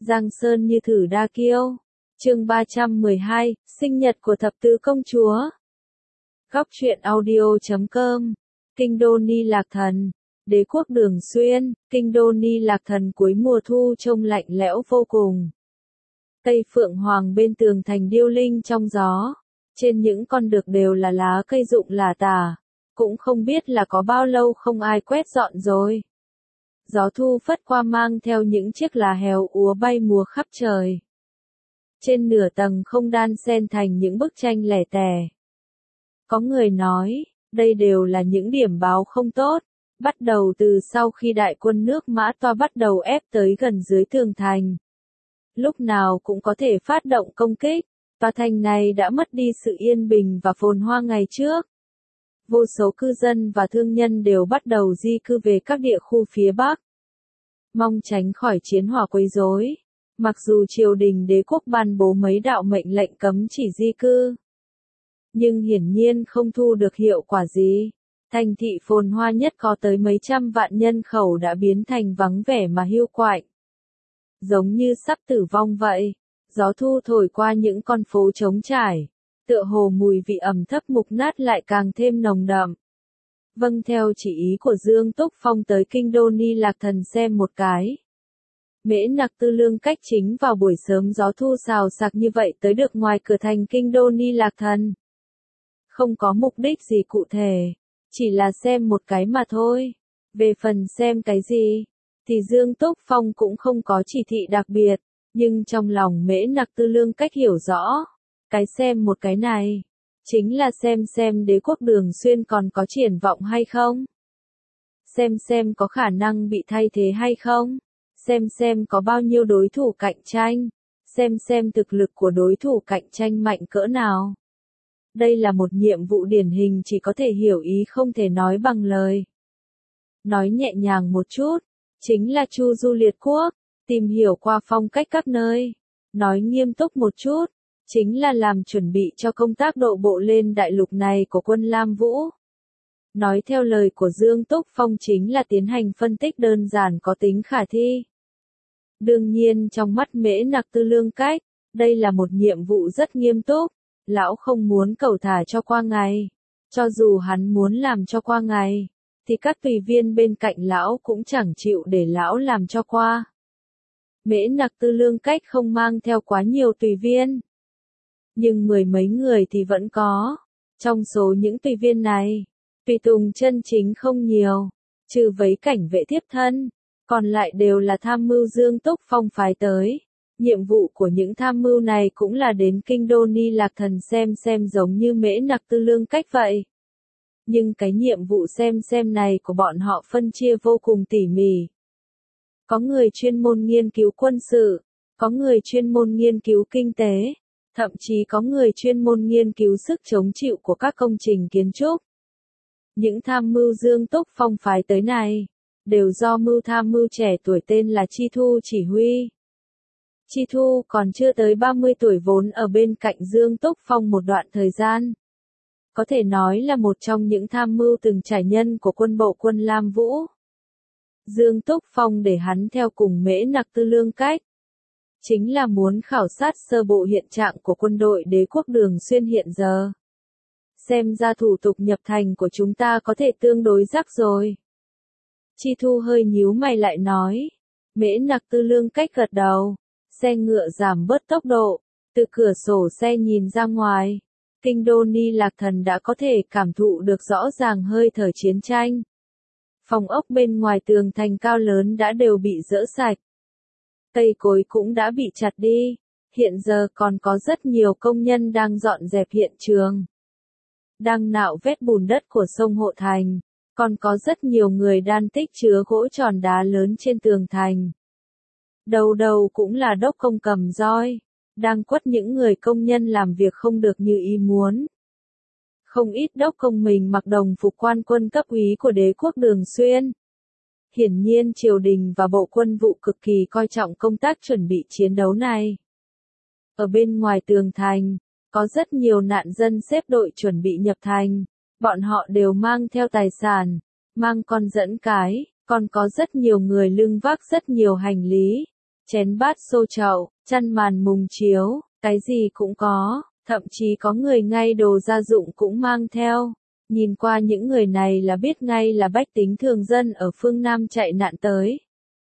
Giang Sơn như thử đa kiêu. Chương 312, sinh nhật của thập tứ công chúa. Góc truyện audio.com. Kinh đô Ni Lạc Thần. Đế quốc Đường Xuyên, kinh đô Ni Lạc Thần cuối mùa thu trông lạnh lẽo vô cùng. Cây phượng hoàng bên tường thành điêu linh trong gió. Trên những con được đều là lá cây rụng lả tả. Cũng không biết là có bao lâu không ai quét dọn rồi. Gió thu phất qua mang theo những chiếc lá héo úa bay múa khắp trời. Trên nửa tầng không đan xen thành những bức tranh lẻ tẻ. Có người nói, đây đều là những điểm báo không tốt, bắt đầu từ sau khi đại quân nước Mã Toa bắt đầu ép tới gần dưới tường thành. Lúc nào cũng có thể phát động công kích, tòa thành này đã mất đi sự yên bình và phồn hoa ngày trước. Vô số cư dân và thương nhân đều bắt đầu di cư về các địa khu phía Bắc. Mong tránh khỏi chiến hỏa quấy rối. Mặc dù triều đình đế quốc ban bố mấy đạo mệnh lệnh cấm chỉ di cư, nhưng hiển nhiên không thu được hiệu quả gì. Thành thị phồn hoa nhất có tới mấy trăm vạn nhân khẩu đã biến thành vắng vẻ mà hiu quạnh. Giống như sắp tử vong vậy. Gió thu thổi qua những con phố trống trải. Tựa hồ mùi vị ẩm thấp mục nát lại càng thêm nồng đậm. Vâng, theo chỉ ý của Dương Túc Phong tới kinh đô Ni Lạc Thần xem một cái. Mễ Nặc Tư Lương cách chính vào buổi sớm gió thu xào xạc như vậy tới được ngoài cửa thành kinh đô Ni Lạc Thần. Không có mục đích gì cụ thể, chỉ là xem một cái mà thôi. Về phần xem cái gì, thì Dương Túc Phong cũng không có chỉ thị đặc biệt, nhưng trong lòng Mễ Nặc Tư Lương cách hiểu rõ. Cái xem một cái này, chính là xem đế quốc Đường Xuyên còn có triển vọng hay không. Xem có khả năng bị thay thế hay không. Xem có bao nhiêu đối thủ cạnh tranh. Xem thực lực của đối thủ cạnh tranh mạnh cỡ nào. Đây là một nhiệm vụ điển hình chỉ có thể hiểu ý không thể nói bằng lời. Nói nhẹ nhàng một chút, chính là chu du liệt quốc, tìm hiểu qua phong cách các nơi. Nói nghiêm túc một chút, chính là làm chuẩn bị cho công tác độ bộ lên đại lục này của quân Lam Vũ. Nói theo lời của Dương Túc Phong chính là tiến hành phân tích đơn giản có tính khả thi. Đương nhiên trong mắt Mễ Nặc Tư Lương cách, đây là một nhiệm vụ rất nghiêm túc. Lão không muốn cẩu thả cho qua ngày. Cho dù hắn muốn làm cho qua ngày, thì các tùy viên bên cạnh lão cũng chẳng chịu để lão làm cho qua. Mễ Nặc Tư Lương cách không mang theo quá nhiều tùy viên. Nhưng mười mấy người thì vẫn có. Trong số những tùy viên này, tùy tùng chân chính không nhiều, trừ vấy cảnh vệ tiếp thân, còn lại đều là tham mưu Dương Túc Phong phái tới. Nhiệm vụ của những tham mưu này cũng là đến kinh đô Ni Lạc Thần xem giống như Mễ Nặc Tư Lương cách vậy. Nhưng cái nhiệm vụ xem này của bọn họ phân chia vô cùng tỉ mỉ. Có người chuyên môn nghiên cứu quân sự, có người chuyên môn nghiên cứu kinh tế, thậm chí có người chuyên môn nghiên cứu sức chống chịu của các công trình kiến trúc. Những tham mưu Dương Túc Phong phái tới này, đều do mưu tham mưu trẻ tuổi tên là Chi Thu chỉ huy. Chi Thu còn chưa tới 30 tuổi vốn ở bên cạnh Dương Túc Phong một đoạn thời gian. Có thể nói là một trong những tham mưu từng trải nhân của quân bộ quân Lam Vũ. Dương Túc Phong để hắn theo cùng Mễ Nặc Tư Lương cách. Chính là muốn khảo sát sơ bộ hiện trạng của quân đội đế quốc Đường Xuyên hiện giờ. Xem ra thủ tục nhập thành của chúng ta có thể tương đối rắc rồi. Chi Thu hơi nhíu mày lại nói. Mễ Nặc Tư Lương cách gật đầu. Xe ngựa giảm bớt tốc độ. Từ cửa sổ xe nhìn ra ngoài. Kinh đô Ni Lạc Thần đã có thể cảm thụ được rõ ràng hơi thở chiến tranh. Phòng ốc bên ngoài tường thành cao lớn đã đều bị dỡ sạch. Cây cối cũng đã bị chặt đi. Hiện giờ còn có rất nhiều công nhân đang dọn dẹp hiện trường. Đang nạo vét bùn đất của sông Hộ Thành. Còn có rất nhiều người đang tích chứa gỗ tròn đá lớn trên tường thành. Đầu đầu cũng là đốc công cầm roi. Đang quất những người công nhân làm việc không được như ý muốn. Không ít đốc công mình mặc đồng phục quan quân cấp úy của đế quốc Đường Xuyên. Hiển nhiên triều đình và bộ quân vụ cực kỳ coi trọng công tác chuẩn bị chiến đấu này. Ở bên ngoài tường thành, có rất nhiều nạn dân xếp đội chuẩn bị nhập thành. Bọn họ đều mang theo tài sản, mang con dẫn cái, còn có rất nhiều người lưng vác rất nhiều hành lý. chén bát xô chậu, chăn màn mùng chiếu, cái gì cũng có, thậm chí có người ngay đồ gia dụng cũng mang theo. Nhìn qua những người này là biết ngay là bách tính thường dân ở phương Nam chạy nạn tới.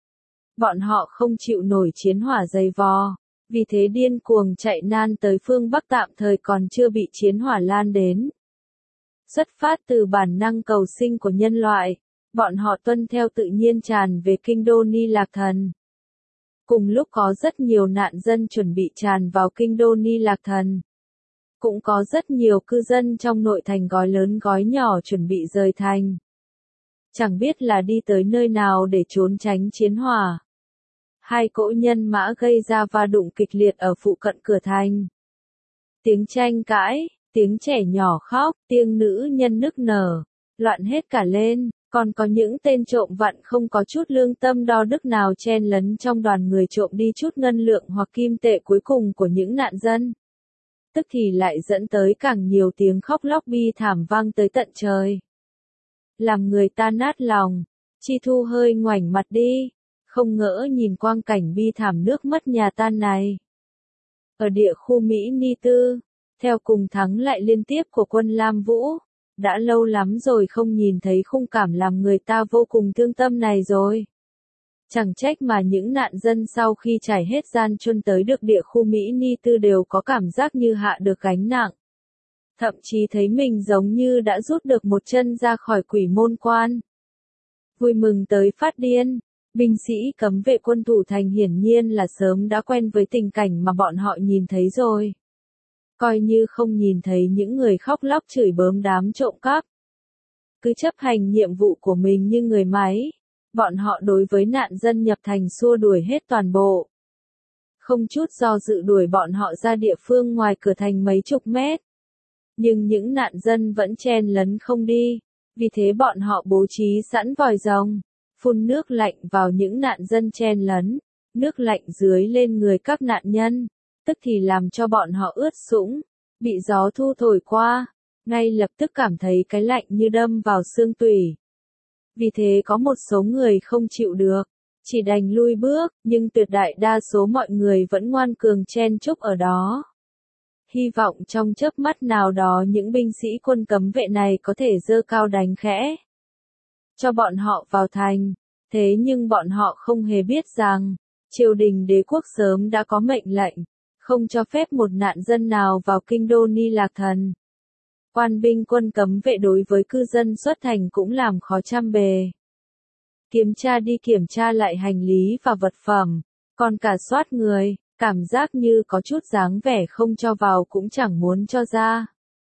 Bọn họ không chịu nổi chiến hỏa dày vò, vì thế điên cuồng chạy nan tới phương Bắc tạm thời còn chưa bị chiến hỏa lan đến. Xuất phát từ bản năng cầu sinh của nhân loại, bọn họ tuân theo tự nhiên tràn về kinh đô Ni Lạc Thần. Cùng lúc có rất nhiều nạn dân chuẩn bị tràn vào kinh đô Ni Lạc Thần. Cũng có rất nhiều cư dân trong nội thành gói lớn gói nhỏ chuẩn bị rời thành. Chẳng biết là đi tới nơi nào để trốn tránh chiến hỏa. Hai cỗ nhân mã gây ra va đụng kịch liệt ở phụ cận cửa thành. Tiếng tranh cãi, tiếng trẻ nhỏ khóc, tiếng nữ nhân nức nở, loạn hết cả lên. Còn có những tên trộm vặt không có chút lương tâm đo đức nào chen lấn trong đoàn người trộm đi chút ngân lượng hoặc kim tệ cuối cùng của những nạn dân. Tức thì lại dẫn tới càng nhiều tiếng khóc lóc bi thảm vang tới tận trời. Làm người ta nát lòng, Chi Thu hơi ngoảnh mặt đi, không ngỡ nhìn quang cảnh bi thảm nước mất nhà tan này. Ở địa khu Mỹ Ni Tư, theo cùng thắng lại liên tiếp của quân Lam Vũ, đã lâu lắm rồi không nhìn thấy khung cảm làm người ta vô cùng thương tâm này rồi. Chẳng trách mà những nạn dân sau khi trải hết gian truân tới được địa khu Mỹ Ni Tư đều có cảm giác như hạ được gánh nặng. Thậm chí thấy mình giống như đã rút được một chân ra khỏi quỷ môn quan. Vui mừng tới phát điên, binh sĩ cấm vệ quân thủ thành hiển nhiên là sớm đã quen với tình cảnh mà bọn họ nhìn thấy rồi. Coi như không nhìn thấy những người khóc lóc chửi bới đám trộm cắp. Cứ chấp hành nhiệm vụ của mình như người máy. Bọn họ đối với nạn dân nhập thành xua đuổi hết toàn bộ. Không chút do dự đuổi bọn họ ra địa phương ngoài cửa thành mấy chục mét. Nhưng những nạn dân vẫn chen lấn không đi, vì thế bọn họ bố trí sẵn vòi rồng, phun nước lạnh vào những nạn dân chen lấn, nước lạnh dưới lên người các nạn nhân, tức thì làm cho bọn họ ướt sũng, bị gió thu thổi qua, ngay lập tức cảm thấy cái lạnh như đâm vào xương tủy. Vì thế có một số người không chịu được, chỉ đành lui bước, nhưng tuyệt đại đa số mọi người vẫn ngoan cường chen chúc ở đó. Hy vọng trong chớp mắt nào đó những binh sĩ quân cấm vệ này có thể giơ cao đánh khẽ cho bọn họ vào thành. Thế nhưng bọn họ không hề biết rằng, triều đình đế quốc sớm đã có mệnh lệnh, không cho phép một nạn dân nào vào kinh đô Ni Lạc Thần. Quan binh quân cấm vệ đối với cư dân xuất thành cũng làm khó trăm bề. Kiểm tra đi kiểm tra lại hành lý và vật phẩm, còn cả soát người, cảm giác như có chút dáng vẻ không cho vào cũng chẳng muốn cho ra.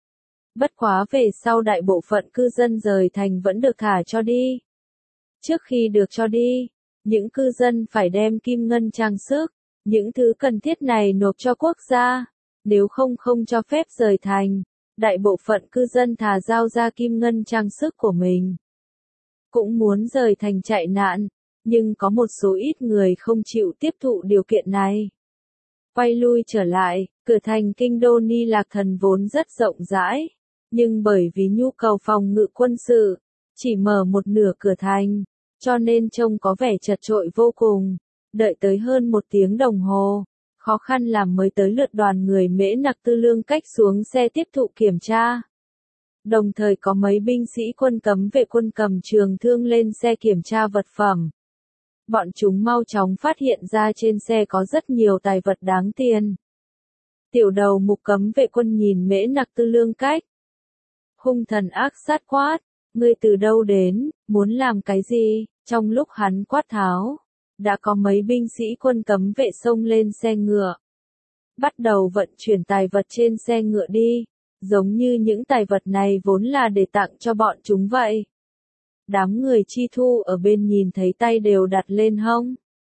Bất quá về sau đại bộ phận cư dân rời thành vẫn được thả cho đi. Trước khi được cho đi, những cư dân phải đem kim ngân trang sức, những thứ cần thiết này nộp cho quốc gia, nếu không không cho phép rời thành. Đại bộ phận cư dân thà giao ra kim ngân trang sức của mình. Cũng muốn rời thành chạy nạn, nhưng có một số ít người không chịu tiếp thụ điều kiện này. Quay lui trở lại, cửa thành kinh đô Ni Lạc Thần vốn rất rộng rãi, nhưng bởi vì nhu cầu phòng ngự quân sự, chỉ mở một nửa cửa thành, cho nên trông có vẻ chật chội vô cùng. Đợi tới hơn 1 tiếng đồng hồ. Khó khăn làm mới tới lượt đoàn người Mễ Nặc Tư Lương cách xuống xe tiếp thụ kiểm tra. Đồng thời có mấy binh sĩ quân cấm vệ quân cầm trường thương lên xe kiểm tra vật phẩm. Bọn chúng mau chóng phát hiện ra trên xe có rất nhiều tài vật đáng tiền. Tiểu đầu mục cấm vệ quân nhìn Mễ Nặc Tư Lương cách. Hung thần ác sát quát, ngươi từ đâu đến, muốn làm cái gì? Trong lúc hắn quát tháo, đã có mấy binh sĩ quân cấm vệ xông lên xe ngựa. Bắt đầu vận chuyển tài vật trên xe ngựa đi, giống như những tài vật này vốn là để tặng cho bọn chúng vậy. Đám người Chi Thu ở bên nhìn thấy tay đều đặt lên hông.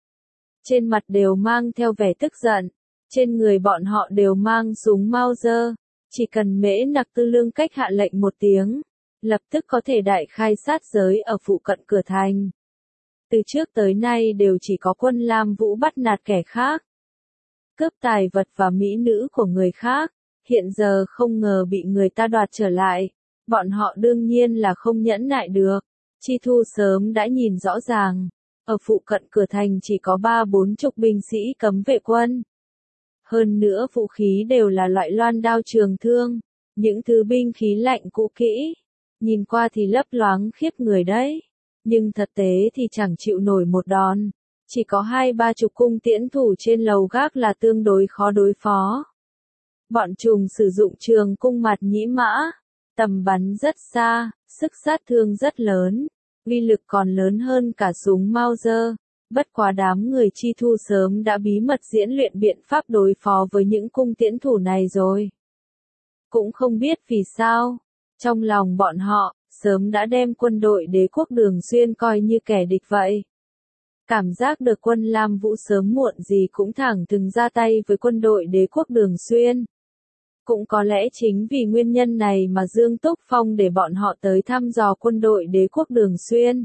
Trên mặt đều mang theo vẻ tức giận, trên người bọn họ đều mang súng Mauser, chỉ cần Mễ Nặc Tư Lương cách hạ lệnh một tiếng, lập tức có thể đại khai sát giới ở phụ cận cửa thành. Từ trước tới nay đều chỉ có quân Lam Vũ bắt nạt kẻ khác, cướp tài vật và mỹ nữ của người khác, hiện giờ không ngờ bị người ta đoạt trở lại, bọn họ đương nhiên là không nhẫn nại được. Chi Thu sớm đã nhìn rõ ràng, Ở phụ cận cửa thành chỉ có 30-40 binh sĩ cấm vệ quân. Hơn nữa vũ khí đều là loại loan đao trường thương, những thứ binh khí lạnh cũ kỹ, nhìn qua thì lấp loáng khiếp người đấy, nhưng thực tế thì chẳng chịu nổi một đòn, chỉ có 2-30 cung tiễn thủ trên lầu gác là tương đối khó đối phó. Bọn trùng sử dụng trường cung mạt nhĩ mã, tầm bắn rất xa, sức sát thương rất lớn, uy lực còn lớn hơn cả súng Mauser. Bất quá đám người Chi Thu sớm đã bí mật diễn luyện biện pháp đối phó với những cung tiễn thủ này rồi. Cũng không biết vì sao, trong lòng bọn họ, sớm đã đem quân đội đế quốc Đường Xuyên coi như kẻ địch vậy. Cảm giác được quân Lam Vũ sớm muộn gì cũng thẳng thừng ra tay với quân đội đế quốc Đường Xuyên. Cũng có lẽ chính vì nguyên nhân này mà Dương Túc Phong để bọn họ tới thăm dò quân đội đế quốc Đường Xuyên.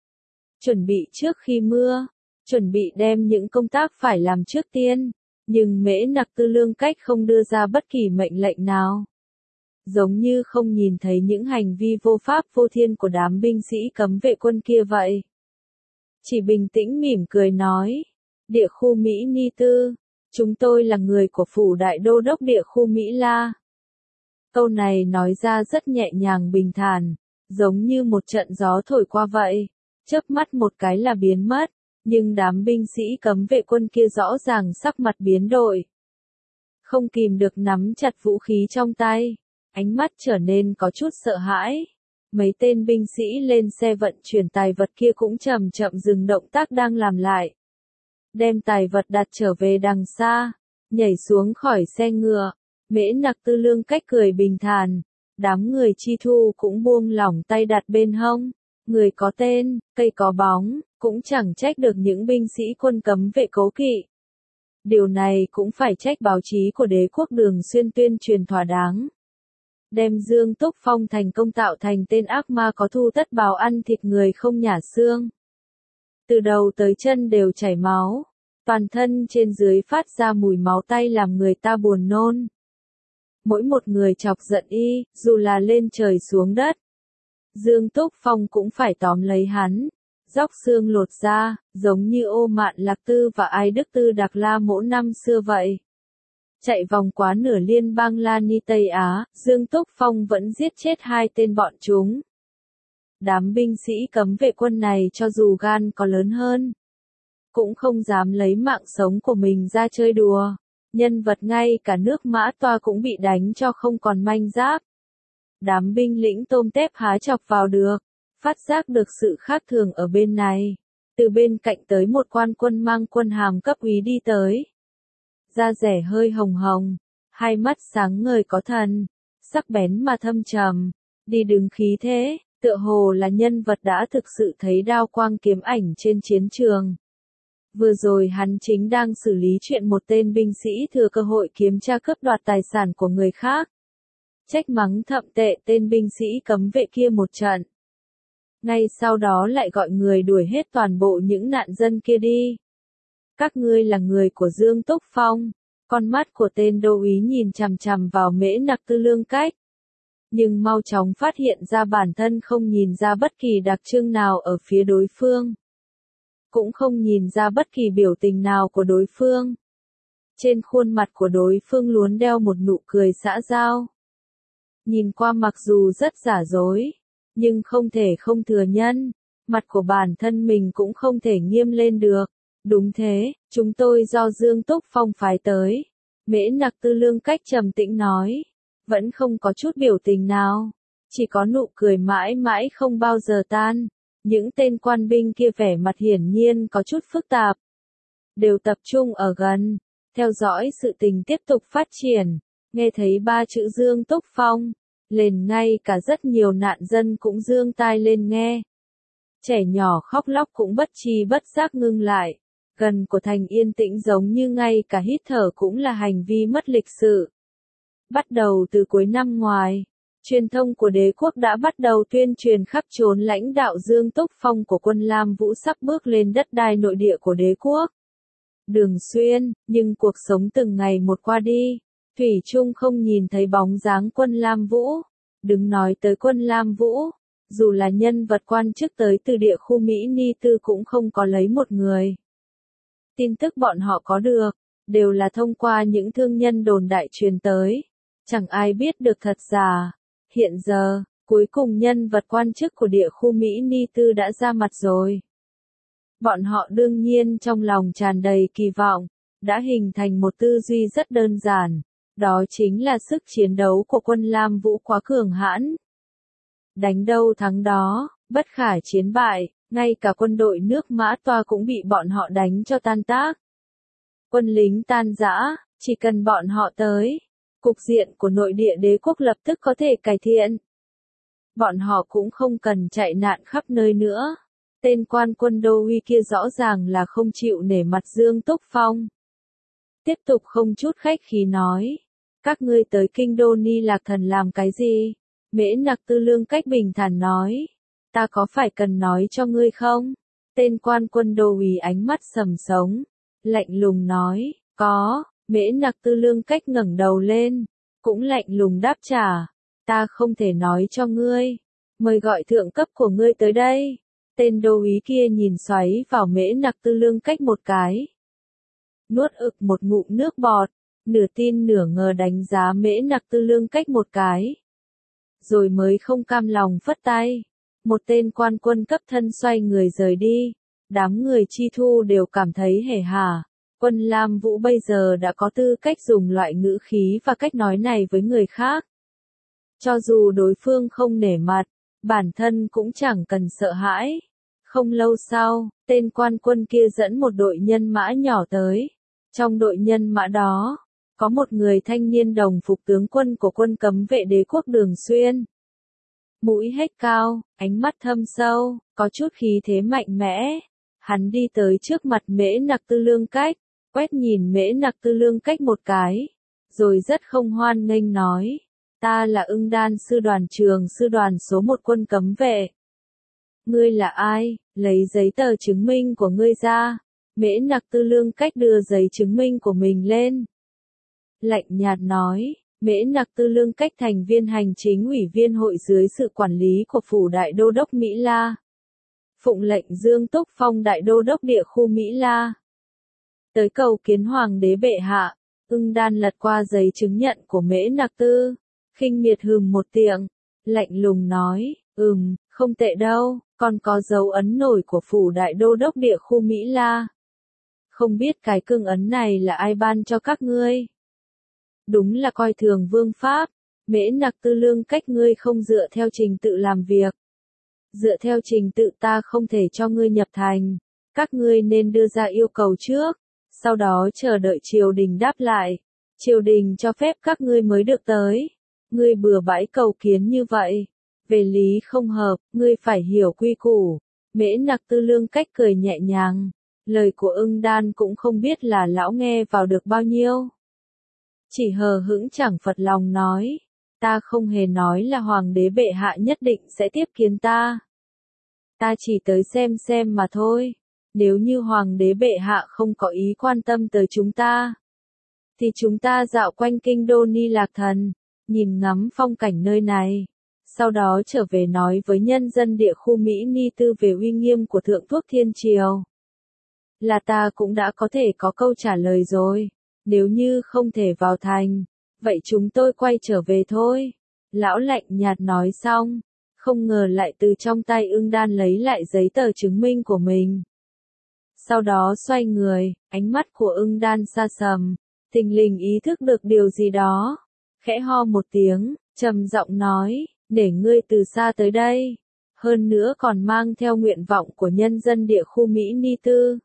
Chuẩn bị trước khi mưa, chuẩn bị đem những công tác phải làm trước tiên, nhưng Mễ Nặc Tư Lương Cách không đưa ra bất kỳ mệnh lệnh nào. Giống như không nhìn thấy những hành vi vô pháp vô thiên của đám binh sĩ cấm vệ quân kia vậy. Chỉ bình tĩnh mỉm cười nói, địa khu Mỹ Ni Tư, chúng tôi là người của phủ đại đô đốc địa khu Mỹ La. Câu này nói ra rất nhẹ nhàng bình thản, giống như một trận gió thổi qua vậy, chớp mắt một cái là biến mất, nhưng đám binh sĩ cấm vệ quân kia rõ ràng sắc mặt biến đổi. Không kìm được nắm chặt vũ khí trong tay, ánh mắt trở nên có chút sợ hãi. Mấy tên binh sĩ lên xe vận chuyển tài vật kia cũng chậm chậm dừng động tác đang làm lại. Đem tài vật đặt trở về đằng xa, nhảy xuống khỏi xe ngựa, Mễ Nặc Tư Lương Cách cười bình thản, đám người Chi Thu cũng buông lỏng tay đặt bên hông, người có tên, cây có bóng, cũng chẳng trách được những binh sĩ quân cấm vệ cố kỵ. Điều này cũng phải trách báo chí của đế quốc Đường Xuyên tuyên truyền thỏa đáng. Đem Dương Túc Phong thành công tạo thành tên ác ma có thu tất báo ăn thịt người không nhả xương. Từ đầu tới chân đều chảy máu, toàn thân trên dưới phát ra mùi máu tanh làm người ta buồn nôn. Mỗi một người chọc giận y, dù là lên trời xuống đất, Dương Túc Phong cũng phải tóm lấy hắn, róc xương lột da, giống như Ô Mạn Lạc Tư và Ai Đức Tư Đặc La Mỗ năm xưa vậy. Chạy vòng quá nửa liên bang La Ni Tây Á, Dương Túc Phong vẫn giết chết 2 tên bọn chúng. Đám binh sĩ cấm vệ quân này cho dù gan có lớn hơn, cũng không dám lấy mạng sống của mình ra chơi đùa. Nhân vật ngay cả nước Mã Toa cũng bị đánh cho không còn manh giáp. Đám binh lĩnh tôm tép há chọc vào được, phát giác được sự khác thường ở bên này. Từ bên cạnh tới một quan quân mang quân hàm cấp úy đi tới. Da rẻ hơi hồng hồng, hai mắt sáng ngời có thần, sắc bén mà thâm trầm, đi đứng khí thế, tựa hồ là nhân vật đã thực sự thấy đao quang kiếm ảnh trên chiến trường. Vừa rồi hắn chính đang xử lý chuyện một tên binh sĩ thừa cơ hội kiếm tra cướp đoạt tài sản của người khác. Trách mắng thậm tệ tên binh sĩ cấm vệ kia một trận. Ngay sau đó lại gọi người đuổi hết toàn bộ những nạn dân kia đi. Các ngươi là người của Dương Túc Phong. Con mắt của tên đô úy nhìn chằm chằm vào Mễ Nặc Tư Lương Cách. Nhưng mau chóng phát hiện ra bản thân không nhìn ra bất kỳ đặc trưng nào ở phía đối phương. Cũng không nhìn ra bất kỳ biểu tình nào của đối phương. Trên khuôn mặt của đối phương luôn đeo một nụ cười xã giao. Nhìn qua mặc dù rất giả dối, nhưng không thể không thừa nhận, mặt của bản thân mình cũng không thể nghiêm lên được. Đúng thế, chúng tôi do Dương Túc Phong phái tới. Mễ Nặc Tư Lương Cách trầm tĩnh nói. Vẫn không có chút biểu tình nào. Chỉ có nụ cười mãi mãi không bao giờ tan. Những tên quan binh kia vẻ mặt hiển nhiên có chút phức tạp. Đều tập trung ở gần. Theo dõi sự tình tiếp tục phát triển. Nghe thấy 3 chữ Dương Túc Phong. Liền ngay cả rất nhiều nạn dân cũng giương tai lên nghe. Trẻ nhỏ khóc lóc cũng bất tri bất giác ngưng lại. Gần của thành yên tĩnh giống như ngay cả hít thở cũng là hành vi mất lịch sự. Bắt đầu từ cuối năm ngoài, truyền thông của đế quốc đã bắt đầu tuyên truyền khắp trốn lãnh đạo Dương Túc Phong của quân Lam Vũ sắp bước lên đất đai nội địa của đế quốc. Đường Xuyên, nhưng cuộc sống từng ngày một qua đi, thủy chung không nhìn thấy bóng dáng quân Lam Vũ. Đừng nói tới quân Lam Vũ, dù là nhân vật quan chức tới từ địa khu Mỹ Ni Tư cũng không có lấy một người. Tin tức bọn họ có được, đều là thông qua những thương nhân đồn đại truyền tới. Chẳng ai biết được thật giả. Hiện giờ, cuối cùng nhân vật quan chức của địa khu Mỹ Ni Tư đã ra mặt rồi. Bọn họ đương nhiên trong lòng tràn đầy kỳ vọng, đã hình thành một tư duy rất đơn giản. Đó chính là sức chiến đấu của quân Lam Vũ quá cường hãn. Đánh đâu thắng đó, bất khả chiến bại, ngay cả quân đội nước Mã Toa cũng bị bọn họ đánh cho tan tác. Quân lính tan rã, chỉ cần bọn họ tới, cục diện của nội địa đế quốc lập tức có thể cải thiện. Bọn họ cũng không cần chạy nạn khắp nơi nữa. Tên quan quân Đô Uy kia rõ ràng là không chịu nể mặt Dương Túc Phong. Tiếp tục không chút khách khí nói. Các ngươi tới kinh đô Ni Lạc Thần làm cái gì? Mễ Nặc Tư Lương cách bình thản nói. Ta có phải cần nói cho ngươi không? Tên quan quân Đô Uy ánh mắt sầm sống. Lạnh lùng nói. Có. Mễ Nặc Tư Lương cách ngẩng đầu lên. Cũng lạnh lùng đáp trả. Ta không thể nói cho ngươi. Mời gọi thượng cấp của ngươi tới đây. Tên đô úy kia nhìn xoáy vào Mễ Nặc Tư Lương cách một cái. Nuốt ực một ngụm nước bọt, nửa tin nửa ngờ đánh giá Mễ Nặc Tư Lương cách một cái. Rồi mới không cam lòng phất tay. Một tên quan quân cấp thân xoay người rời đi. Đám người chi thu đều cảm thấy hề hà. Quân Lam Vũ bây giờ đã có tư cách dùng loại ngữ khí và cách nói này với người khác. Cho dù đối phương không nể mặt, bản thân cũng chẳng cần sợ hãi. Không lâu sau, tên quan quân kia dẫn một đội nhân mã nhỏ tới. Trong đội nhân mã đó, có một người thanh niên đồng phục tướng quân của quân cấm vệ đế quốc Đường Xuyên. Mũi hếch cao, ánh mắt thâm sâu, có chút khí thế mạnh mẽ. Hắn đi tới trước mặt Mễ Nặc Tư Lương cách, quét nhìn Mễ Nặc Tư Lương cách một cái, rồi rất không hoan nghênh nói. Ta là Ưng Đan sư đoàn trường sư đoàn số 1 quân cấm vệ. Ngươi là ai? Lấy giấy tờ chứng minh của ngươi ra. Mễ Nặc Tư Lương cách đưa giấy chứng minh của mình lên. Lạnh nhạt nói, Mễ Nặc Tư Lương cách thành viên hành chính ủy viên hội dưới sự quản lý của phủ đại đô đốc Mỹ La. Phụng lệnh Dương Túc Phong đại đô đốc địa khu Mỹ La. Tới cầu kiến hoàng đế bệ hạ, Ưng Đan lật qua giấy chứng nhận của Mễ Nặc Tư. Khinh miệt hừm một tiếng, lạnh lùng nói, không tệ đâu, còn có dấu ấn nổi của phủ đại đô đốc địa khu Mỹ La. Không biết cái cương ấn này là ai ban cho các ngươi? Đúng là coi thường vương pháp, Mễ Nặc Tư Lương cách ngươi không dựa theo trình tự làm việc. Dựa theo trình tự ta không thể cho ngươi nhập thành, các ngươi nên đưa ra yêu cầu trước, sau đó chờ đợi triều đình đáp lại. Triều đình cho phép các ngươi mới được tới. Ngươi bừa bãi cầu kiến như vậy, về lý không hợp, ngươi phải hiểu quy củ. Mễ Nặc Tư Lương cách cười nhẹ nhàng, lời của Ưng Đan cũng không biết là lão nghe vào được bao nhiêu. Chỉ hờ hững chẳng phật lòng nói, ta không hề nói là hoàng đế bệ hạ nhất định sẽ tiếp kiến ta. Ta chỉ tới xem mà thôi, nếu như hoàng đế bệ hạ không có ý quan tâm tới chúng ta, thì chúng ta dạo quanh kinh đô Ni Lạc Thần, nhìn ngắm phong cảnh nơi này, sau đó trở về nói với nhân dân địa khu Mỹ Ni Tư về uy nghiêm của Thượng Thuốc Thiên Triều. Là ta cũng đã có thể có câu trả lời rồi, nếu như không thể vào thành, vậy chúng tôi quay trở về thôi. Lão lạnh nhạt nói xong, không ngờ lại từ trong tay Ưng Đan lấy lại giấy tờ chứng minh của mình. Sau đó xoay người, ánh mắt của Ưng Đan xa sầm, thình lình ý thức được điều gì đó. Khẽ ho một tiếng, trầm giọng nói, để ngươi từ xa tới đây. Hơn nữa còn mang theo nguyện vọng của nhân dân địa khu Mỹ Ni Tư.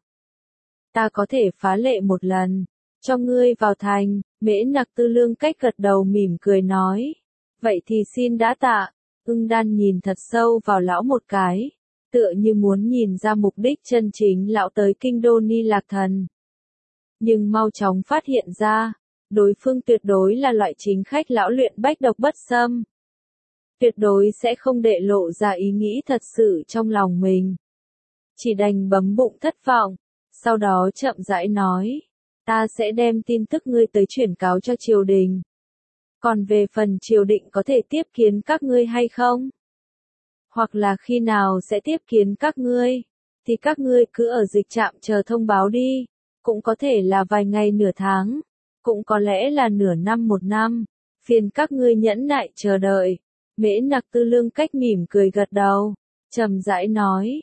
Ta có thể phá lệ một lần, cho ngươi vào thành. Mễ Nặc Tư Lương cách gật đầu mỉm cười nói. Vậy thì xin đã tạ. Ưng Đan nhìn thật sâu vào lão một cái, tựa như muốn nhìn ra mục đích chân chính lão tới kinh đô Ni Lạc Thần. Nhưng mau chóng phát hiện ra, đối phương tuyệt đối là loại chính khách lão luyện bách độc bất xâm. Tuyệt đối sẽ không để lộ ra ý nghĩ thật sự trong lòng mình. Chỉ đành bấm bụng thất vọng, sau đó chậm rãi nói, ta sẽ đem tin tức ngươi tới chuyển cáo cho triều đình. Còn về phần triều đình có thể tiếp kiến các ngươi hay không? hoặc là khi nào sẽ tiếp kiến các ngươi, thì các ngươi cứ ở dịch trạm chờ thông báo đi, cũng có thể là vài ngày nửa tháng, cũng có lẽ là nửa năm một năm, phiền các ngươi nhẫn nại chờ đợi. Mễ Nặc Tư Lương Cách mỉm cười gật đầu, trầm rãi nói,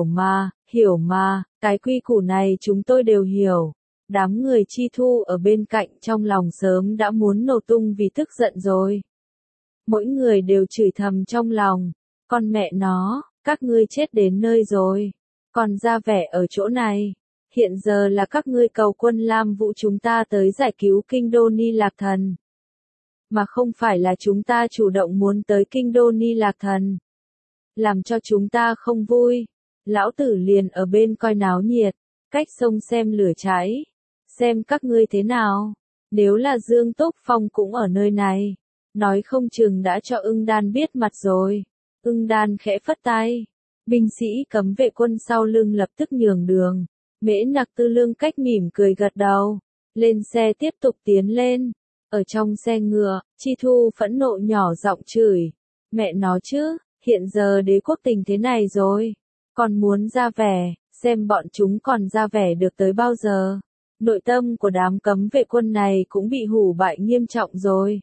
hiểu mà, cái quy củ này chúng tôi đều hiểu. Đám người Chi Thu ở bên cạnh trong lòng sớm đã muốn nổ tung vì tức giận rồi. Mỗi người đều chửi thầm trong lòng, con mẹ nó, các ngươi chết đến nơi rồi, còn ra vẻ ở chỗ này. Hiện giờ là các ngươi cầu quân Lam Vũ chúng ta tới giải cứu kinh đô Ni Lạc Thần, mà không phải là chúng ta chủ động muốn tới kinh đô Ni Lạc Thần. Làm cho chúng ta không vui, lão tử liền ở bên coi náo nhiệt, cách sông xem lửa cháy, xem các ngươi thế nào. Nếu là Dương Túc Phong cũng ở nơi này, nói không chừng đã cho Ưng Đan biết mặt rồi. Ưng Đan khẽ phất tay, binh sĩ cấm vệ quân sau lưng lập tức nhường đường. Mễ Nặc Tư Lương Cách mỉm cười gật đầu, lên xe tiếp tục tiến lên. Ở trong xe ngựa, Chi Thu phẫn nộ nhỏ giọng chửi, mẹ nó chứ, hiện giờ đế quốc tình thế này rồi, còn muốn ra vẻ, xem bọn chúng còn ra vẻ được tới bao giờ. Nội tâm của đám cấm vệ quân này cũng bị hủ bại nghiêm trọng rồi.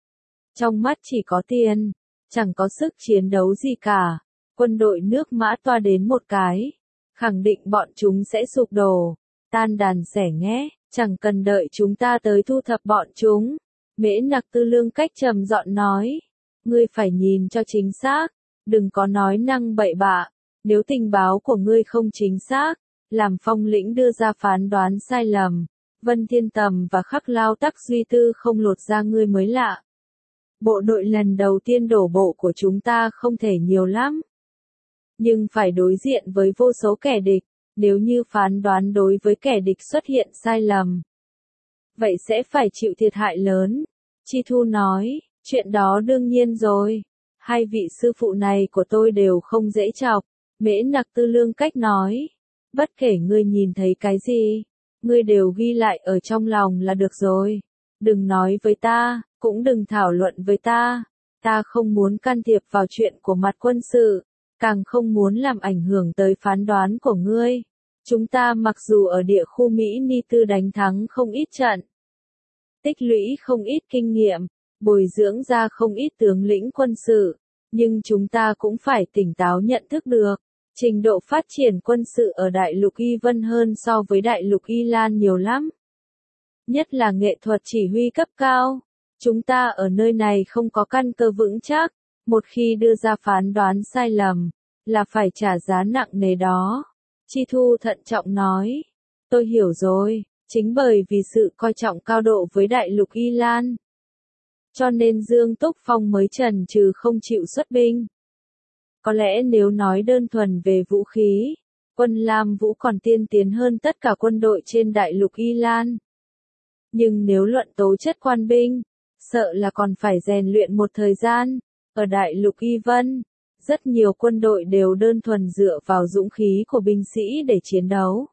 Trong mắt chỉ có tiền, chẳng có sức chiến đấu gì cả. Quân đội nước Mã toa đến một cái, khẳng định bọn chúng sẽ sụp đổ, tan đàn xẻ nghé, chẳng cần đợi chúng ta tới thu thập bọn chúng. Mễ Nặc Tư Lương Cách trầm giọng nói, ngươi phải nhìn cho chính xác, đừng có nói năng bậy bạ, nếu tình báo của ngươi không chính xác, làm Phong Lĩnh đưa ra phán đoán sai lầm, Vân Thiên Tầm và Khắc Lao Tắc Duy Tư không lột ra ngươi mới lạ. Bộ đội lần đầu tiên đổ bộ của chúng ta không thể nhiều lắm, nhưng phải đối diện với vô số kẻ địch, nếu như phán đoán đối với kẻ địch xuất hiện sai lầm, vậy sẽ phải chịu thiệt hại lớn. Chi Thu nói, chuyện đó đương nhiên rồi, hai vị sư phụ này của tôi đều không dễ chọc. Mễ Nặc Tư Lương Cách nói, bất kể ngươi nhìn thấy cái gì, ngươi đều ghi lại ở trong lòng là được rồi. Đừng nói với ta, cũng đừng thảo luận với ta. Ta không muốn can thiệp vào chuyện của mặt quân sự, càng không muốn làm ảnh hưởng tới phán đoán của ngươi. Chúng ta mặc dù ở địa khu Mỹ Ni Tư đánh thắng không ít trận, tích lũy không ít kinh nghiệm, bồi dưỡng ra không ít tướng lĩnh quân sự, nhưng chúng ta cũng phải tỉnh táo nhận thức được, trình độ phát triển quân sự ở Đại lục Y Vân hơn so với Đại lục Y Lan nhiều lắm. Nhất là nghệ thuật chỉ huy cấp cao. Chúng ta ở nơi này không có căn cơ vững chắc, một khi đưa ra phán đoán sai lầm, là phải trả giá nặng nề đó. Chi Thu thận trọng nói, tôi hiểu rồi, chính bởi vì sự coi trọng cao độ với Đại lục Y Lan, cho nên Dương Túc Phong mới chần chừ không chịu xuất binh. Có lẽ nếu nói đơn thuần về vũ khí, quân Lam Vũ còn tiên tiến hơn tất cả quân đội trên Đại lục Y Lan. Nhưng nếu luận tố chất quan binh, sợ là còn phải rèn luyện một thời gian. Ở Đại lục Y Vân, rất nhiều quân đội đều đơn thuần dựa vào dũng khí của binh sĩ để chiến đấu.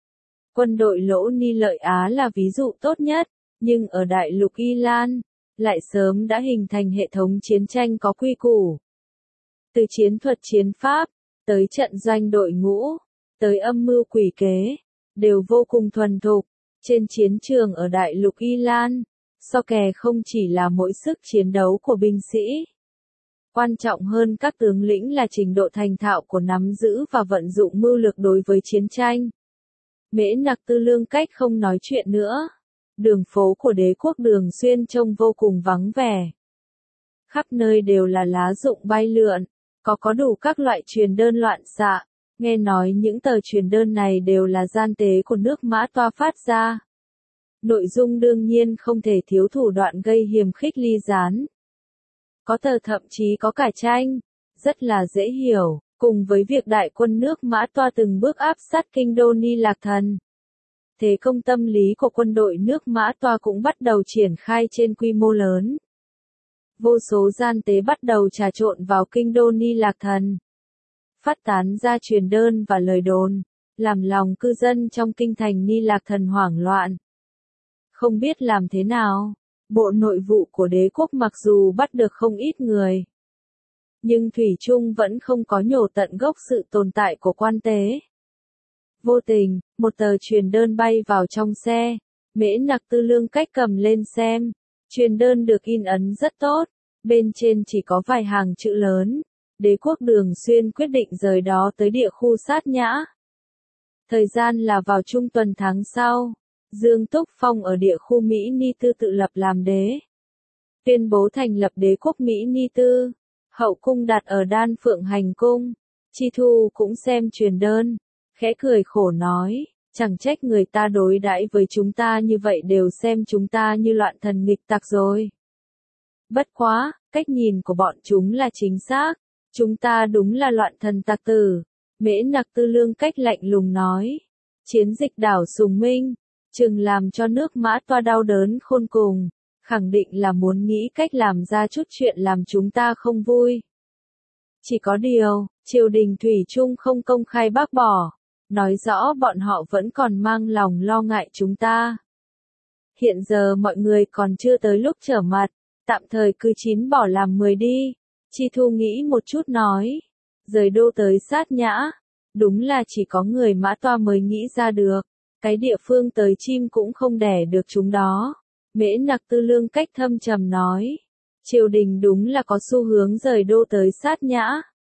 Quân đội Lỗ Ni Lợi Á là ví dụ tốt nhất, nhưng ở Đại lục Y Lan, lại sớm đã hình thành hệ thống chiến tranh có quy củ. Từ chiến thuật chiến pháp, tới trận doanh đội ngũ, tới âm mưu quỷ kế, đều vô cùng thuần thục. Trên chiến trường ở Đại lục Y Lan, so kè không chỉ là mỗi sức chiến đấu của binh sĩ. Quan trọng hơn các tướng lĩnh là trình độ thành thạo của nắm giữ và vận dụng mưu lược đối với chiến tranh. Mễ Nặc Tư Lương Cách không nói chuyện nữa. Đường phố của đế quốc Đường Xuyên trông vô cùng vắng vẻ. Khắp nơi đều là lá rụng bay lượn, có đủ các loại truyền đơn loạn xạ. Nghe nói những tờ truyền đơn này đều là gian tế của nước Mã toa phát ra. Nội dung đương nhiên không thể thiếu thủ đoạn gây hiềm khích ly gián. Có tờ thậm chí có cả tranh, rất là dễ hiểu, cùng với việc đại quân nước Mã toa từng bước áp sát kinh đô Ni Lạc Thần. Thế công tâm lý của quân đội nước Mã toa cũng bắt đầu triển khai trên quy mô lớn. Vô số gian tế bắt đầu trà trộn vào kinh đô Ni Lạc Thần, phát tán ra truyền đơn và lời đồn, làm lòng cư dân trong kinh thành Ni Lạc Thần hoảng loạn. Không biết làm thế nào, Bộ Nội vụ của đế quốc mặc dù bắt được không ít người, nhưng thủy chung vẫn không có nhổ tận gốc sự tồn tại của quan tế. Vô tình, một tờ truyền đơn bay vào trong xe, Mễ Nặc Tư Lương Cách cầm lên xem, truyền đơn được in ấn rất tốt, bên trên chỉ có vài hàng chữ lớn, Đế quốc Đường Xuyên quyết định rời đó tới địa khu Sát Nhã. Thời gian là vào trung tuần tháng sau, Dương Túc Phong ở địa khu Mỹ Ni Tư tự lập làm đế. Tuyên bố thành lập đế quốc Mỹ Ni Tư, hậu cung đặt ở Đan Phượng Hành Cung. Chi Thu cũng xem truyền đơn, khẽ cười khổ nói, chẳng trách người ta đối đãi với chúng ta như vậy, đều xem chúng ta như loạn thần nghịch tặc rồi. Bất quá, cách nhìn của bọn chúng là chính xác, chúng ta đúng là loạn thần tặc tử. Mễ Nặc Tư Lương Cách lạnh lùng nói, chiến dịch đảo Sùng Minh, chừng làm cho nước Mã Toa đau đớn khôn cùng, khẳng định là muốn nghĩ cách làm ra chút chuyện làm chúng ta không vui. Chỉ có điều, triều đình thủy chung không công khai bác bỏ, nói rõ bọn họ vẫn còn mang lòng lo ngại chúng ta. Hiện giờ mọi người còn chưa tới lúc trở mặt, tạm thời cứ 9 bỏ làm 10 đi. Chi Thu nghĩ một chút nói, rời đô tới Sát Nhã, đúng là chỉ có người Mã Toa mới nghĩ ra được, cái địa phương tới chim cũng không đẻ được chúng đó. Mễ Nặc Tư Lương Cách thâm trầm nói, triều đình đúng là có xu hướng rời đô tới Sát Nhã.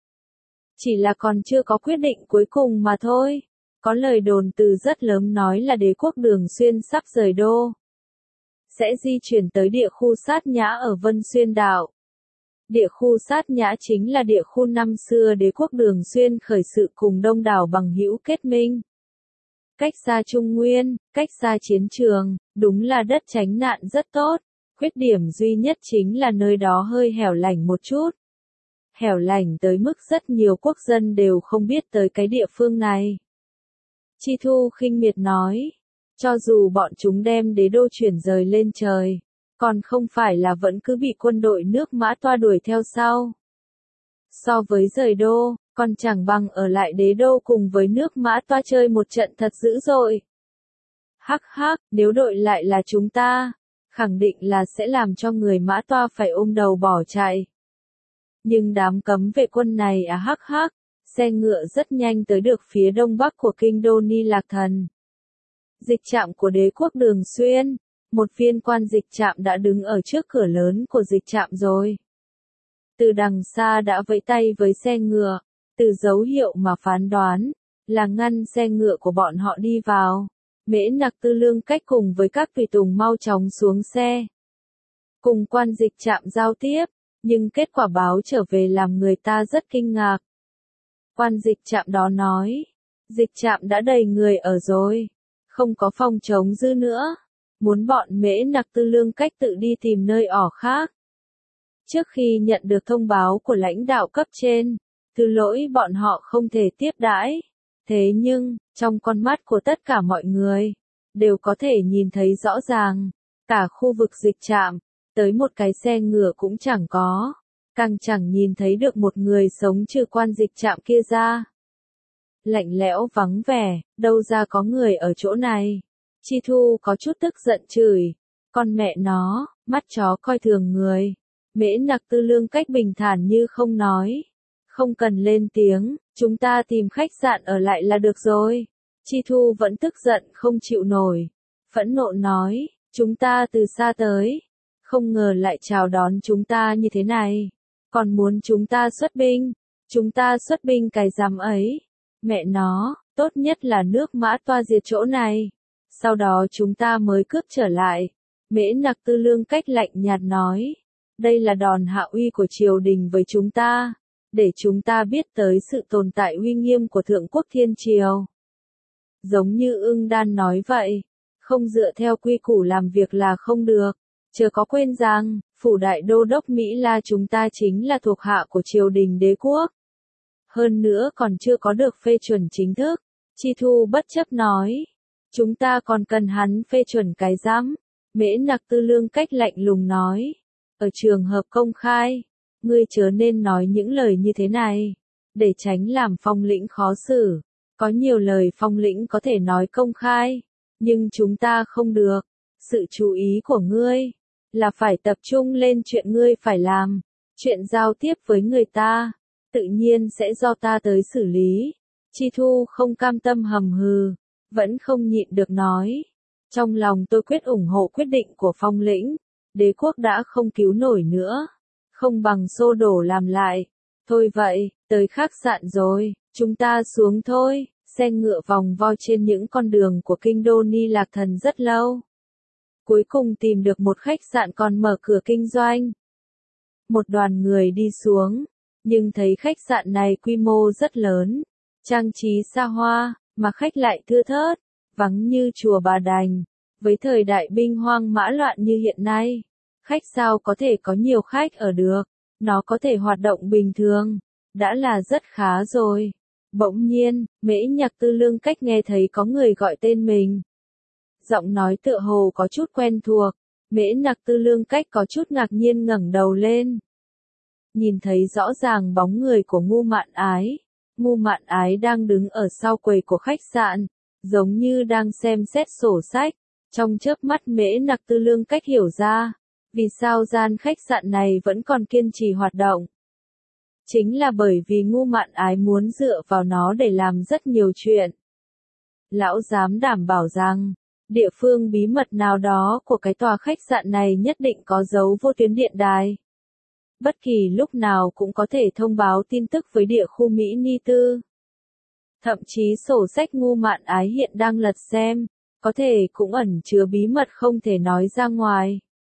Chỉ là còn chưa có quyết định cuối cùng mà thôi. Có lời đồn từ rất lớn nói là đế quốc Đường Xuyên sắp rời đô, sẽ di chuyển tới địa khu Sát Nhã ở Vân Xuyên Đảo. Địa khu Sát Nhã chính là địa khu năm xưa đế quốc Đường Xuyên khởi sự cùng đông đảo bằng hữu kết minh. Cách xa Trung Nguyên, cách xa chiến trường, đúng là đất tránh nạn rất tốt. Khuyết điểm duy nhất chính là nơi đó hơi hẻo lánh một chút. Hẻo lánh tới mức rất nhiều quốc dân đều không biết tới cái địa phương này. Chi Thu khinh miệt nói, cho dù bọn chúng đem đế đô chuyển rời lên trời, còn không phải là vẫn cứ bị quân đội nước Mã Toa đuổi theo sau. So với rời đô, còn chẳng bằng ở lại đế đô cùng với nước Mã Toa chơi một trận thật dữ dội. Hắc hắc, nếu đội lại là chúng ta, khẳng định là sẽ làm cho người Mã Toa phải ôm đầu bỏ chạy. Nhưng đám cấm vệ quân này hắc hắc, xe ngựa rất nhanh tới được phía đông bắc của kinh đô Ni Lạc Thần. Dịch trạm của đế quốc Đường Xuyên, một viên quan dịch trạm đã đứng ở trước cửa lớn của dịch trạm rồi. Từ đằng xa đã vẫy tay với xe ngựa, từ dấu hiệu mà phán đoán, là ngăn xe ngựa của bọn họ đi vào. Mễ Nặc Tư Lương Cách cùng với các tùy tùng mau chóng xuống xe. Cùng quan dịch trạm giao tiếp, nhưng kết quả báo trở về làm người ta rất kinh ngạc. Quan dịch trạm đó nói, dịch trạm đã đầy người ở rồi, không có phòng trống dư nữa, muốn bọn Mễ Nặc Tư Lương Cách tự đi tìm nơi ở khác. Trước khi nhận được thông báo của lãnh đạo cấp trên, thứ lỗi bọn họ không thể tiếp đãi. Thế nhưng, trong con mắt của tất cả mọi người, đều có thể nhìn thấy rõ ràng, cả khu vực dịch trạm, tới một cái xe ngựa cũng chẳng có, càng chẳng nhìn thấy được một người sống trừ quan dịch trạm kia ra. Lạnh lẽo vắng vẻ, đâu ra có người ở chỗ này. Chi Thu có chút tức giận chửi, con mẹ nó, mắt chó coi thường người. Mễ Nặc Tư Lương Cách bình thản như không nói. Không cần lên tiếng, chúng ta tìm khách sạn ở lại là được rồi. Chi Thu vẫn tức giận không chịu nổi. Phẫn nộ nói, chúng ta từ xa tới. Không ngờ lại chào đón chúng ta như thế này. Còn muốn chúng ta xuất binh. Chúng ta xuất binh cái giám ấy. Mẹ nó, tốt nhất là nước Mã Toa diệt chỗ này. Sau đó chúng ta mới cướp trở lại. Mễ Nặc Tư Lương Cách lạnh nhạt nói. Đây là đòn hạ uy của triều đình với chúng ta. Để chúng ta biết tới sự tồn tại uy nghiêm của Thượng Quốc Thiên Triều. Giống như Ưng Đan nói vậy, không dựa theo quy củ làm việc là không được. Chớ có quên rằng, phủ đại đô đốc Mỹ La chúng ta chính là thuộc hạ của triều đình đế quốc. Hơn nữa còn chưa có được phê chuẩn chính thức. Chi Thu bất chấp nói, chúng ta còn cần hắn phê chuẩn cái rắm. Mễ Nặc Tư Lương Cách lạnh lùng nói, ở trường hợp công khai, ngươi chớ nên nói những lời như thế này, để tránh làm Phong lĩnh khó xử. Có nhiều lời Phong lĩnh có thể nói công khai, nhưng chúng ta không được. Sự chú ý của ngươi là phải tập trung lên chuyện ngươi phải làm. Chuyện giao tiếp với người ta, tự nhiên sẽ do ta tới xử lý. Chi Thu không cam tâm hầm hừ, vẫn không nhịn được nói. Trong lòng tôi quyết ủng hộ quyết định của Phong lĩnh, đế quốc đã không cứu nổi nữa. Không bằng xô đổ làm lại. Thôi vậy, tới khách sạn rồi, chúng ta xuống thôi. Xe ngựa vòng vo trên những con đường của kinh đô Ni Lạc Thần rất lâu. Cuối cùng tìm được một khách sạn còn mở cửa kinh doanh. Một đoàn người đi xuống, nhưng thấy khách sạn này quy mô rất lớn, trang trí xa hoa, mà khách lại thưa thớt, vắng như chùa Bà Đành. Với thời đại binh hoang mã loạn như hiện nay, khách sao có thể có nhiều khách ở được, nó có thể hoạt động bình thường, đã là rất khá rồi. Bỗng nhiên, Mễ Nhạc Tư Lương Cách nghe thấy có người gọi tên mình. Giọng nói tựa hồ có chút quen thuộc, Mễ Nhạc Tư Lương Cách có chút ngạc nhiên ngẩng đầu lên. Nhìn thấy rõ ràng bóng người của Ngu Mạn Ái. Ngu Mạn Ái đang đứng ở sau quầy của khách sạn, giống như đang xem xét sổ sách. Trong chớp mắt Mễ Nhạc Tư Lương Cách hiểu ra, vì sao gian khách sạn này vẫn còn kiên trì hoạt động. Chính là bởi vì Ngu Mạn Ái muốn dựa vào nó để làm rất nhiều chuyện. Lão dám đảm bảo rằng, địa phương bí mật nào đó của cái tòa khách sạn này nhất định có dấu vô tuyến điện đài. Bất kỳ lúc nào cũng có thể thông báo tin tức với địa khu Mỹ Ni Tư. Thậm chí sổ sách Ngu Mạn Ái hiện đang lật xem, có thể cũng ẩn chứa bí mật không thể nói ra ngoài.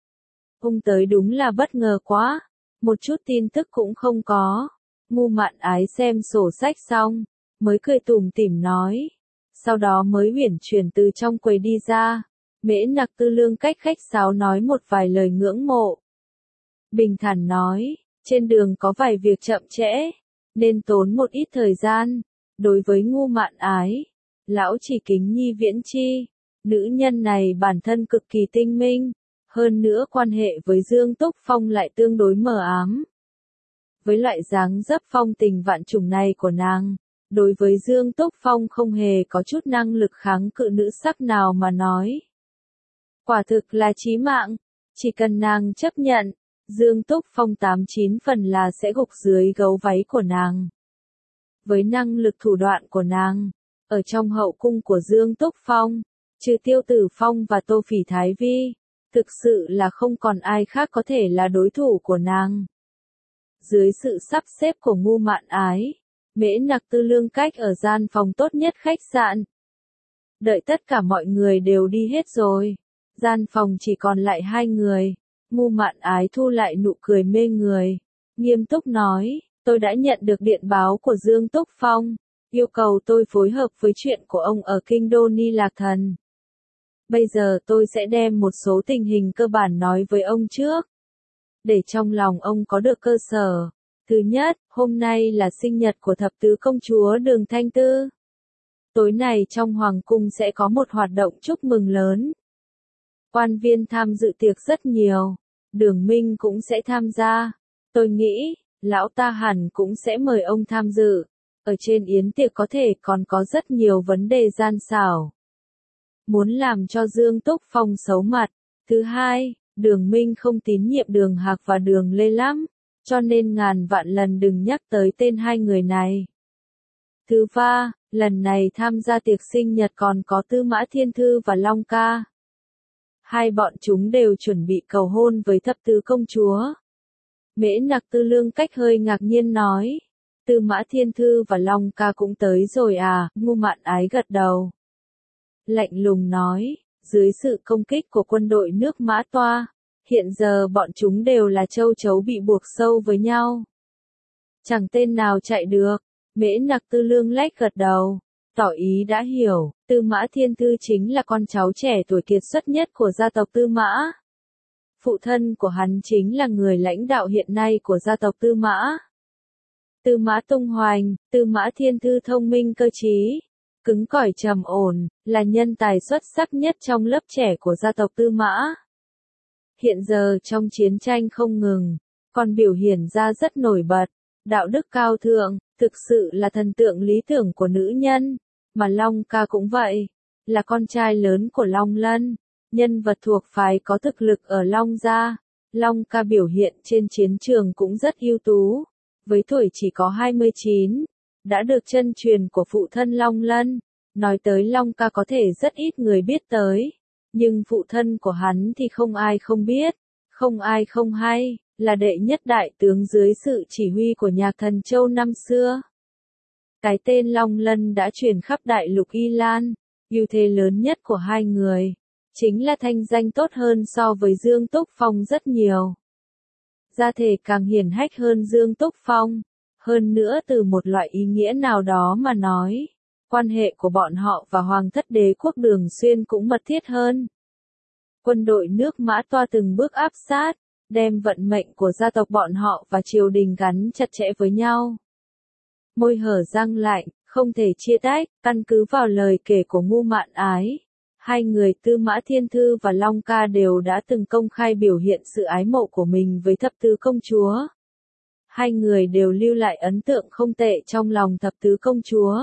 Ông tới đúng là bất ngờ quá, một chút tin tức cũng không có. Ngu Mạn Ái xem sổ sách xong, mới cười tủm tỉm nói. Sau đó mới uyển chuyển từ trong quầy đi ra. Mễ Nhạc Tư Lương Cách khách sáo nói một vài lời ngưỡng mộ. Bình thản nói, trên đường có vài việc chậm trễ, nên tốn một ít thời gian. Đối với Ngu Mạn Ái, lão chỉ kính nhi viễn chi. Nữ nhân này bản thân cực kỳ tinh minh, hơn nữa quan hệ với Dương Túc Phong lại tương đối mờ ám. Với loại dáng dấp phong tình vạn trùng này của nàng, đối với Dương Túc Phong không hề có chút năng lực kháng cự nữ sắc nào mà nói. Quả thực là chí mạng, chỉ cần nàng chấp nhận, Dương Túc Phong 89 phần là sẽ gục dưới gấu váy của nàng. Với năng lực thủ đoạn của nàng, ở trong hậu cung của Dương Túc Phong, trừ Tiêu Tử Phong và Tô Phỉ Thái Vi, thực sự là không còn ai khác có thể là đối thủ của nàng. Dưới sự sắp xếp của Ngu Mạn Ái, Mễ Nhạc Tư Lương Cách ở gian phòng tốt nhất khách sạn. Đợi tất cả mọi người đều đi hết rồi, gian phòng chỉ còn lại hai người. Ngu Mạn Ái thu lại nụ cười mê người, nghiêm túc nói, tôi đã nhận được điện báo của Dương Túc Phong, yêu cầu tôi phối hợp với chuyện của ông ở kinh đô Ni Lạc Thần. Bây giờ tôi sẽ đem một số tình hình cơ bản nói với ông trước, để trong lòng ông có được cơ sở. Thứ nhất, hôm nay là sinh nhật của thập tứ công chúa Đường Thanh Tư. Tối nay trong Hoàng cung sẽ có một hoạt động chúc mừng lớn. Quan viên tham dự tiệc rất nhiều, Đường Minh cũng sẽ tham gia. Tôi nghĩ, lão ta hẳn cũng sẽ mời ông tham dự. Ở trên yến tiệc có thể còn có rất nhiều vấn đề gian xảo. Muốn làm cho Dương Túc Phong xấu mặt. Thứ hai, Đường Minh không tín nhiệm Đường Hạc và Đường Lê lắm, cho nên ngàn vạn lần đừng nhắc tới tên hai người này. Thứ ba, lần này tham gia tiệc sinh nhật còn có Tư Mã Thiên Thư và Long Ca. Hai bọn chúng đều chuẩn bị cầu hôn với thập tứ công chúa. Mễ Nhạc Tư Lương Cách hơi ngạc nhiên nói, Tư Mã Thiên Thư và Long Ca cũng tới rồi à? Ngu Mạn Ái gật đầu. Lạnh lùng nói, dưới sự công kích của quân đội nước Mã Toa, hiện giờ bọn chúng đều là châu chấu bị buộc sâu với nhau. Chẳng tên nào chạy được. Mễ Nhạc Tư Lương Lách gật đầu, tỏ ý đã hiểu. Tư Mã Thiên Thư chính là con cháu trẻ tuổi kiệt xuất nhất của gia tộc Tư Mã. Phụ thân của hắn chính là người lãnh đạo hiện nay của gia tộc Tư Mã. Tư Mã tung hoành, Tư Mã Thiên Thư thông minh cơ trí, cứng cỏi trầm ổn, là nhân tài xuất sắc nhất trong lớp trẻ của gia tộc Tư Mã. Hiện giờ trong chiến tranh không ngừng, còn biểu hiện ra rất nổi bật, đạo đức cao thượng, thực sự là thần tượng lý tưởng của nữ nhân, mà Long Ca cũng vậy, là con trai lớn của Long Lân, nhân vật thuộc phái có thực lực ở Long gia, Long Ca biểu hiện trên chiến trường cũng rất ưu tú. Với tuổi chỉ có 29, đã được chân truyền của phụ thân Long Lân. Nói tới Long Ca có thể rất ít người biết tới, nhưng phụ thân của hắn thì không ai không biết, không ai không hay, là đệ nhất đại tướng dưới sự chỉ huy của Nhạc Thần Châu năm xưa. Cái tên Long Lân đã truyền khắp đại lục Y Lan, ưu thế lớn nhất của hai người, chính là thanh danh tốt hơn so với Dương Túc Phong rất nhiều. Gia thể càng hiển hách hơn Dương Túc Phong, hơn nữa từ một loại ý nghĩa nào đó mà nói, quan hệ của bọn họ và Hoàng thất Đế quốc Đường Xuyên cũng mật thiết hơn. Quân đội nước Mã Toa từng bước áp sát, đem vận mệnh của gia tộc bọn họ và triều đình gắn chặt chẽ với nhau. Môi hở răng lạnh, không thể chia tách, căn cứ vào lời kể của Ngu Mạn Ái. Hai người Tư Mã Thiên Thư và Long Ca đều đã từng công khai biểu hiện sự ái mộ của mình với thập tứ công chúa. Hai người đều lưu lại ấn tượng không tệ trong lòng thập tứ công chúa.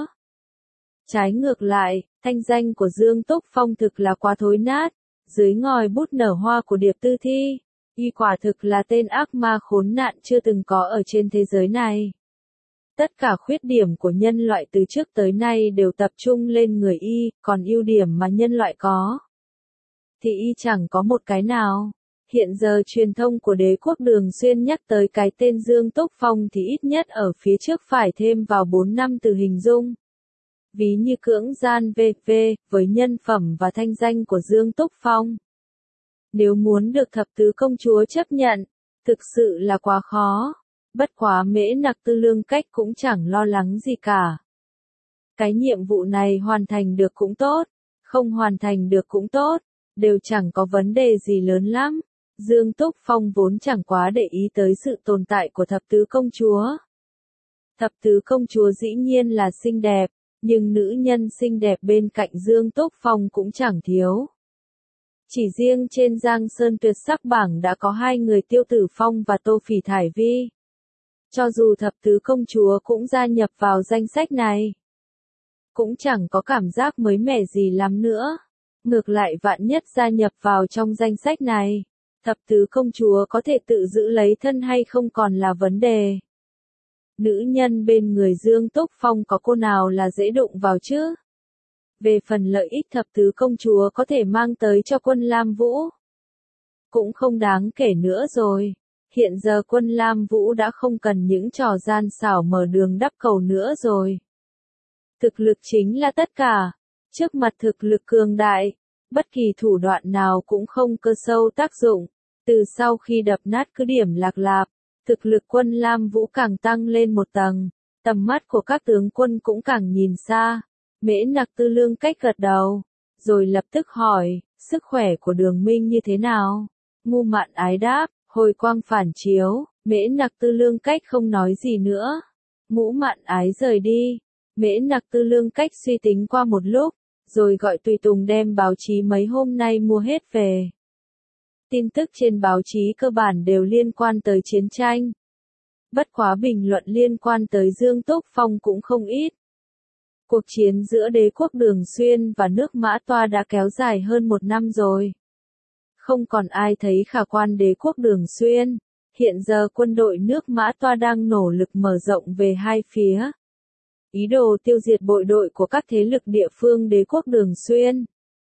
Trái ngược lại, thanh danh của Dương Túc Phong thực là quá thối nát, dưới ngòi bút nở hoa của Điệp Tư Thi, y quả thực là tên ác ma khốn nạn chưa từng có ở trên thế giới này. Tất cả khuyết điểm của nhân loại từ trước tới nay đều tập trung lên người y, còn ưu điểm mà nhân loại có thì y chẳng có một cái nào. Hiện giờ truyền thông của Đế quốc Đường Xuyên nhắc tới cái tên Dương Túc Phong thì ít nhất ở phía trước phải thêm vào 4 năm từ hình dung. Ví như cưỡng gian v.v. với nhân phẩm và thanh danh của Dương Túc Phong. Nếu muốn được thập tứ công chúa chấp nhận, thực sự là quá khó. Bất quá Mễ Nặc Tư Lương Cách cũng chẳng lo lắng gì cả. Cái nhiệm vụ này hoàn thành được cũng tốt, không hoàn thành được cũng tốt, đều chẳng có vấn đề gì lớn lắm. Dương Túc Phong vốn chẳng quá để ý tới sự tồn tại của thập tứ công chúa. Thập tứ công chúa dĩ nhiên là xinh đẹp, nhưng nữ nhân xinh đẹp bên cạnh Dương Túc Phong cũng chẳng thiếu. Chỉ riêng trên Giang Sơn tuyệt sắc bảng đã có hai người Tiêu Tử Phong và Tô Phỉ Thải Vi. Cho dù thập tứ công chúa cũng gia nhập vào danh sách này, cũng chẳng có cảm giác mới mẻ gì lắm nữa. Ngược lại vạn nhất gia nhập vào trong danh sách này, thập tứ công chúa có thể tự giữ lấy thân hay không còn là vấn đề. Nữ nhân bên người Dương Túc Phong có cô nào là dễ đụng vào chứ? Về phần lợi ích thập tứ công chúa có thể mang tới cho quân Lam Vũ, cũng không đáng kể nữa rồi. Hiện giờ quân Lam Vũ đã không cần những trò gian xảo mở đường đắp cầu nữa rồi. Thực lực chính là tất cả. Trước mặt thực lực cường đại, bất kỳ thủ đoạn nào cũng không cơ sâu tác dụng. Từ sau khi đập nát cứ điểm Lạc Lạp, thực lực quân Lam Vũ càng tăng lên một tầng. Tầm mắt của các tướng quân cũng càng nhìn xa. Mễ Nặc Tư Lương Cách gật đầu, rồi lập tức hỏi, sức khỏe của Đường Minh như thế nào? Ngu Mạn Ái đáp, hồi quang phản chiếu. Mễ Nặc Tư Lương Cách không nói gì nữa. Ngũ Mạn Ái rời đi. Mễ Nặc Tư Lương Cách suy tính qua một lúc, rồi gọi tùy tùng đem báo chí mấy hôm nay mua hết về. Tin tức trên báo chí cơ bản đều liên quan tới chiến tranh. Bất quá bình luận liên quan tới Dương Túc Phong cũng không ít. Cuộc chiến giữa Đế quốc Đường Xuyên và nước Mã Toa đã kéo dài hơn 1 năm rồi. Không còn ai thấy khả quan Đế quốc Đường Xuyên. Hiện giờ quân đội nước Mã Toa đang nỗ lực mở rộng về hai phía. Ý đồ tiêu diệt bộ đội của các thế lực địa phương Đế quốc Đường Xuyên.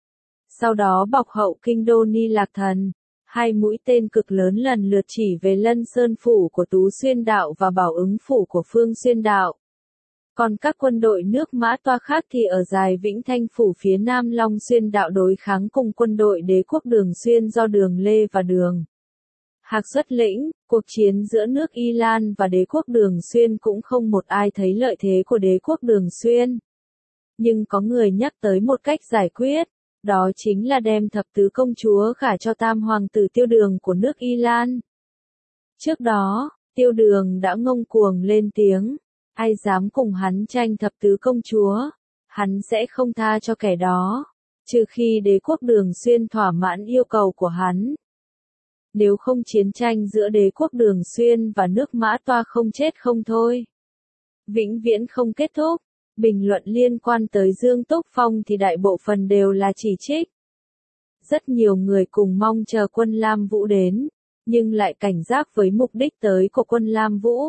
Sau đó bọc hậu kinh đô Ni Lạc Thần. Hai mũi tên cực lớn lần lượt chỉ về Lân Sơn phủ của Tú Xuyên Đạo và Bảo Ứng phủ của Phương Xuyên Đạo. Còn các quân đội nước Mã Toa khác thì ở dài Vĩnh Thanh phủ phía Nam Long Xuyên Đạo đối kháng cùng quân đội Đế quốc Đường Xuyên do Đường Lê và Đường Hạc xuất lĩnh. Cuộc chiến giữa nước Y Lan và Đế quốc Đường Xuyên cũng không một ai thấy lợi thế của Đế quốc Đường Xuyên. Nhưng có người nhắc tới một cách giải quyết, đó chính là đem thập tứ công chúa gả cho tam hoàng tử Tiêu Đường của nước Y Lan. Trước đó, Tiêu Đường đã ngông cuồng lên tiếng, ai dám cùng hắn tranh thập tứ công chúa, hắn sẽ không tha cho kẻ đó, trừ khi Đế quốc Đường Xuyên thỏa mãn yêu cầu của hắn. Nếu không chiến tranh giữa Đế quốc Đường Xuyên và nước Mã Toa không chết không thôi. Vĩnh viễn không kết thúc. Bình luận liên quan tới Dương Túc Phong thì đại bộ phần đều là chỉ trích. Rất nhiều người cùng mong chờ quân Lam Vũ đến, nhưng lại cảnh giác với mục đích tới của quân Lam Vũ.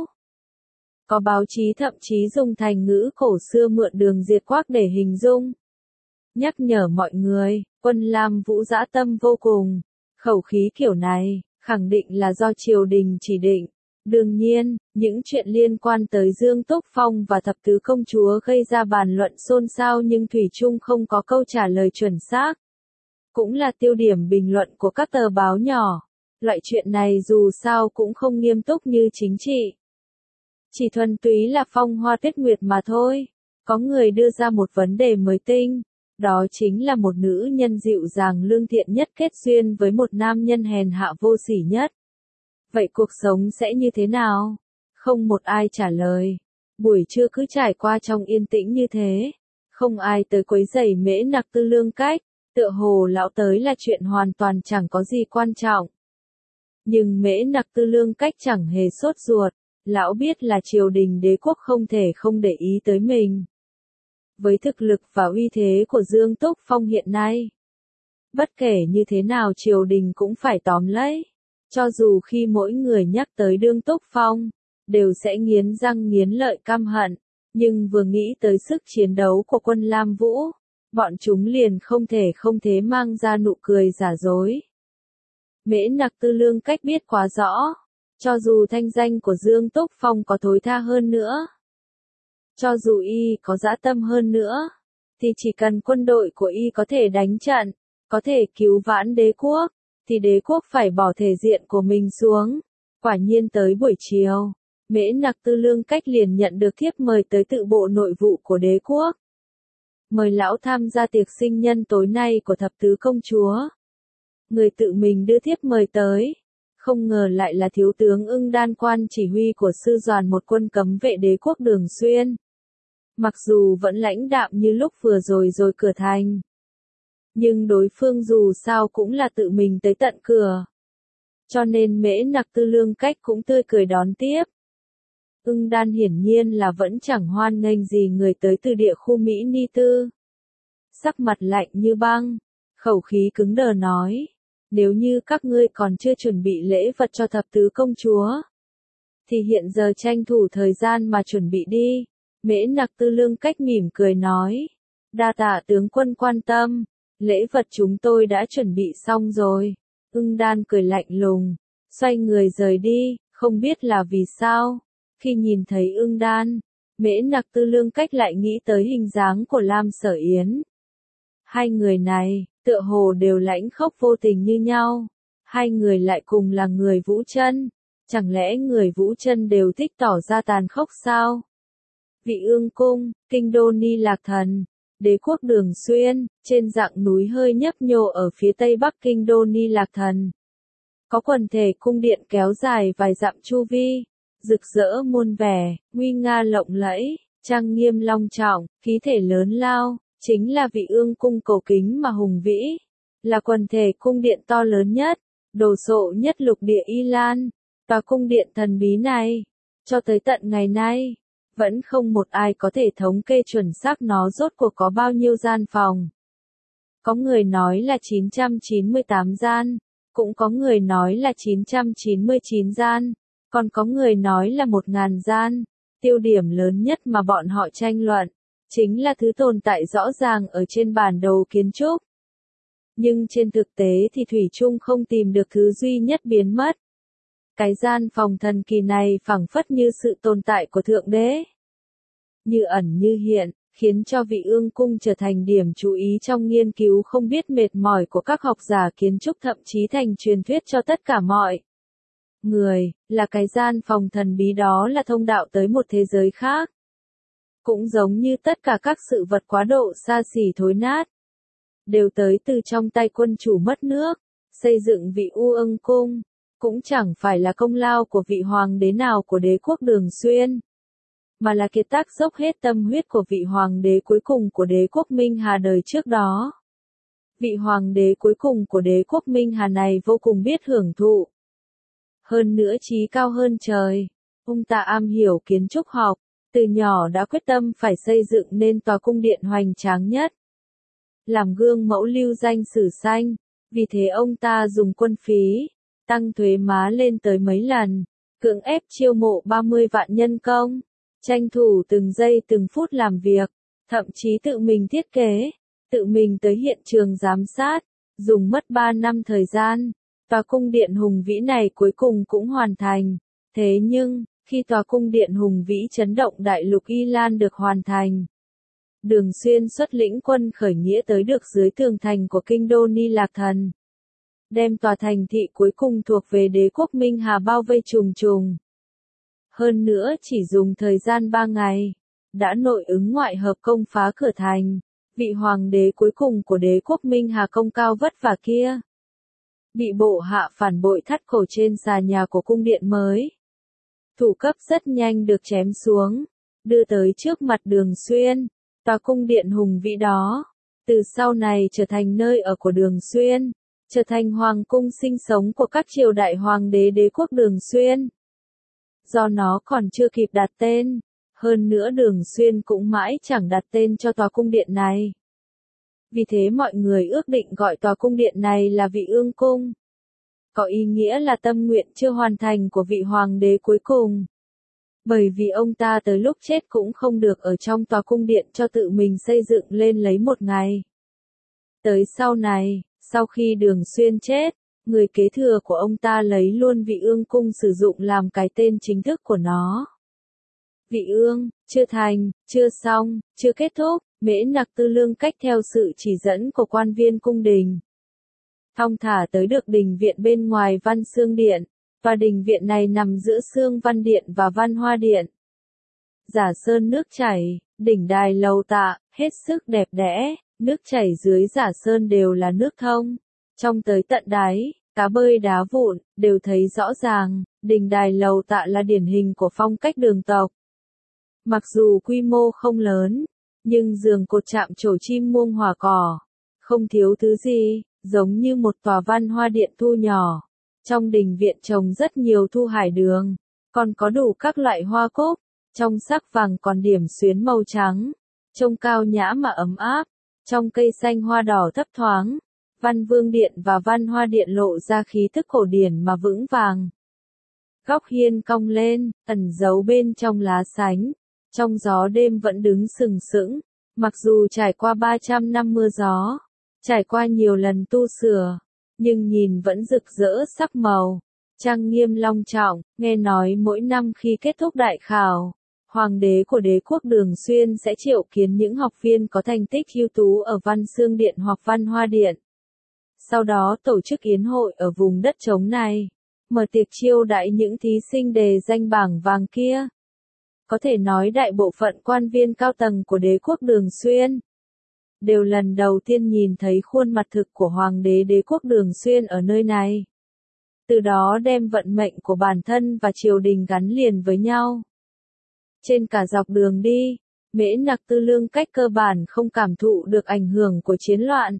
Có báo chí thậm chí dùng thành ngữ cổ xưa mượn đường diệt quác để hình dung. Nhắc nhở mọi người, quân Lam Vũ dã tâm vô cùng. Khẩu khí kiểu này, khẳng định là do triều đình chỉ định. Đương nhiên, những chuyện liên quan tới Dương Túc Phong và thập tứ công chúa gây ra bàn luận xôn xao nhưng thủy chung không có câu trả lời chuẩn xác. Cũng là tiêu điểm bình luận của các tờ báo nhỏ. Loại chuyện này dù sao cũng không nghiêm túc như chính trị. Chỉ thuần túy là phong hoa tuyết nguyệt mà thôi. Có người đưa ra một vấn đề mới tinh. Đó chính là một nữ nhân dịu dàng lương thiện nhất kết duyên với một nam nhân hèn hạ vô sỉ nhất. Vậy cuộc sống sẽ như thế nào? Không một ai trả lời. Buổi trưa cứ trải qua trong yên tĩnh như thế. Không ai tới quấy rầy Mễ Nặc Tư Lương Cách. Tựa hồ lão tới là chuyện hoàn toàn chẳng có gì quan trọng. Nhưng Mễ Nặc Tư Lương Cách chẳng hề sốt ruột. Lão biết là triều đình đế quốc không thể không để ý tới mình. Với thực lực và uy thế của Dương Túc Phong hiện nay, bất kể như thế nào triều đình cũng phải tóm lấy. Cho dù khi mỗi người nhắc tới Dương Túc Phong, đều sẽ nghiến răng nghiến lợi căm hận, nhưng vừa nghĩ tới sức chiến đấu của quân Lam Vũ, bọn chúng liền không thể mang ra nụ cười giả dối. Mễ Nặc Tư Lương Cách biết quá rõ, cho dù thanh danh của Dương Túc Phong có thối tha hơn nữa, cho dù y có dã tâm hơn nữa, thì chỉ cần quân đội của y có thể đánh trận, có thể cứu vãn đế quốc, thì đế quốc phải bỏ thể diện của mình xuống. Quả nhiên tới buổi chiều, Mễ Nặc Tư Lương Cách liền nhận được thiếp mời tới tự bộ nội vụ của đế quốc. Mời lão tham gia tiệc sinh nhân tối nay của thập tứ công chúa. Người tự mình đưa thiếp mời tới. Không ngờ lại là thiếu tướng Ưng Đan, quan chỉ huy của sư đoàn một quân cấm vệ đế quốc Đường Xuyên. Mặc dù vẫn lãnh đạm như lúc vừa rồi cửa thành, nhưng đối phương dù sao cũng là tự mình tới tận cửa. Cho nên Mễ Nặc Tư Lương Cách cũng tươi cười đón tiếp. Ưng Đan hiển nhiên là vẫn chẳng hoan nghênh gì người tới từ địa khu Mỹ Ni Tư. Sắc mặt lạnh như băng, khẩu khí cứng đờ nói. Nếu như các ngươi còn chưa chuẩn bị lễ vật cho thập tứ công chúa, thì hiện giờ tranh thủ thời gian mà chuẩn bị đi. Mễ Nặc Tư Lương Cách mỉm cười nói. Đa tạ tướng quân quan tâm, lễ vật chúng tôi đã chuẩn bị xong rồi. Ưng Đan cười lạnh lùng, xoay người rời đi, không biết là vì sao. Khi nhìn thấy Ưng Đan, Mễ Nặc Tư Lương Cách lại nghĩ tới hình dáng của Lam Sở Yến. Hai người này, tựa hồ đều lãnh khốc vô tình như nhau. Hai người lại cùng là người Vũ Chân. Chẳng lẽ người Vũ Chân đều thích tỏ ra tàn khốc sao? Vị Ương Cung, kinh đô Ni Lạc Thần, đế quốc Đường Xuyên, trên dạng núi hơi nhấp nhô ở phía tây bắc kinh đô Ni Lạc Thần. Có quần thể cung điện kéo dài vài dặm chu vi, rực rỡ muôn vẻ, nguy nga lộng lẫy, trang nghiêm long trọng, khí thể lớn lao, chính là vị Ương Cung cổ kính mà hùng vĩ, là quần thể cung điện to lớn nhất, đồ sộ nhất lục địa Y Lan. Và cung điện thần bí này, cho tới tận ngày nay, vẫn không một ai có thể thống kê chuẩn xác nó rốt cuộc có bao nhiêu gian phòng. Có người nói là 998 gian, cũng có người nói là 999 gian, còn có người nói là 1000 gian. Tiêu điểm lớn nhất mà bọn họ tranh luận, chính là thứ tồn tại rõ ràng ở trên bản đồ kiến trúc. Nhưng trên thực tế thì thủy chung không tìm được thứ duy nhất biến mất. Cái gian phòng thần kỳ này phảng phất như sự tồn tại của Thượng Đế. Như ẩn như hiện, khiến cho vị Ương Cung trở thành điểm chú ý trong nghiên cứu không biết mệt mỏi của các học giả kiến trúc, thậm chí thành truyền thuyết cho tất cả mọi người, là cái gian phòng thần bí đó là thông đạo tới một thế giới khác. Cũng giống như tất cả các sự vật quá độ xa xỉ thối nát, đều tới từ trong tay quân chủ mất nước. Xây dựng vị Ương Cung cũng chẳng phải là công lao của vị hoàng đế nào của đế quốc Đường Xuyên, mà là kiệt tác dốc hết tâm huyết của vị hoàng đế cuối cùng của đế quốc Minh Hà đời trước đó. Vị hoàng đế cuối cùng của đế quốc Minh Hà này vô cùng biết hưởng thụ. Hơn nữa trí cao hơn trời, ông ta am hiểu kiến trúc học, từ nhỏ đã quyết tâm phải xây dựng nên tòa cung điện hoành tráng nhất, làm gương mẫu lưu danh sử sanh. Vì thế ông ta dùng quân phí, tăng thuế má lên tới mấy lần, cưỡng ép chiêu mộ 30 vạn nhân công, tranh thủ từng giây từng phút làm việc, thậm chí tự mình thiết kế, tự mình tới hiện trường giám sát, dùng mất 3 năm thời gian, tòa cung điện hùng vĩ này cuối cùng cũng hoàn thành. Thế nhưng, khi tòa cung điện hùng vĩ chấn động đại lục Y Lan được hoàn thành, Đường Xuyên xuất lĩnh quân khởi nghĩa tới được dưới tường thành của kinh đô Ni Lạc Thần, đem tòa thành thị cuối cùng thuộc về đế quốc Minh Hà bao vây trùng trùng. Hơn nữa chỉ dùng thời gian 3 ngày, đã nội ứng ngoại hợp công phá cửa thành, vị hoàng đế cuối cùng của đế quốc Minh Hà công cao vất vả kia, bị bộ hạ phản bội thắt cổ trên xà nhà của cung điện mới. Thủ cấp rất nhanh được chém xuống, đưa tới trước mặt Đường Xuyên, tòa cung điện hùng vĩ đó, từ sau này trở thành nơi ở của Đường Xuyên, trở thành hoàng cung sinh sống của các triều đại hoàng đế đế quốc Đường Xuyên. Do nó còn chưa kịp đặt tên, hơn nữa Đường Xuyên cũng mãi chẳng đặt tên cho tòa cung điện này. Vì thế mọi người ước định gọi tòa cung điện này là Vị Ương Cung. Có ý nghĩa là tâm nguyện chưa hoàn thành của vị hoàng đế cuối cùng. Bởi vì ông ta tới lúc chết cũng không được ở trong tòa cung điện cho tự mình xây dựng lên lấy một ngày. Tới sau này, sau khi Đường Xuyên chết, người kế thừa của ông ta lấy luôn Vị Ương Cung sử dụng làm cái tên chính thức của nó. Vị Ương, chưa thành, chưa xong, chưa kết thúc, Mễ Nặc Tư Lương cách theo sự chỉ dẫn của quan viên cung đình, thong thả tới được đình viện bên ngoài Văn Xương Điện, và đình viện này nằm giữa Xương Văn Điện và Văn Hoa Điện. Giả sơn nước chảy, đỉnh đài lầu tạ, hết sức đẹp đẽ, nước chảy dưới giả sơn đều là nước thông, trong tới tận đáy, cá bơi đá vụn, đều thấy rõ ràng, đỉnh đài lầu tạ là điển hình của phong cách Đường tộc. Mặc dù quy mô không lớn, nhưng giường cột chạm trổ chim muông hòa cỏ, không thiếu thứ gì, giống như một tòa Văn Hoa Điện thu nhỏ. Trong đình viện trồng rất nhiều thu hải đường, còn có đủ các loại hoa cúc, trong sắc vàng còn điểm xuyến màu trắng, trông cao nhã mà ấm áp, trong cây xanh hoa đỏ thấp thoáng. Văn Vương Điện và Văn Hoa Điện lộ ra khí thức cổ điển mà vững vàng. Góc hiên cong lên, ẩn giấu bên trong lá sánh, trong gió đêm vẫn đứng sừng sững, mặc dù trải qua 300 năm mưa gió, trải qua nhiều lần tu sửa, nhưng nhìn vẫn rực rỡ sắc màu, trang nghiêm long trọng. Nghe nói mỗi năm khi kết thúc đại khảo, hoàng đế của đế quốc Đường Xuyên sẽ triệu kiến những học viên có thành tích ưu tú ở Văn Xương Điện hoặc Văn Hoa Điện. Sau đó tổ chức yến hội ở vùng đất trống này, mở tiệc chiêu đãi những thí sinh đề danh bảng vàng kia. Có thể nói đại bộ phận quan viên cao tầng của đế quốc Đường Xuyên đều lần đầu tiên nhìn thấy khuôn mặt thực của hoàng đế đế quốc Đường Xuyên ở nơi này. Từ đó đem vận mệnh của bản thân và triều đình gắn liền với nhau. Trên cả dọc đường đi, Mễ Nặc Tư Lương cách cơ bản không cảm thụ được ảnh hưởng của chiến loạn.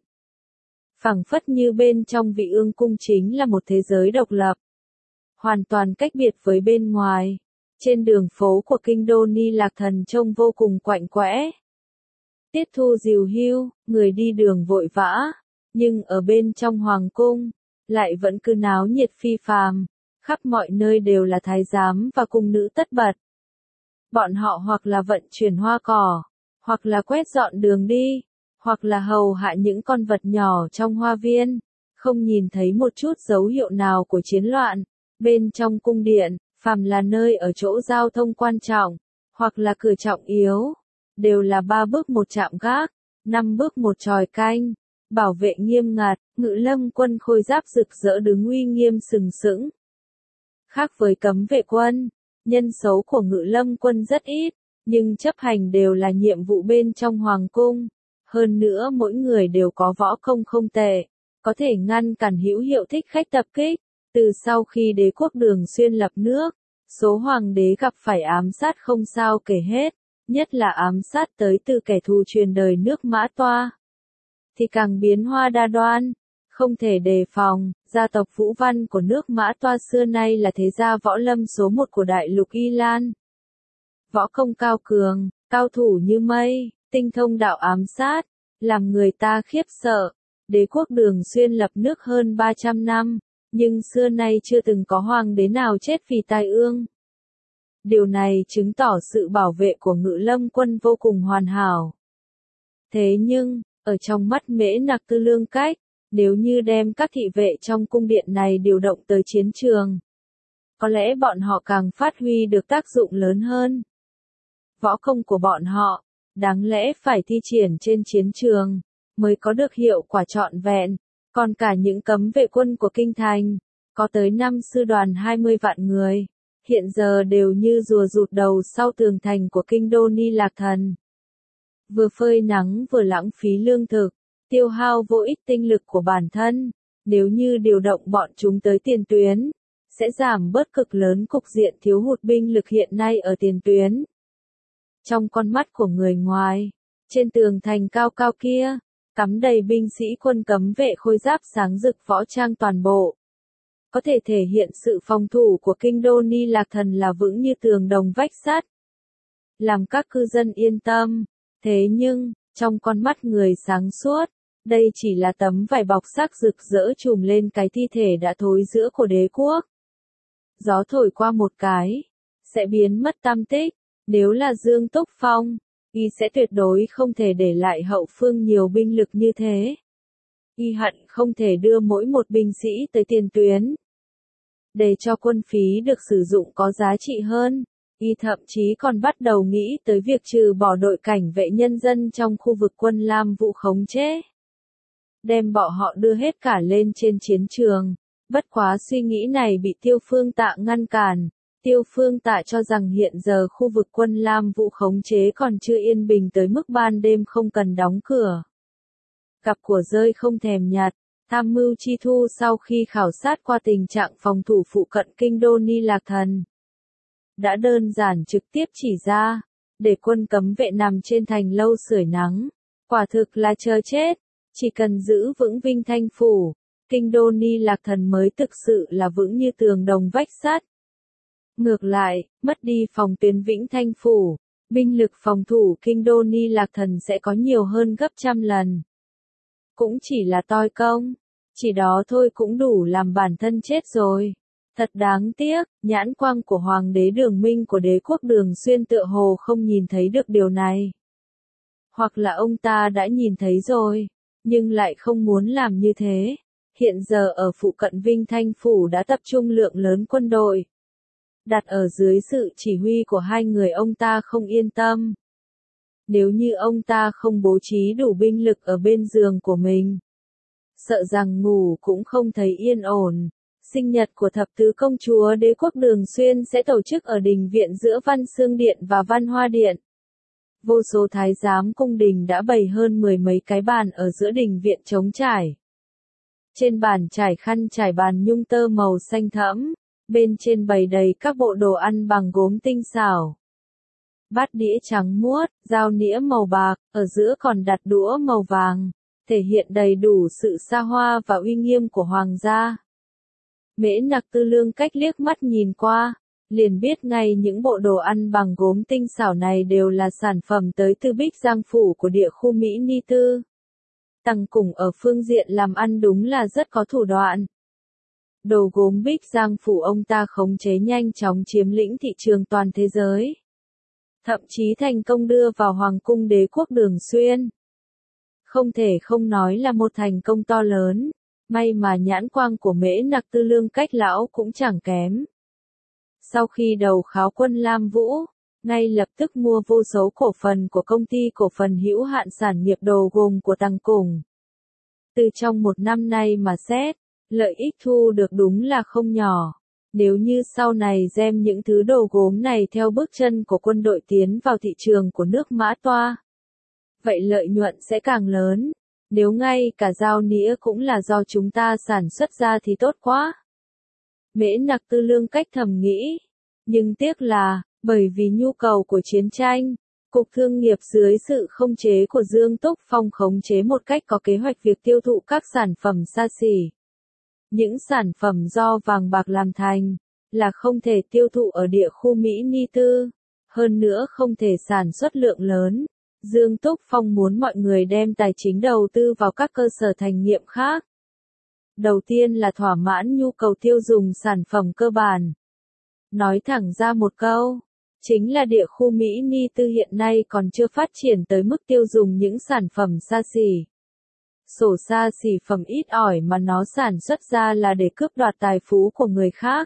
Phảng phất như bên trong Vị Ương Cung chính là một thế giới độc lập, hoàn toàn cách biệt với bên ngoài. Trên đường phố của kinh đô Ni Lạc Thần trông vô cùng quạnh quẽ. Tiết thu dìu hưu, người đi đường vội vã, nhưng ở bên trong hoàng cung, lại vẫn cứ náo nhiệt phi phàm, khắp mọi nơi đều là thái giám và cung nữ tất bật. Bọn họ hoặc là vận chuyển hoa cỏ, hoặc là quét dọn đường đi, hoặc là hầu hạ những con vật nhỏ trong hoa viên, không nhìn thấy một chút dấu hiệu nào của chiến loạn. Bên trong cung điện, phàm là nơi ở chỗ giao thông quan trọng, hoặc là cửa trọng yếu, đều là 3 bước một trạm gác, 5 bước một chòi canh, bảo vệ nghiêm ngặt. Ngự lâm quân khôi giáp rực rỡ đứng uy nghiêm sừng sững. Khác với cấm vệ quân, nhân số của ngự lâm quân rất ít, nhưng chấp hành đều là nhiệm vụ bên trong hoàng cung. Hơn nữa mỗi người đều có võ công không tệ, có thể ngăn cản hữu hiệu thích khách tập kích. Từ sau khi đế quốc Đường Xuyên lập nước, số hoàng đế gặp phải ám sát không sao kể hết, nhất là ám sát tới từ kẻ thù truyền đời nước Mã Toa, thì càng biến hoa đa đoan, không thể đề phòng. Gia tộc Vũ Văn của nước Mã Toa xưa nay là thế gia võ lâm số 1 của đại lục Y Lan. Võ công cao cường, cao thủ như mây, tinh thông đạo ám sát, làm người ta khiếp sợ. Đế quốc Đường Xuyên lập nước hơn 300 năm, nhưng xưa nay chưa từng có hoàng đế nào chết vì tai ương. Điều này chứng tỏ sự bảo vệ của Ngự Lâm quân vô cùng hoàn hảo. Thế nhưng, ở trong mắt Mễ Nặc Tư Lương Cách, nếu như đem các thị vệ trong cung điện này điều động tới chiến trường, có lẽ bọn họ càng phát huy được tác dụng lớn hơn. Võ công của bọn họ, đáng lẽ phải thi triển trên chiến trường, mới có được hiệu quả trọn vẹn, còn cả những cấm vệ quân của kinh thành, có tới 5 sư đoàn 20 vạn người, hiện giờ đều như rùa rụt đầu sau tường thành của kinh đô Ni Lạc Thần. Vừa phơi nắng vừa lãng phí lương thực, tiêu hao vô ích tinh lực của bản thân, nếu như điều động bọn chúng tới tiền tuyến, sẽ giảm bớt cực lớn cục diện thiếu hụt binh lực hiện nay ở tiền tuyến. Trong con mắt của người ngoài, trên tường thành cao cao kia, cắm đầy binh sĩ quân cấm vệ khôi giáp sáng rực võ trang toàn bộ. Có thể thể hiện sự phòng thủ của kinh đô Ni Lạc Thần là vững như tường đồng vách sắt, làm các cư dân yên tâm. Thế nhưng, trong con mắt người sáng suốt, đây chỉ là tấm vải bọc sắc rực rỡ trùm lên cái thi thể đã thối rữa của đế quốc. Gió thổi qua một cái, sẽ biến mất tăm tích. Nếu là Dương Túc Phong, y sẽ tuyệt đối không thể để lại hậu phương nhiều binh lực như thế. Y hận không thể đưa mỗi một binh sĩ tới tiền tuyến, để cho quân phí được sử dụng có giá trị hơn. Y thậm chí còn bắt đầu nghĩ tới việc trừ bỏ đội cảnh vệ nhân dân trong khu vực quân Lam Vũ khống chế, đem bọn họ đưa hết cả lên trên chiến trường. Bất quá suy nghĩ này bị Tiêu Phương Tạ ngăn cản. Tiêu Phương Tạ cho rằng hiện giờ khu vực quân Lam Vũ khống chế còn chưa yên bình tới mức ban đêm không cần đóng cửa. Cặp của rơi không thèm nhặt, tham mưu chi thu sau khi khảo sát qua tình trạng phòng thủ phụ cận kinh đô Ni Lạc Thần, đã đơn giản trực tiếp chỉ ra, để quân cấm vệ nằm trên thành lâu sưởi nắng, quả thực là chờ chết. Chỉ cần giữ vững Vinh Thanh Phủ, kinh đô Ni Lạc Thần mới thực sự là vững như tường đồng vách sắt. Ngược lại, mất đi phòng tuyến Vĩnh Thanh Phủ, binh lực phòng thủ kinh đô Ni Lạc Thần sẽ có nhiều hơn gấp trăm lần. Cũng chỉ là toi công, chỉ đó thôi cũng đủ làm bản thân chết rồi. Thật đáng tiếc, nhãn quang của Hoàng đế Đường Minh của đế quốc Đường Xuyên tựa hồ không nhìn thấy được điều này. Hoặc là ông ta đã nhìn thấy rồi, nhưng lại không muốn làm như thế. Hiện giờ ở phụ cận Vinh Thanh Phủ đã tập trung lượng lớn quân đội. Đặt ở dưới sự chỉ huy của hai người ông ta không yên tâm. Nếu như ông ta không bố trí đủ binh lực ở bên giường của mình, sợ rằng ngủ cũng không thấy yên ổn. Sinh nhật của thập tứ công chúa đế quốc Đường Xuyên sẽ tổ chức ở đình viện giữa Văn Xương Điện và Văn Hoa Điện. Vô số thái giám cung đình đã bày hơn 10 mấy cái bàn ở giữa đình viện trống trải. Trên bàn trải khăn trải bàn nhung tơ màu xanh thẫm, bên trên bày đầy các bộ đồ ăn bằng gốm tinh xảo. Bát đĩa trắng muốt, dao nĩa màu bạc, ở giữa còn đặt đũa màu vàng, thể hiện đầy đủ sự xa hoa và uy nghiêm của hoàng gia. Mễ Nặc Tư Lương Cách liếc mắt nhìn qua, liền biết ngay những bộ đồ ăn bằng gốm tinh xảo này đều là sản phẩm tới từ Bích Giang Phủ của địa khu Mỹ Ni Tư. Tằng Củng ở phương diện làm ăn đúng là rất có thủ đoạn. Đồ gốm Bích Giang Phủ ông ta khống chế nhanh chóng chiếm lĩnh thị trường toàn thế giới. Thậm chí thành công đưa vào Hoàng cung đế quốc Đường Xuyên. Không thể không nói là một thành công to lớn. May mà nhãn quang của Mễ Nặc Tư Lương Cách lão cũng chẳng kém. Sau khi đầu kháo quân Lam Vũ, ngay lập tức mua vô số cổ phần của công ty cổ phần hữu hạn sản nghiệp đồ gồm của Tằng Củng. Từ trong một năm nay mà xét, lợi ích thu được đúng là không nhỏ. Nếu như sau này đem những thứ đồ gốm này theo bước chân của quân đội tiến vào thị trường của nước Mã Toa, vậy lợi nhuận sẽ càng lớn. Nếu ngay cả dao nĩa cũng là do chúng ta sản xuất ra thì tốt quá. Mễ Nặc Tư Lương Cách thầm nghĩ. Nhưng tiếc là, bởi vì nhu cầu của chiến tranh, Cục Thương nghiệp dưới sự khống chế của Dương Túc Phong khống chế một cách có kế hoạch việc tiêu thụ các sản phẩm xa xỉ. Những sản phẩm do vàng bạc làm thành, là không thể tiêu thụ ở địa khu Mỹ Ni Tư, hơn nữa không thể sản xuất lượng lớn. Dương Túc Phong muốn mọi người đem tài chính đầu tư vào các cơ sở thành nghiệm khác. Đầu tiên là thỏa mãn nhu cầu tiêu dùng sản phẩm cơ bản. Nói thẳng ra một câu, chính là địa khu Mỹ Ni Tư hiện nay còn chưa phát triển tới mức tiêu dùng những sản phẩm xa xỉ. Sổ xa xỉ phẩm ít ỏi mà nó sản xuất ra là để cướp đoạt tài phú của người khác.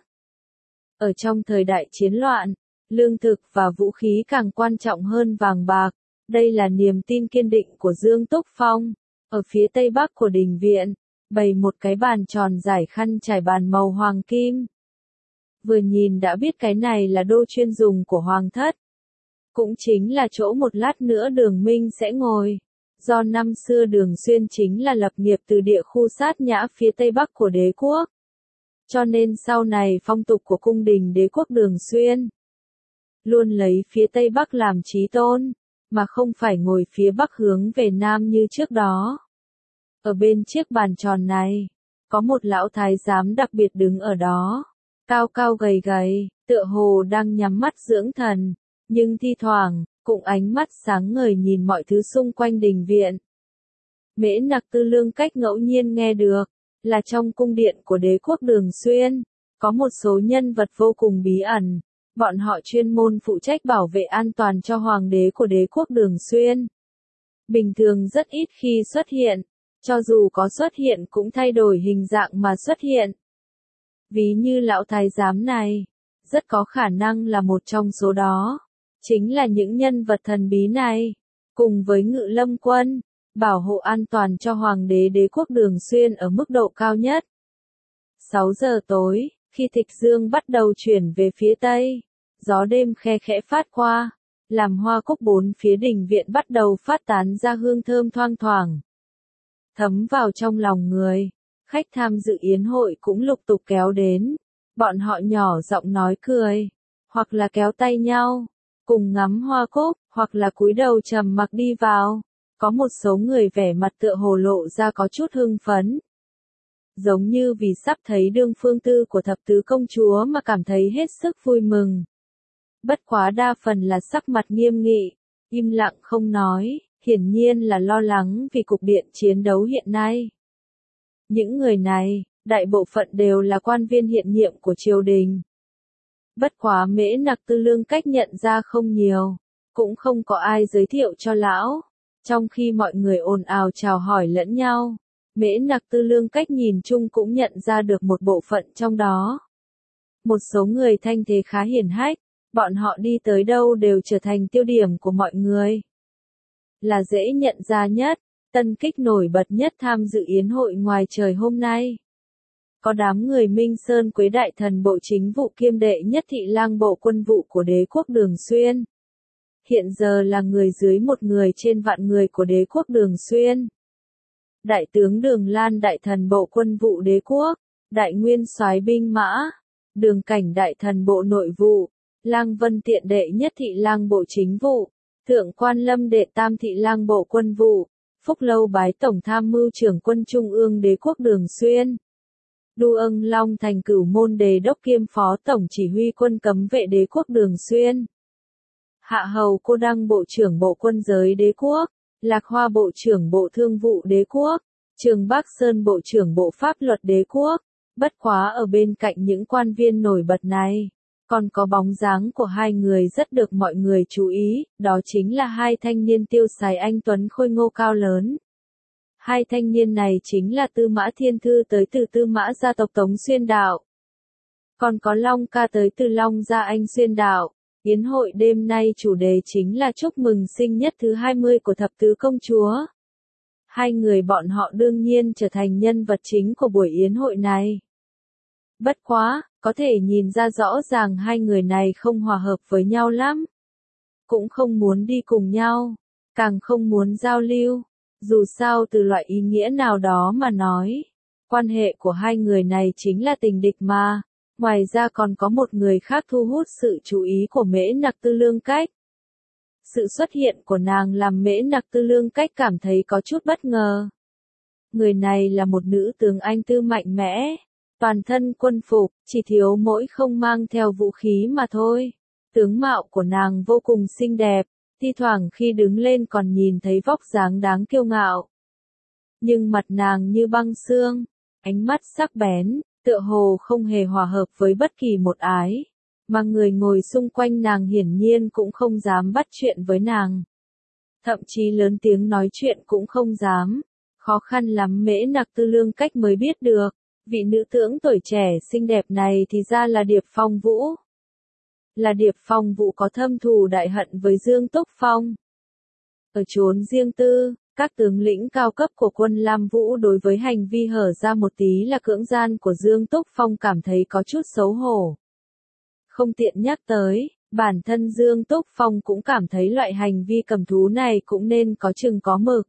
Ở trong thời đại chiến loạn, lương thực và vũ khí càng quan trọng hơn vàng bạc. Đây là niềm tin kiên định của Dương Túc Phong. Ở phía tây bắc của đình viện, bày một cái bàn tròn trải khăn trải bàn màu hoàng kim. Vừa nhìn đã biết cái này là đô chuyên dùng của hoàng thất. Cũng chính là chỗ một lát nữa Đường Minh sẽ ngồi. Do năm xưa Đường Xuyên chính là lập nghiệp từ địa khu sát nhã phía tây bắc của đế quốc. Cho nên sau này phong tục của cung đình đế quốc Đường Xuyên luôn lấy phía tây bắc làm chí tôn, mà không phải ngồi phía bắc hướng về nam như trước đó. Ở bên chiếc bàn tròn này, có một lão thái giám đặc biệt đứng ở đó, cao cao gầy gầy, tựa hồ đang nhắm mắt dưỡng thần, nhưng thi thoảng, cũng ánh mắt sáng ngời nhìn mọi thứ xung quanh đình viện. Mễ Nặc Tư Lương Cách ngẫu nhiên nghe được, là trong cung điện của đế quốc Đường Xuyên, có một số nhân vật vô cùng bí ẩn. Bọn họ chuyên môn phụ trách bảo vệ an toàn cho hoàng đế của đế quốc Đường Xuyên. Bình thường rất ít khi xuất hiện, cho dù có xuất hiện cũng thay đổi hình dạng mà xuất hiện. Ví như lão thái giám này, rất có khả năng là một trong số đó. Chính là những nhân vật thần bí này, cùng với Ngự Lâm Quân, bảo hộ an toàn cho hoàng đế đế quốc Đường Xuyên ở mức độ cao nhất. 6 giờ tối, khi Thịch Dương bắt đầu chuyển về phía tây, gió đêm khe khẽ phát qua, làm hoa cúc bốn phía đình viện bắt đầu phát tán ra hương thơm thoang thoảng. Thấm vào trong lòng người, khách tham dự yến hội cũng lục tục kéo đến, bọn họ nhỏ giọng nói cười, hoặc là kéo tay nhau, cùng ngắm hoa cúc, hoặc là cúi đầu trầm mặc đi vào. Có một số người vẻ mặt tựa hồ lộ ra có chút hưng phấn. Giống như vì sắp thấy đương phương tư của thập tứ công chúa mà cảm thấy hết sức vui mừng. Bất quá đa phần là sắc mặt nghiêm nghị, im lặng không nói, hiển nhiên là lo lắng vì cục diện chiến đấu hiện nay. Những người này, đại bộ phận đều là quan viên hiện nhiệm của triều đình. Bất quá Mễ Nặc Tư Lương Cách nhận ra không nhiều, cũng không có ai giới thiệu cho lão. Trong khi mọi người ồn ào chào hỏi lẫn nhau, Mễ Nặc Tư Lương Cách nhìn chung cũng nhận ra được một bộ phận trong đó. Một số người thanh thế khá hiển hách, bọn họ đi tới đâu đều trở thành tiêu điểm của mọi người. Là dễ nhận ra nhất, Tân Kích nổi bật nhất tham dự yến hội ngoài trời hôm nay. Có đám người Minh Sơn Quế đại thần bộ chính vụ kiêm đệ nhất thị lang bộ quân vụ của đế quốc Đường Xuyên. Hiện giờ là người dưới một người trên vạn người của đế quốc Đường Xuyên. Đại tướng Đường Lan đại thần bộ quân vụ đế quốc, đại nguyên soái binh mã, Đường Cảnh đại thần bộ nội vụ, Lang Vân Tiện đệ nhất thị lang bộ chính vụ, Thượng Quan Lâm đệ tam thị lang bộ quân vụ, Phúc Lâu bái tổng tham mưu trưởng quân trung ương đế quốc Đường Xuyên. Đu Âng Long thành cửu môn đề đốc kiêm phó tổng chỉ huy quân cấm vệ đế quốc Đường Xuyên. Hạ Hầu Cô Đăng bộ trưởng bộ quân giới đế quốc, Lạc Hoa bộ trưởng bộ thương vụ đế quốc, Trường Bắc Sơn bộ trưởng bộ pháp luật đế quốc. Bất quá ở bên cạnh những quan viên nổi bật này, còn có bóng dáng của hai người rất được mọi người chú ý, đó chính là hai thanh niên tiêu sái anh tuấn khôi ngô cao lớn. Hai thanh niên này chính là Tư Mã Thiên Thư tới từ Tư Mã gia tộc Tống Xuyên Đạo. Còn có Long Ca tới từ Long gia Anh Xuyên Đạo. Yến hội đêm nay chủ đề chính là chúc mừng sinh nhật thứ 20 của thập tứ công chúa. Hai người bọn họ đương nhiên trở thành nhân vật chính của buổi yến hội này. Bất quá, có thể nhìn ra rõ ràng hai người này không hòa hợp với nhau lắm. Cũng không muốn đi cùng nhau, càng không muốn giao lưu. Dù sao từ loại ý nghĩa nào đó mà nói, quan hệ của hai người này chính là tình địch mà. Ngoài ra còn có một người khác thu hút sự chú ý của Mễ Nặc Tư Lương Cách. Sự xuất hiện của nàng làm Mễ Nặc Tư Lương Cách cảm thấy có chút bất ngờ. Người này là một nữ tướng Anh tư mạnh mẽ, toàn thân quân phục, chỉ thiếu mỗi không mang theo vũ khí mà thôi. Tướng mạo của nàng vô cùng xinh đẹp, thi thoảng khi đứng lên còn nhìn thấy vóc dáng đáng kiêu ngạo. Nhưng mặt nàng như băng xương, Ánh mắt sắc bén, tựa hồ không hề hòa hợp với bất kỳ một ái, mà người ngồi xung quanh nàng hiển nhiên cũng không dám bắt chuyện với nàng. Thậm chí lớn tiếng nói chuyện cũng không dám. Khó khăn lắm Mễ Nặc Tư Lương Cách mới biết được, vị nữ tướng tuổi trẻ xinh đẹp này thì ra là Điệp Phong Vũ. Là Điệp Phong Vũ có thâm thù đại hận với Dương Túc Phong. Ở chốn riêng tư, các tướng lĩnh cao cấp của quân Lam Vũ đối với hành vi hở ra một tí là cưỡng gian của Dương Túc Phong cảm thấy có chút xấu hổ. Không tiện nhắc tới, bản thân Dương Túc Phong cũng cảm thấy loại hành vi cầm thú này cũng nên có chừng có mực.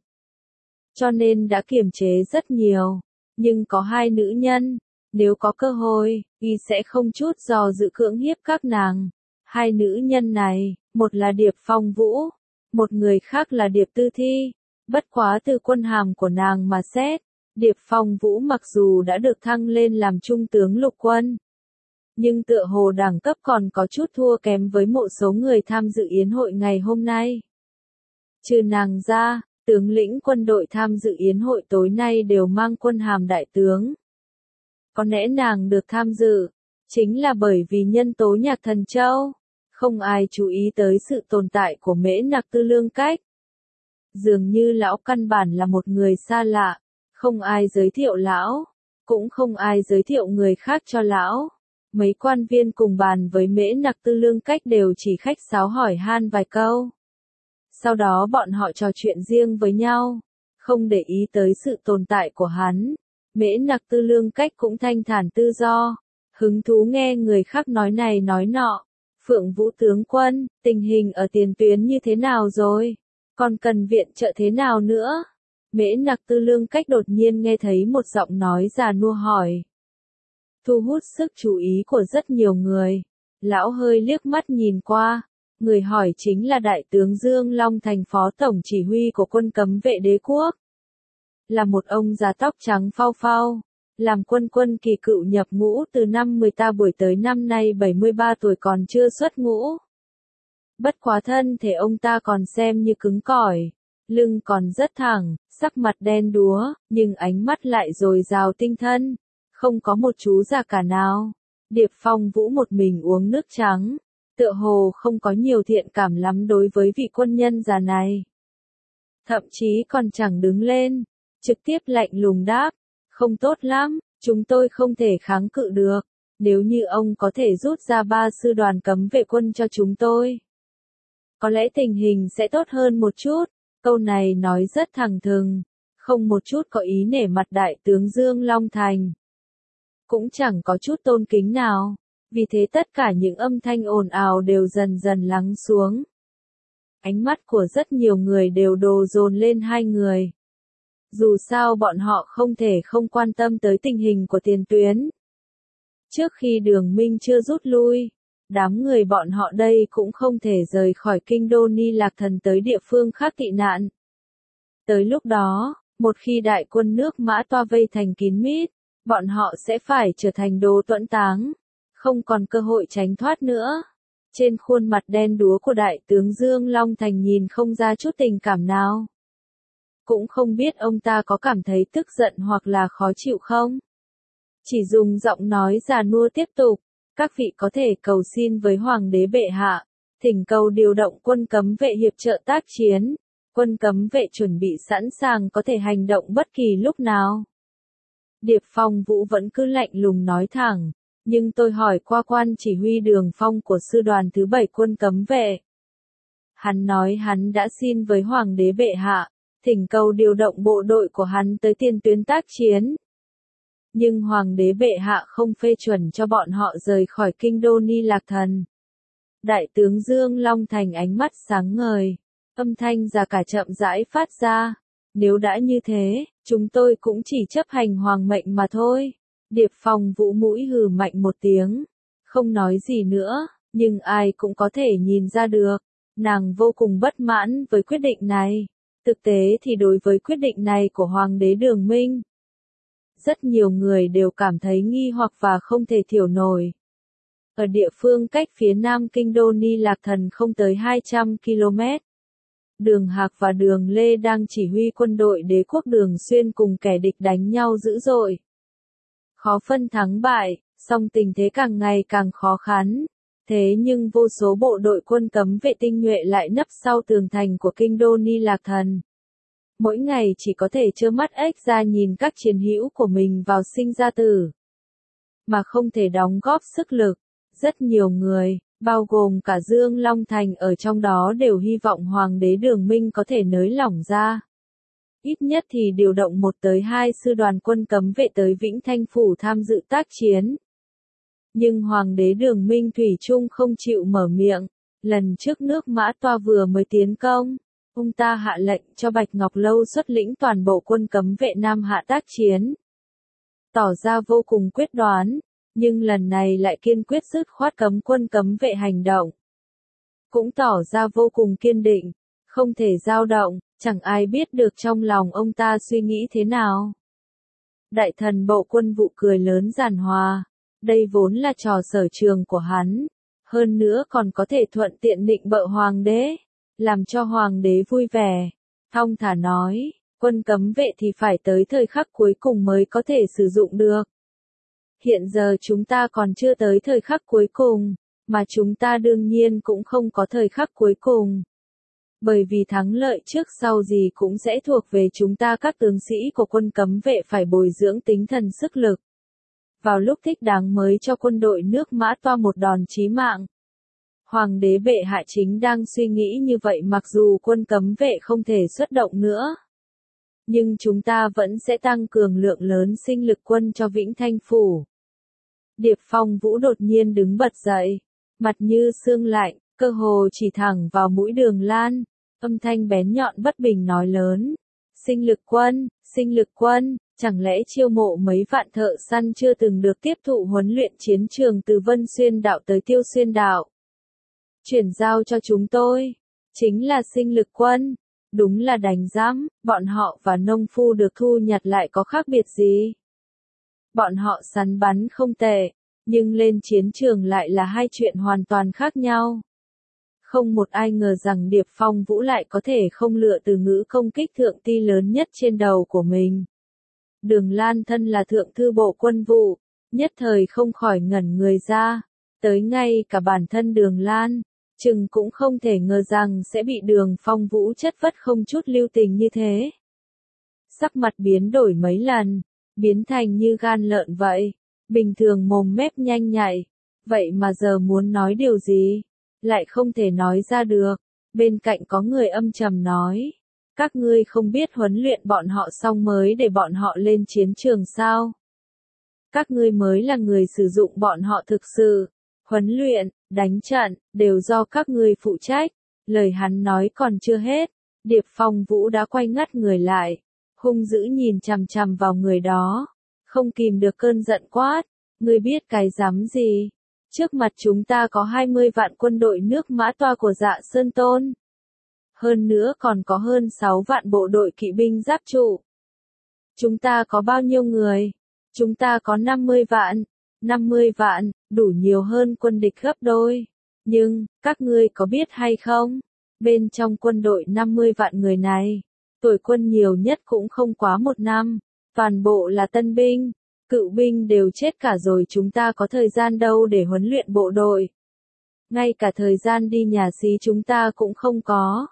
Cho nên đã kiềm chế rất nhiều. Nhưng có hai nữ nhân, nếu có cơ hội, y sẽ không chút do dự cưỡng hiếp các nàng. Hai nữ nhân này, một là Điệp Phong Vũ, một người khác là Điệp Tư Thi. Bất quá từ quân hàm của nàng mà xét, Điệp Phong Vũ mặc dù đã được thăng lên làm trung tướng lục quân, nhưng tựa hồ đẳng cấp còn có chút thua kém với một số người tham dự yến hội ngày hôm nay. Trừ nàng ra, tướng lĩnh quân đội tham dự yến hội tối nay đều mang quân hàm đại tướng. Có lẽ nàng được tham dự, chính là bởi vì nhân tố Nhạc Thần Châu, không ai chú ý tới sự tồn tại của Mễ Nặc Tư Lương Cách. Dường như lão căn bản là một người xa lạ, không ai giới thiệu lão, cũng không ai giới thiệu người khác cho lão. Mấy quan viên cùng bàn với Mễ Nặc Tư Lương Cách đều chỉ khách sáo hỏi han vài câu. Sau đó bọn họ trò chuyện riêng với nhau, không để ý tới sự tồn tại của hắn. Mễ Nặc Tư Lương Cách cũng thanh thản tự do, hứng thú nghe người khác nói này nói nọ. Phượng Vũ tướng quân, tình hình ở tiền tuyến như thế nào rồi? Còn cần viện trợ thế nào nữa? Mễ Nặc Tư Lương Cách đột nhiên nghe thấy một giọng nói già nua hỏi. Thu hút sức chú ý của rất nhiều người. Lão hơi liếc mắt nhìn qua. Người hỏi chính là Đại tướng Dương Long Thành phó tổng chỉ huy của quân cấm vệ đế quốc. Là một ông già tóc trắng phau phau. Làm quân kỳ cựu nhập ngũ từ năm 10 buổi tới năm nay 73 tuổi còn chưa xuất ngũ. Bất quá thân thể ông ta còn xem như cứng cỏi, lưng còn rất thẳng, sắc mặt đen đúa, nhưng ánh mắt lại dồi dào tinh thần, không có một chú già cả nào. Điệp Phong Vũ một mình uống nước trắng, tựa hồ không có nhiều thiện cảm lắm đối với vị quân nhân già này. Thậm chí còn chẳng đứng lên, trực tiếp lạnh lùng đáp, không tốt lắm, chúng tôi không thể kháng cự được, nếu như ông có thể rút ra 3 sư đoàn cấm vệ quân cho chúng tôi. Có lẽ tình hình sẽ tốt hơn một chút, câu này nói rất thẳng thừng, không một chút có ý nể mặt Đại tướng Dương Long Thành. Cũng chẳng có chút tôn kính nào, vì thế tất cả những âm thanh ồn ào đều dần dần lắng xuống. Ánh mắt của rất nhiều người đều đổ dồn lên hai người. Dù sao bọn họ không thể không quan tâm tới tình hình của tiền tuyến. Trước khi Đường Minh chưa rút lui, đám người bọn họ đây cũng không thể rời khỏi kinh đô Ni Lạc Thần tới địa phương khác tị nạn. Tới lúc đó, một khi đại quân nước Mã Toa vây thành kín mít, bọn họ sẽ phải trở thành đồ tuẫn táng, không còn cơ hội tránh thoát nữa. Trên khuôn mặt đen đúa của Đại tướng Dương Long Thành nhìn không ra chút tình cảm nào. Cũng không biết ông ta có cảm thấy tức giận hoặc là khó chịu không? Chỉ dùng giọng nói già nua tiếp tục, các vị có thể cầu xin với Hoàng đế bệ hạ, thỉnh cầu điều động quân cấm vệ hiệp trợ tác chiến, quân cấm vệ chuẩn bị sẵn sàng có thể hành động bất kỳ lúc nào. Điệp Phong Vũ vẫn cứ lạnh lùng nói thẳng, nhưng tôi hỏi qua quan chỉ huy Đường Phong của sư đoàn thứ 7 quân cấm vệ. Hắn nói hắn đã xin với Hoàng đế bệ hạ, thỉnh cầu điều động bộ đội của hắn tới tiền tuyến tác chiến. Nhưng Hoàng đế bệ hạ không phê chuẩn cho bọn họ rời khỏi kinh đô Ni Lạc Thần. Đại tướng Dương Long Thành ánh mắt sáng ngời, âm thanh già cả chậm rãi phát ra. Nếu đã như thế, chúng tôi cũng chỉ chấp hành hoàng mệnh mà thôi. Điệp Phong Vũ mũi hừ mạnh một tiếng, không nói gì nữa, nhưng ai cũng có thể nhìn ra được, nàng vô cùng bất mãn với quyết định này. Thực tế thì đối với quyết định này của Hoàng đế Đường Minh, rất nhiều người đều cảm thấy nghi hoặc và không thể hiểu nổi. Ở địa phương cách phía nam kinh đô Ni Lạc Thần không tới 200 km, Đường Hạc và Đường Lê đang chỉ huy quân đội đế quốc Đường Xuyên cùng kẻ địch đánh nhau dữ dội. khó phân thắng bại, song tình thế càng ngày càng khó khăn. Thế nhưng vô số bộ đội quân cấm vệ tinh nhuệ lại nấp sau tường thành của kinh đô Ni Lạc Thần. Mỗi ngày chỉ có thể trơ mắt ếch ra nhìn các chiến hữu của mình vào sinh ra tử, mà không thể đóng góp sức lực. Rất nhiều người, bao gồm cả Dương Long Thành ở trong đó đều hy vọng Hoàng đế Đường Minh có thể nới lỏng ra. Ít nhất thì điều động 1 tới 2 sư đoàn quân cấm vệ tới Vĩnh Thanh Phủ tham dự tác chiến. Nhưng Hoàng đế Đường Minh thủy chung không chịu mở miệng. Lần trước nước Mã Toa vừa mới tiến công, ông ta hạ lệnh cho Bạch Ngọc Lâu xuất lĩnh toàn bộ quân cấm vệ Nam Hạ tác chiến. Tỏ ra vô cùng quyết đoán, nhưng lần này lại kiên quyết dứt khoát cấm quân cấm vệ hành động. Cũng tỏ ra vô cùng kiên định, không thể dao động, chẳng ai biết được trong lòng ông ta suy nghĩ thế nào. Đại thần bộ quân vụ cười lớn giàn hòa, đây vốn là trò sở trường của hắn, hơn nữa còn có thể thuận tiện nịnh bợ hoàng đế, làm cho hoàng đế vui vẻ. Thong thả nói, quân cấm vệ thì phải tới thời khắc cuối cùng mới có thể sử dụng được. Hiện giờ chúng ta còn chưa tới thời khắc cuối cùng, mà chúng ta đương nhiên cũng không có thời khắc cuối cùng. Bởi vì thắng lợi trước sau gì cũng sẽ thuộc về chúng ta, các tướng sĩ của quân cấm vệ phải bồi dưỡng tinh thần sức lực. Vào lúc thích đáng mới cho quân đội nước Mã Toa một đòn chí mạng. Hoàng đế bệ hạ chính đang suy nghĩ như vậy, mặc dù quân cấm vệ không thể xuất động nữa, nhưng chúng ta vẫn sẽ tăng cường lượng lớn sinh lực quân cho Vĩnh Thanh Phủ. Điệp Phong Vũ đột nhiên đứng bật dậy, mặt như sương lạnh, cơ hồ chỉ thẳng vào mũi Đường Lan, âm thanh bén nhọn bất bình nói lớn. Sinh lực quân, chẳng lẽ chiêu mộ mấy vạn thợ săn chưa từng được tiếp thụ huấn luyện chiến trường từ Vân Xuyên Đạo tới Tiêu Xuyên Đạo? Chuyển giao cho chúng tôi, chính là sinh lực quân. Đúng là đánh giám, bọn họ và nông phu được thu nhặt lại có khác biệt gì? Bọn họ săn bắn không tệ, nhưng lên chiến trường lại là hai chuyện hoàn toàn khác nhau. Không một ai ngờ rằng Điệp Phong Vũ lại có thể không lựa từ ngữ công kích thượng ti lớn nhất trên đầu của mình. Đường Lan thân là thượng thư bộ quân vụ, nhất thời không khỏi ngẩn người ra, tới ngay cả bản thân Đường Lan, chừng cũng không thể ngờ rằng sẽ bị Đường Phong Vũ chất vấn không chút lưu tình như thế. Sắc mặt biến đổi mấy lần, biến thành như gan lợn vậy, bình thường mồm mép nhanh nhạy, vậy mà giờ muốn nói điều gì, lại không thể nói ra được. Bên cạnh có người âm trầm nói, các ngươi không biết huấn luyện bọn họ xong mới để bọn họ lên chiến trường sao? Các ngươi mới là người sử dụng bọn họ thực sự, huấn luyện, đánh trận, đều do các ngươi phụ trách. Lời hắn nói còn chưa hết, Điệp Phong Vũ đã quay ngắt người lại, hung dữ nhìn chằm chằm vào người đó, không kìm được cơn giận quát, ngươi biết cái rắm gì? Trước mặt chúng ta có 20 vạn quân đội nước Mã Toa của Dạ Sơn Tôn. Hơn nữa còn có hơn 6 vạn bộ đội kỵ binh giáp trụ. Chúng ta có bao nhiêu người? Chúng ta có 50 vạn. 50 vạn, đủ nhiều hơn quân địch gấp đôi. Nhưng, các ngươi có biết hay không? Bên trong quân đội 50 vạn người này, tuổi quân nhiều nhất cũng không quá 1 năm. Toàn bộ là tân binh, cựu binh đều chết cả rồi, chúng ta có thời gian đâu để huấn luyện bộ đội. Ngay cả thời gian đi nhà xí chúng ta cũng không có.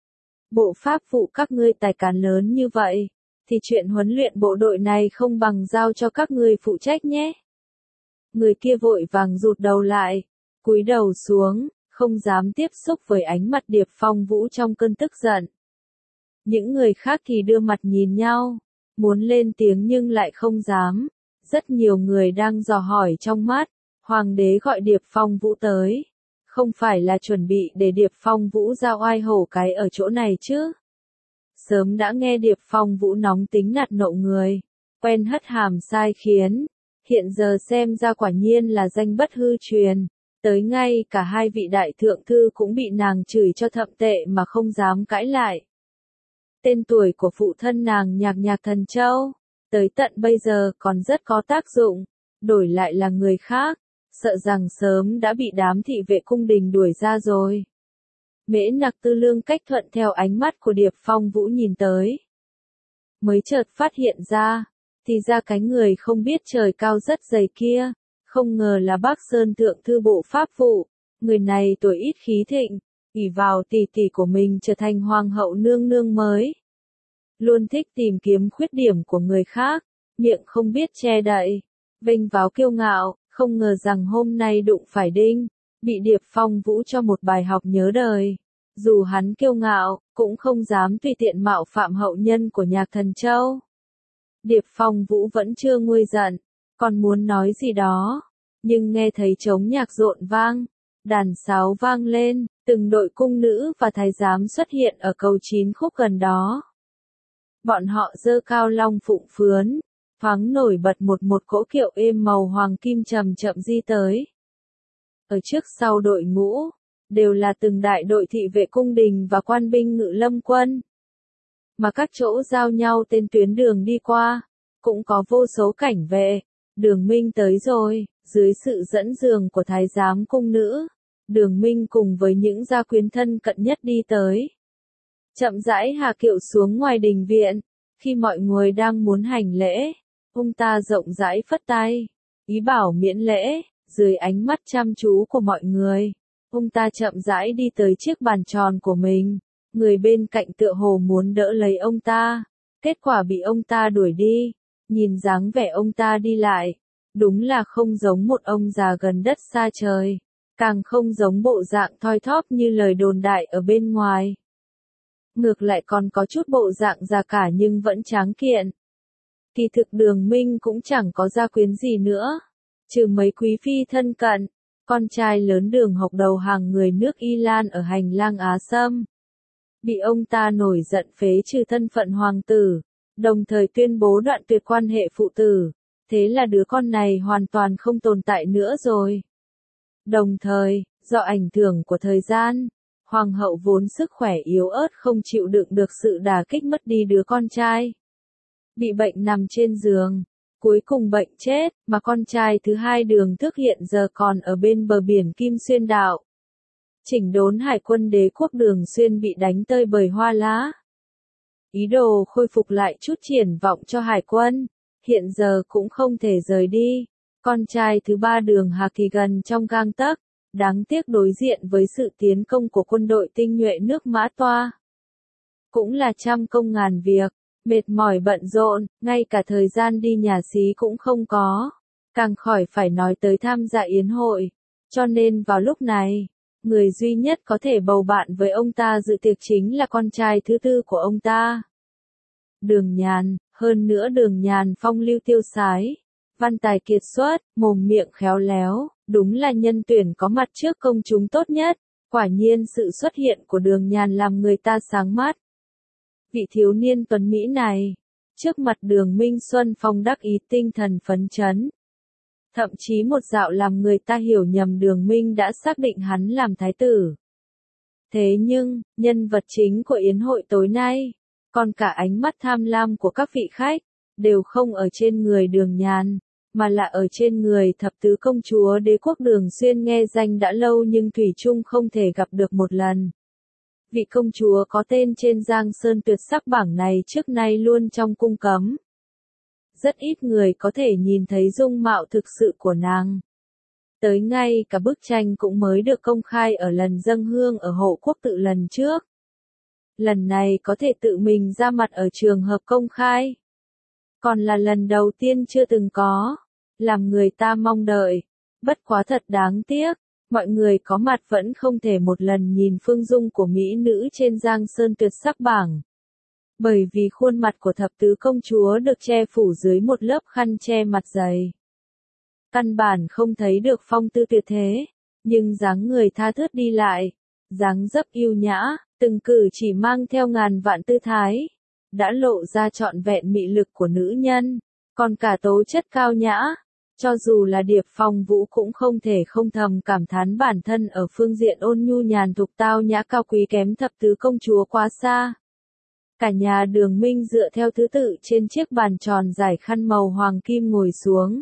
Bộ pháp vụ các ngươi tài cán lớn như vậy, thì chuyện huấn luyện bộ đội này không bằng giao cho các ngươi phụ trách nhé. Người kia vội vàng rụt đầu lại, cúi đầu xuống, không dám tiếp xúc với ánh mặt Điệp Phong Vũ trong cơn tức giận. Những người khác thì đưa mặt nhìn nhau, muốn lên tiếng nhưng lại không dám. Rất nhiều người đang dò hỏi trong mắt, hoàng đế gọi Điệp Phong Vũ tới, không phải là chuẩn bị để Điệp Phong Vũ ra oai hổ cái ở chỗ này chứ? Sớm đã nghe Điệp Phong Vũ nóng tính nạt nộ người, quen hất hàm sai khiến, hiện giờ xem ra quả nhiên là danh bất hư truyền, tới ngay cả hai vị đại thượng thư cũng bị nàng chửi cho thậm tệ mà không dám cãi lại. Tên tuổi của phụ thân nàng Nhạc Nhạc Thần Châu, tới tận bây giờ còn rất có tác dụng, đổi lại là người khác, sợ rằng sớm đã bị đám thị vệ cung đình đuổi ra rồi. Mễ Nặc Tư Lương cách thuận theo ánh mắt của Điệp Phong Vũ nhìn tới, mới chợt phát hiện ra, Thì ra cái người không biết trời cao rất dày kia, không ngờ là Bắc Sơn thượng thư bộ pháp vụ, người này tuổi ít khí thịnh, ỷ vào tỷ tỷ của mình trở thành hoàng hậu nương nương mới. Luôn thích tìm kiếm khuyết điểm của người khác, miệng không biết che đậy, vênh váo kiêu ngạo, không ngờ rằng hôm nay đụng phải Đinh, bị Điệp Phong Vũ cho một bài học nhớ đời. Dù hắn kiêu ngạo, cũng không dám tùy tiện mạo phạm hậu nhân của Nhạc Thần Châu. Điệp Phong Vũ vẫn chưa nguôi giận, còn muốn nói gì đó, nhưng nghe thấy trống nhạc rộn vang, đàn sáo vang lên, từng đội cung nữ và thái giám xuất hiện ở cầu Chín Khúc gần đó. Bọn họ giơ cao long phụng phướn, thoáng nổi bật một cỗ kiệu êm màu hoàng kim chậm chậm di tới. Ở trước sau đội ngũ, đều là từng đại đội thị vệ cung đình và quan binh ngự lâm quân. Mà các chỗ giao nhau tên tuyến đường đi qua, cũng có vô số cảnh vệ. Đường Minh tới rồi, dưới sự dẫn đường của thái giám cung nữ, Đường Minh cùng với những gia quyến thân cận nhất đi tới. Chậm rãi hạ kiệu xuống ngoài đình viện, khi mọi người đang muốn hành lễ, ông ta rộng rãi phất tay, ý bảo miễn lễ. Dưới ánh mắt chăm chú của mọi người, ông ta chậm rãi đi tới chiếc bàn tròn của mình, người bên cạnh tựa hồ muốn đỡ lấy ông ta, kết quả bị ông ta đuổi đi. Nhìn dáng vẻ ông ta đi lại, đúng là không giống một ông già gần đất xa trời, càng không giống bộ dạng thoi thóp như lời đồn đại ở bên ngoài. Ngược lại còn có chút bộ dạng già cả nhưng vẫn tráng kiện. Kỳ thực Đường Minh cũng chẳng có gia quyến gì nữa, trừ mấy quý phi thân cận, con trai lớn Đường Hộc đầu hàng người nước Y Lan ở hành lang Á Sâm. Bị ông ta nổi giận phế trừ thân phận hoàng tử, đồng thời tuyên bố đoạn tuyệt quan hệ phụ tử, thế là đứa con này hoàn toàn không tồn tại nữa rồi. Đồng thời, do ảnh hưởng của thời gian, hoàng hậu vốn sức khỏe yếu ớt không chịu đựng được sự đả kích mất đi đứa con trai. Bị bệnh nằm trên giường, cuối cùng bệnh chết, mà con trai thứ hai Đường Thức hiện giờ còn ở bên bờ biển Kim Xuyên Đạo. Chỉnh đốn hải quân đế quốc Đường Xuyên bị đánh tơi bời hoa lá. Ý đồ khôi phục lại chút triển vọng cho hải quân, hiện giờ cũng không thể rời đi. Con trai thứ ba Đường Hà Kỳ gần trong gang tấc, đáng tiếc đối diện với sự tiến công của quân đội tinh nhuệ nước Mã Toa. Cũng là trăm công ngàn việc, mệt mỏi bận rộn, ngay cả thời gian đi nhà xí cũng không có, càng khỏi phải nói tới tham gia yến hội. Cho nên vào lúc này, người duy nhất có thể bầu bạn với ông ta dự tiệc chính là con trai thứ tư của ông ta. Đường Nhàn, hơn nữa Đường Nhàn phong lưu tiêu sái, văn tài kiệt xuất, mồm miệng khéo léo, đúng là nhân tuyển có mặt trước công chúng tốt nhất. Quả nhiên sự xuất hiện của Đường Nhàn làm người ta sáng mắt. Vị thiếu niên tuấn Mỹ này, trước mặt Đường Minh Xuân Phong đắc ý tinh thần phấn chấn. Thậm chí một dạo làm người ta hiểu nhầm Đường Minh đã xác định hắn làm thái tử. Thế nhưng, nhân vật chính của yến hội tối nay, còn cả ánh mắt tham lam của các vị khách, đều không ở trên người Đường Nhàn, mà là ở trên người thập tứ công chúa đế quốc Đường Xuyên nghe danh đã lâu nhưng thủy chung không thể gặp được một lần. Vị công chúa có tên trên Giang Sơn tuyệt sắc bảng này trước nay luôn trong cung cấm. Rất ít người có thể nhìn thấy dung mạo thực sự của nàng. Tới ngay cả bức tranh cũng mới được công khai ở lần dâng hương ở Hộ Quốc Tự lần trước. Lần này có thể tự mình ra mặt ở trường hợp công khai. Còn là lần đầu tiên chưa từng có, làm người ta mong đợi. Bất quá thật đáng tiếc, mọi người có mặt vẫn không thể một lần nhìn phương dung của mỹ nữ trên Giang Sơn tuyệt sắc bảng. Bởi vì khuôn mặt của thập tứ công chúa được che phủ dưới một lớp khăn che mặt dày. Căn bản không thấy được phong tư tuyệt thế, nhưng dáng người tha thướt đi lại, dáng dấp yêu nhã, từng cử chỉ mang theo ngàn vạn tư thái, đã lộ ra trọn vẹn mị lực của nữ nhân, còn cả tố chất cao nhã. Cho dù là Điệp Phong Vũ cũng không thể không thầm cảm thán bản thân ở phương diện ôn nhu nhàn thục tao nhã cao quý kém thập tứ công chúa quá xa. Cả nhà Đường Minh dựa theo thứ tự trên chiếc bàn tròn giải khăn màu hoàng kim ngồi xuống.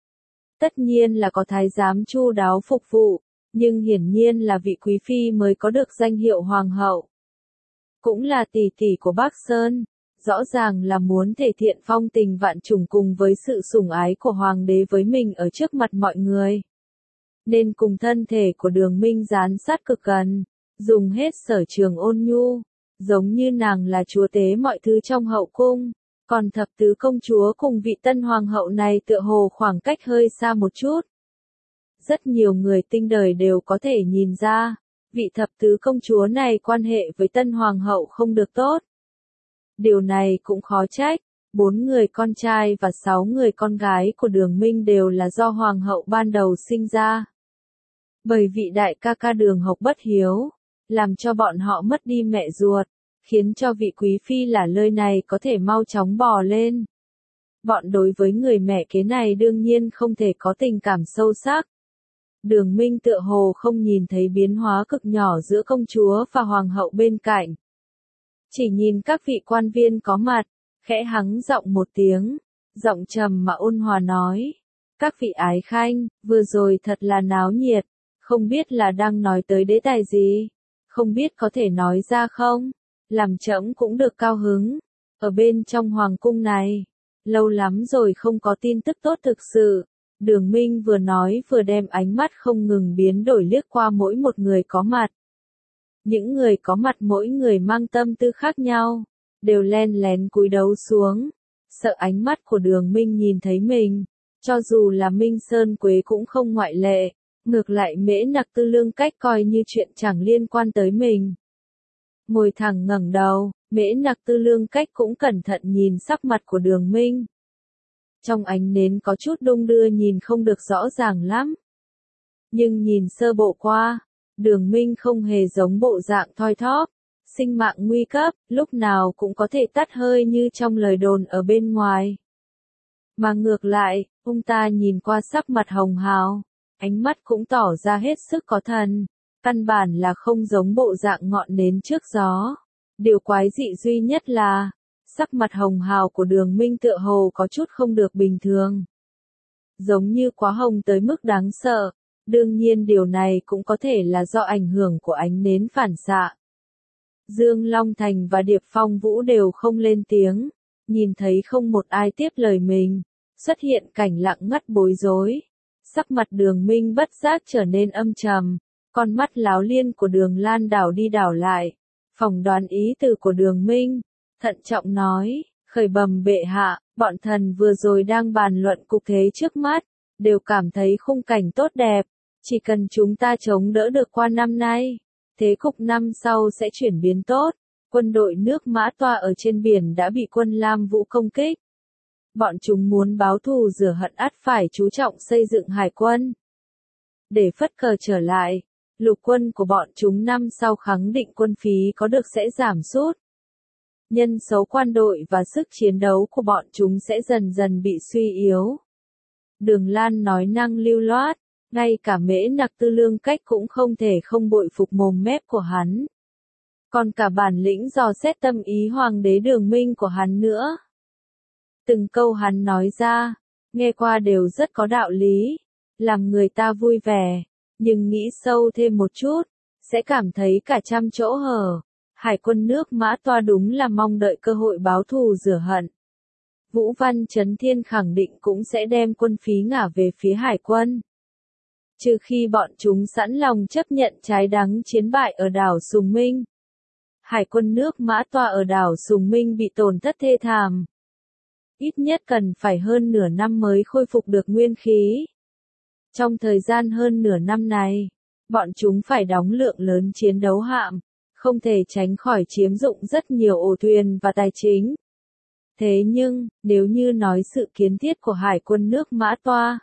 Tất nhiên là có thái giám chu đáo phục vụ, nhưng hiển nhiên là vị quý phi mới có được danh hiệu hoàng hậu. Cũng là tỷ tỷ của Bắc Sơn, rõ ràng là muốn thể hiện phong tình vạn trùng cùng với sự sủng ái của hoàng đế với mình ở trước mặt mọi người. Nên cùng thân thể của Đường Minh dán sát cực gần, dùng hết sở trường ôn nhu, giống như nàng là chúa tế mọi thứ trong hậu cung, còn thập tứ công chúa cùng vị tân hoàng hậu này tựa hồ khoảng cách hơi xa một chút. Rất nhiều người tinh đời đều có thể nhìn ra, vị thập tứ công chúa này quan hệ với tân hoàng hậu không được tốt. Điều này cũng khó trách, 4 người con trai và 6 người con gái của Đường Minh đều là do hoàng hậu ban đầu sinh ra. Bởi vị đại ca ca Đường Hộc bất hiếu, làm cho bọn họ mất đi mẹ ruột, khiến cho vị quý phi là lơi này có thể mau chóng bò lên. Bọn đối với người mẹ kế này đương nhiên không thể có tình cảm sâu sắc. Đường Minh tựa hồ không nhìn thấy biến hóa cực nhỏ giữa công chúa và hoàng hậu bên cạnh. Chỉ nhìn các vị quan viên có mặt, khẽ hắng giọng một tiếng, giọng trầm mà ôn hòa nói. Các vị ái khanh, vừa rồi thật là náo nhiệt, không biết là đang nói tới đề tài gì, không biết có thể nói ra không, làm trẫm cũng được cao hứng. Ở bên trong hoàng cung này, lâu lắm rồi không có tin tức tốt thực sự. Đường Minh vừa nói vừa đem ánh mắt không ngừng biến đổi liếc qua mỗi một người có mặt. Những người có mặt mỗi người mang tâm tư khác nhau, đều len lén cúi đầu xuống, sợ ánh mắt của Đường Minh nhìn thấy mình, cho dù là Minh Sơn Quế cũng không ngoại lệ, ngược lại Mễ Nặc Tư Lương Cách coi như chuyện chẳng liên quan tới mình. Ngồi thẳng ngẩng đầu, Mễ Nặc Tư Lương Cách cũng cẩn thận nhìn sắc mặt của Đường Minh. Trong ánh nến có chút đung đưa nhìn không được rõ ràng lắm. Nhưng nhìn sơ bộ qua, Đường Minh không hề giống bộ dạng thoi thóp, sinh mạng nguy cấp, lúc nào cũng có thể tắt hơi như trong lời đồn ở bên ngoài. Mà ngược lại, ông ta nhìn qua sắc mặt hồng hào, ánh mắt cũng tỏ ra hết sức có thần, căn bản là không giống bộ dạng ngọn nến trước gió. Điều quái dị duy nhất là, sắc mặt hồng hào của Đường Minh tựa hồ có chút không được bình thường. Giống như quá hồng tới mức đáng sợ, đương nhiên điều này cũng có thể là do ảnh hưởng của ánh nến phản xạ. Dương Long Thành và Điệp Phong Vũ đều không lên tiếng, nhìn thấy không một ai tiếp lời mình, xuất hiện cảnh lặng ngắt bối rối. Sắc mặt Đường Minh bất giác trở nên âm trầm, con mắt láo liên của Đường Lan đảo đi đảo lại, phỏng đoán ý từ của Đường Minh, thận trọng nói, khởi bẩm bệ hạ, bọn thần vừa rồi đang bàn luận cục thế trước mắt, đều cảm thấy khung cảnh tốt đẹp, chỉ cần chúng ta chống đỡ được qua năm nay, thế cục năm sau sẽ chuyển biến tốt. Quân đội nước Mã Toa ở trên biển đã bị quân Lam Vũ công kích. Bọn chúng muốn báo thù rửa hận ắt phải chú trọng xây dựng hải quân. Để phất cờ trở lại, lục quân của bọn chúng năm sau khẳng định quân phí có được sẽ giảm sút. Nhân số quan đội và sức chiến đấu của bọn chúng sẽ dần dần bị suy yếu. Đường Lan nói năng lưu loát, ngay cả Mễ Nặc Tư Lương Cách cũng không thể không bội phục mồm mép của hắn. Còn cả bản lĩnh dò xét tâm ý hoàng đế Đường Minh của hắn nữa. Từng câu hắn nói ra, nghe qua đều rất có đạo lý, làm người ta vui vẻ, nhưng nghĩ sâu thêm một chút, sẽ cảm thấy cả trăm chỗ hở. Hải quân nước Mã Toa đúng là mong đợi cơ hội báo thù rửa hận. Vũ Văn Chấn Thiên khẳng định cũng sẽ đem quân phí ngả về phía hải quân. Trừ khi bọn chúng sẵn lòng chấp nhận trái đắng chiến bại ở đảo Sùng Minh. Hải quân nước Mã Toa ở đảo Sùng Minh bị tổn thất thê thảm. Ít nhất cần phải hơn nửa năm mới khôi phục được nguyên khí. Trong thời gian hơn nửa năm này, bọn chúng phải đóng lượng lớn chiến đấu hạm, không thể tránh khỏi chiếm dụng rất nhiều ổ thuyền và tài chính. Thế nhưng, nếu như nói sự kiến thiết của hải quân nước Mã Toa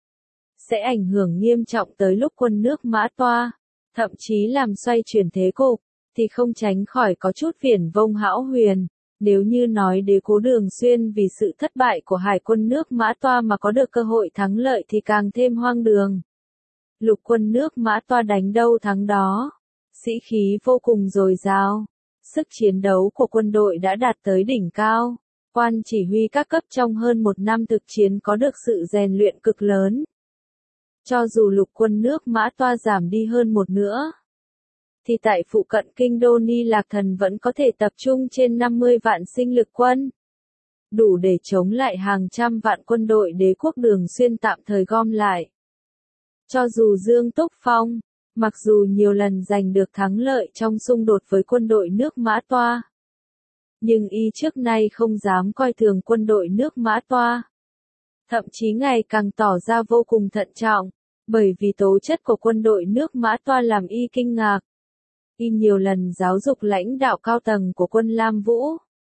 sẽ ảnh hưởng nghiêm trọng tới lúc quân nước Mã Toa, thậm chí làm xoay chuyển thế cục, thì không tránh khỏi có chút viển vông hão huyền. Nếu như nói Đế Cố Đường Xuyên vì sự thất bại của hải quân nước Mã Toa mà có được cơ hội thắng lợi thì càng thêm hoang đường. Lục quân nước Mã Toa đánh đâu thắng đó, sĩ khí vô cùng dồi dào, sức chiến đấu của quân đội đã đạt tới đỉnh cao, quan chỉ huy các cấp trong hơn một năm thực chiến có được sự rèn luyện cực lớn. Cho dù lục quân nước Mã Toa giảm đi hơn một nửa, thì tại phụ cận kinh đô Ni Lạc Thần vẫn có thể tập trung trên 50 vạn sinh lực quân. Đủ để chống lại hàng trăm vạn quân đội đế quốc Đường Xuyên tạm thời gom lại. Cho dù Dương Túc Phong, mặc dù nhiều lần giành được thắng lợi trong xung đột với quân đội nước Mã Toa, nhưng y trước nay không dám coi thường quân đội nước Mã Toa. Thậm chí ngày càng tỏ ra vô cùng thận trọng, bởi vì tố chất của quân đội nước Mã Toa làm y kinh ngạc. Y nhiều lần giáo dục lãnh đạo cao tầng của quân Lam Vũ.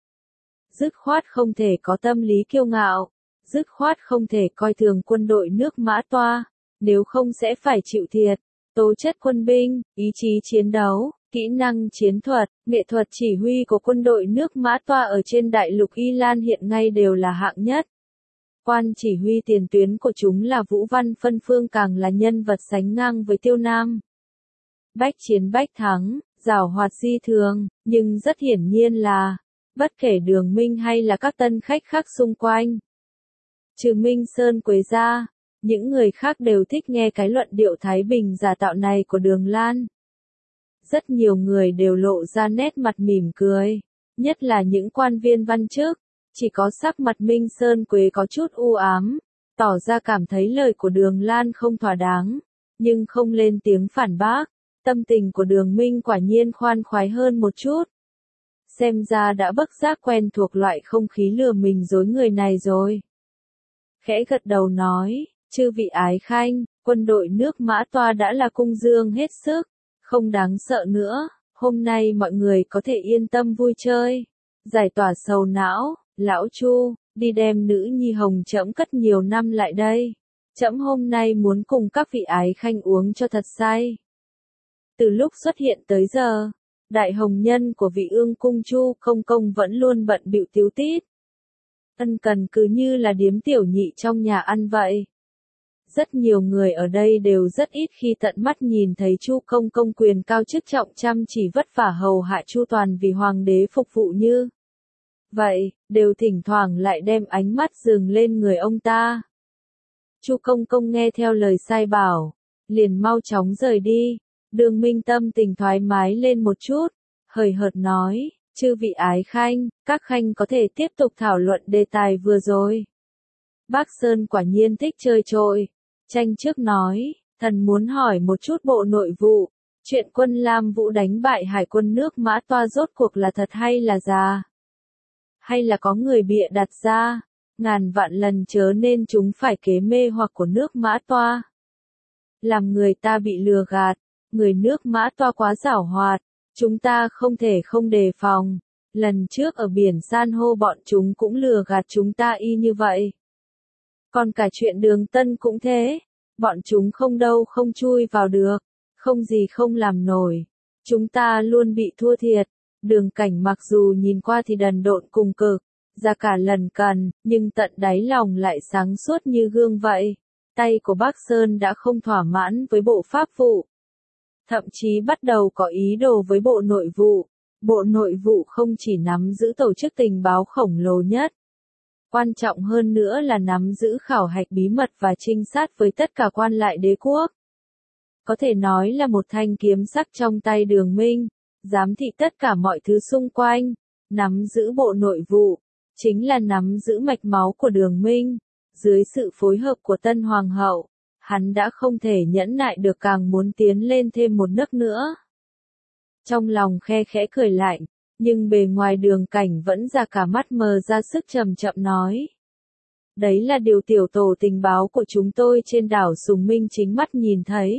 Dứt khoát không thể có tâm lý kiêu ngạo, dứt khoát không thể coi thường quân đội nước Mã Toa, nếu không sẽ phải chịu thiệt. Tố chất quân binh, ý chí chiến đấu, kỹ năng chiến thuật, nghệ thuật chỉ huy của quân đội nước Mã Toa ở trên đại lục Y Lan hiện nay đều là hạng nhất. Quan chỉ huy tiền tuyến của chúng là Vũ Văn Phân Phương càng là nhân vật sánh ngang với Tiêu Nam. Bách chiến bách thắng, giàu hoạt di thường, nhưng rất hiển nhiên là, bất kể Đường Minh hay là các tân khách khác xung quanh, trừ Minh Sơn Quế ra, những người khác đều thích nghe cái luận điệu thái bình giả tạo này của Đường Lan. Rất nhiều người đều lộ ra nét mặt mỉm cười, nhất là những quan viên văn chức, chỉ có sắc mặt Minh Sơn Quế có chút u ám, tỏ ra cảm thấy lời của Đường Lan không thỏa đáng, nhưng không lên tiếng phản bác. Tâm tình của Đường Minh quả nhiên khoan khoái hơn một chút. Xem ra đã bất giác quen thuộc loại không khí lừa mình dối người này rồi. Khẽ gật đầu nói, chư vị ái khanh, quân đội nước Mã Toa đã là cung dương hết sức, không đáng sợ nữa, hôm nay mọi người có thể yên tâm vui chơi, giải tỏa sầu não, lão Chu, đi đem nữ nhi hồng trẫm cất nhiều năm lại đây. Trẫm hôm nay muốn cùng các vị ái khanh uống cho thật say. Từ lúc xuất hiện tới giờ, đại hồng nhân của vị ương cung Chu công công vẫn luôn bận bịu tíu tít. Ân cần cứ như là điếm tiểu nhị trong nhà ăn vậy. Rất nhiều người ở đây đều rất ít khi tận mắt nhìn thấy Chu công công quyền cao chức trọng chăm chỉ vất vả hầu hạ chu toàn vì hoàng đế phục vụ như vậy, đều thỉnh thoảng lại đem ánh mắt dừng lên người ông ta. Chu công công nghe theo lời sai bảo, liền mau chóng rời đi. Đường Minh tâm tình thoải mái lên một chút, hời hợt nói, chư vị ái khanh, các khanh có thể tiếp tục thảo luận đề tài vừa rồi. Bác Sơn quả nhiên thích chơi trội. Tranh trước nói, thần muốn hỏi một chút bộ nội vụ, chuyện quân Lam Vũ đánh bại hải quân nước Mã Toa rốt cuộc là thật hay là giả? Hay là có người bịa đặt ra, ngàn vạn lần chớ nên chúng phải kế mê hoặc của nước Mã Toa. Làm người ta bị lừa gạt, người nước Mã Toa quá giảo hoạt, chúng ta không thể không đề phòng. Lần trước ở biển san hô bọn chúng cũng lừa gạt chúng ta y như vậy. Còn cả chuyện Đường Tân cũng thế, bọn chúng không đâu không chui vào được, không gì không làm nổi. Chúng ta luôn bị thua thiệt, Đường Cảnh mặc dù nhìn qua thì đần độn cùng cực, ra cả lần cần, nhưng tận đáy lòng lại sáng suốt như gương vậy. Tay của Bác Sơn đã không thỏa mãn với bộ pháp vụ. Thậm chí bắt đầu có ý đồ với bộ nội vụ. Bộ nội vụ không chỉ nắm giữ tổ chức tình báo khổng lồ nhất, quan trọng hơn nữa là nắm giữ khảo hạch bí mật và trinh sát với tất cả quan lại đế quốc. Có thể nói là một thanh kiếm sắc trong tay Đường Minh, giám thị tất cả mọi thứ xung quanh, nắm giữ bộ nội vụ, chính là nắm giữ mạch máu của Đường Minh. Dưới sự phối hợp của Tân Hoàng hậu, hắn đã không thể nhẫn nại được càng muốn tiến lên thêm một nấc nữa. Trong lòng khe khẽ cười lạnh, nhưng bề ngoài Đường Cảnh vẫn ra cả mắt mờ ra sức chậm chậm nói. Đấy là điều tiểu tổ tình báo của chúng tôi trên đảo Sùng Minh chính mắt nhìn thấy.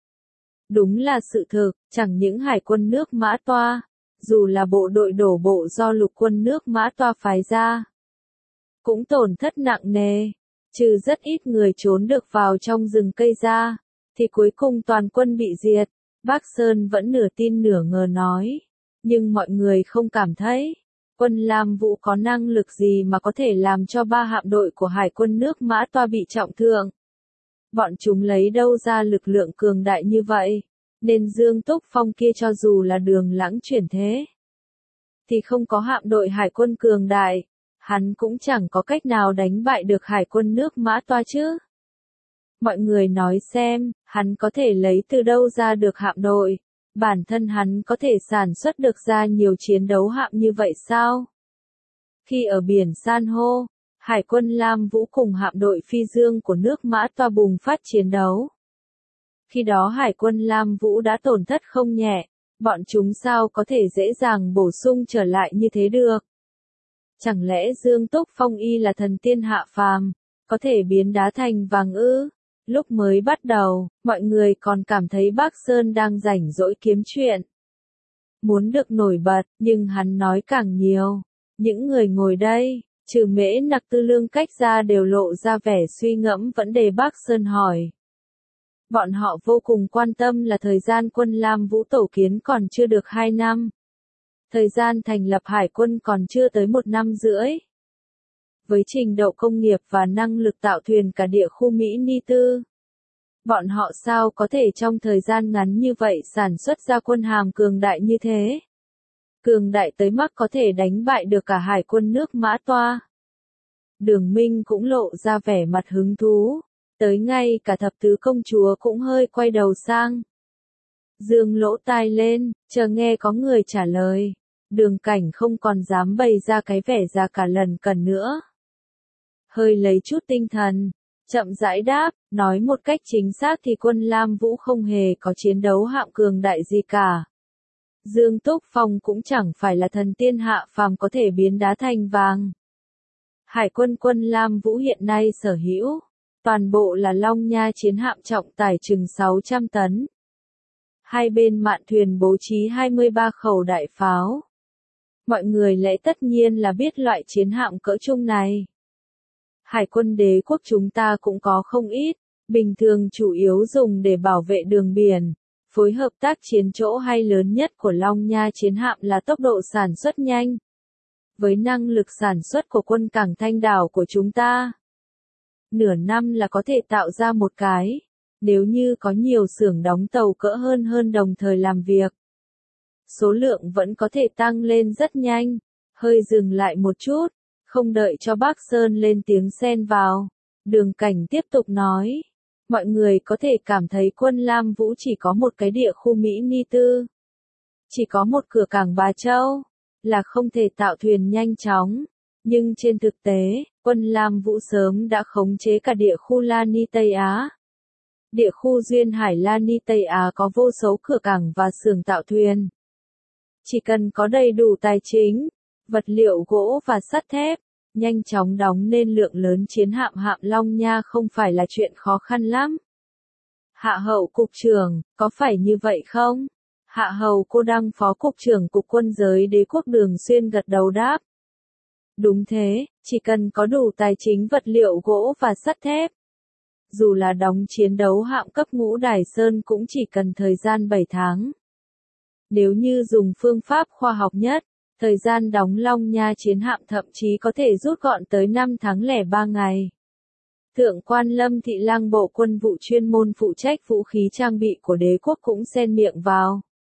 Đúng là sự thực, chẳng những hải quân nước Mã Toa, dù là bộ đội đổ bộ do lục quân nước Mã Toa phái ra, cũng tổn thất nặng nề, trừ rất ít người trốn được vào trong rừng cây ra, thì cuối cùng toàn quân bị diệt. Bác Sơn vẫn nửa tin nửa ngờ nói, nhưng mọi người không cảm thấy, quân Lam Vũ có năng lực gì mà có thể làm cho 3 hạm đội của hải quân nước Mã Toa bị trọng thương. Bọn chúng lấy đâu ra lực lượng cường đại như vậy, nên Dương Túc Phong kia cho dù là Đường Lãng chuyển thế, thì không có hạm đội hải quân cường đại, hắn cũng chẳng có cách nào đánh bại được hải quân nước Mã Toa chứ. Mọi người nói xem, hắn có thể lấy từ đâu ra được hạm đội, Bản thân hắn có thể sản xuất được ra nhiều chiến đấu hạm như vậy sao? Khi ở biển San hô, Hải quân Lam Vũ cùng hạm đội phi dương của nước Mã Toa bùng phát chiến đấu. Khi đó Hải quân Lam Vũ đã tổn thất không nhẹ, bọn chúng sao có thể dễ dàng bổ sung trở lại như thế được? Chẳng lẽ Dương Túc Phong y là thần tiên hạ phàm, có thể biến đá thành vàng ư? Lúc mới bắt đầu, mọi người còn cảm thấy Bác Sơn đang rảnh rỗi kiếm chuyện. Muốn được nổi bật, nhưng hắn nói càng nhiều. Những người ngồi đây, trừ Mễ Nặc Tư Lương Cách ra đều lộ ra vẻ suy ngẫm vấn đề Bác Sơn hỏi. Bọn họ vô cùng quan tâm là thời gian quân Lam Vũ tổ kiến còn chưa được 2 năm. Thời gian thành lập hải quân còn chưa tới 1 năm rưỡi. Với trình độ công nghiệp và năng lực tạo thuyền cả địa khu Mỹ Ni Tư, bọn họ sao có thể trong thời gian ngắn như vậy sản xuất ra quân hàm cường đại như thế? Cường đại tới mức có thể đánh bại được cả hải quân nước Mã Toa. Đường Minh cũng lộ ra vẻ mặt hứng thú, tới ngay cả thập tứ công chúa cũng hơi quay đầu sang. Dương lỗ tai lên, chờ nghe có người trả lời. Đường Cảnh không còn dám bày ra cái vẻ già cả lần cần nữa. Hơi lấy chút tinh thần, chậm rãi đáp, nói một cách chính xác thì quân Lam Vũ không hề có chiến đấu hạm cường đại gì cả. Dương Túc Phong cũng chẳng phải là thần tiên hạ phàm có thể biến đá thành vàng. Hải quân quân Lam Vũ hiện nay sở hữu, toàn bộ là Long Nha chiến hạm trọng tải chừng 600 tấn. Hai bên mạn thuyền bố trí 23 khẩu đại pháo. Mọi người lẽ tất nhiên là biết loại chiến hạm cỡ trung này. Hải quân đế quốc chúng ta cũng có không ít, bình thường chủ yếu dùng để bảo vệ đường biển. Phối hợp tác chiến chỗ hay lớn nhất của Long Nha chiến hạm là tốc độ sản xuất nhanh. Với năng lực sản xuất của quân cảng Thanh Đảo của chúng ta, nửa năm là có thể tạo ra một cái, nếu như có nhiều xưởng đóng tàu cỡ hơn đồng thời làm việc. Số lượng vẫn có thể tăng lên rất nhanh, hơi dừng lại một chút, không đợi cho Bác Sơn lên tiếng xen vào. Đường Cảnh tiếp tục nói. Mọi người có thể cảm thấy quân Lam Vũ chỉ có một cái địa khu Mỹ Ni Tư. Chỉ có một cửa cảng Bà Châu, là không thể tạo thuyền nhanh chóng. Nhưng trên thực tế, quân Lam Vũ sớm đã khống chế cả địa khu La Ni Tây Á. Địa khu duyên hải La Ni Tây Á có vô số cửa cảng và xưởng tạo thuyền. Chỉ cần có đầy đủ tài chính, vật liệu gỗ và sắt thép, nhanh chóng đóng nên lượng lớn chiến hạm hạm Long Nha không phải là chuyện khó khăn lắm. Hạ hậu cục trưởng, có phải như vậy không? Hạ hầu cô đăng phó cục trưởng cục quân giới đế quốc Đường Xuyên gật đầu đáp. Đúng thế, chỉ cần có đủ tài chính vật liệu gỗ và sắt thép. Dù là đóng chiến đấu hạm cấp ngũ Đài Sơn cũng chỉ cần thời gian 7 tháng. Nếu như dùng phương pháp khoa học nhất, thời gian đóng Long Nha chiến hạm thậm chí có thể rút gọn tới 5 tháng lẻ 3 ngày. Thượng quan Lâm Thị Lang Bộ Quân vụ chuyên môn phụ trách vũ khí trang bị của đế quốc cũng xen miệng vào.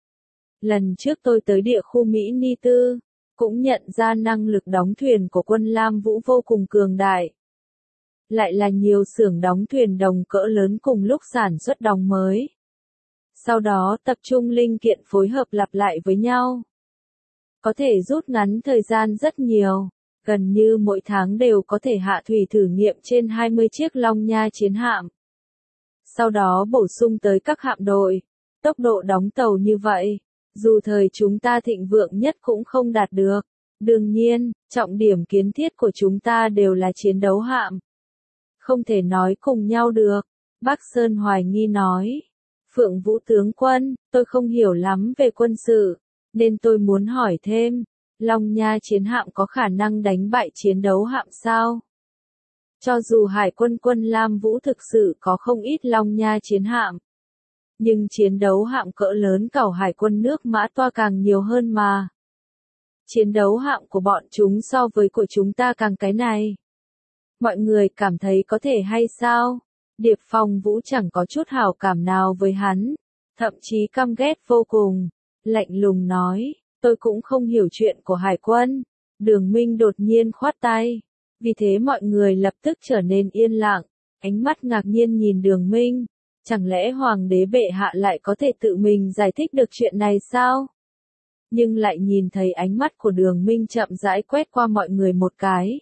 Lần trước tôi tới địa khu Mỹ Ni Tư, cũng nhận ra năng lực đóng thuyền của quân Lam Vũ vô cùng cường đại. Lại là nhiều xưởng đóng thuyền đồng cỡ lớn cùng lúc sản xuất đóng mới. Sau đó tập trung linh kiện phối hợp lặp lại với nhau. Có thể rút ngắn thời gian rất nhiều, gần như mỗi tháng đều có thể hạ thủy thử nghiệm trên 20 chiếc Long Nha chiến hạm. Sau đó bổ sung tới các hạm đội, tốc độ đóng tàu như vậy, dù thời chúng ta thịnh vượng nhất cũng không đạt được. Đương nhiên, trọng điểm kiến thiết của chúng ta đều là chiến đấu hạm. Không thể nói cùng nhau được, Bác Sơn hoài nghi nói. Phượng Vũ tướng quân, tôi không hiểu lắm về quân sự, nên tôi muốn hỏi thêm, Long Nha chiến hạm có khả năng đánh bại chiến đấu hạm sao? Cho dù hải quân quân Lam Vũ thực sự có không ít Long Nha chiến hạm, nhưng chiến đấu hạm cỡ lớn cẩu hải quân nước Mã Toa càng nhiều hơn mà. Chiến đấu hạm của bọn chúng so với của chúng ta càng cái này. Mọi người cảm thấy có thể hay sao? Điệp Phong Vũ chẳng có chút hảo cảm nào với hắn, thậm chí căm ghét vô cùng, lạnh lùng nói, tôi cũng không hiểu chuyện của hải quân. Đường Minh đột nhiên khoát tay, vì thế mọi người lập tức trở nên yên lặng, ánh mắt ngạc nhiên nhìn Đường Minh, Chẳng lẽ hoàng đế bệ hạ lại có thể tự mình giải thích được chuyện này sao? Nhưng lại nhìn thấy ánh mắt của Đường Minh chậm rãi quét qua mọi người một cái.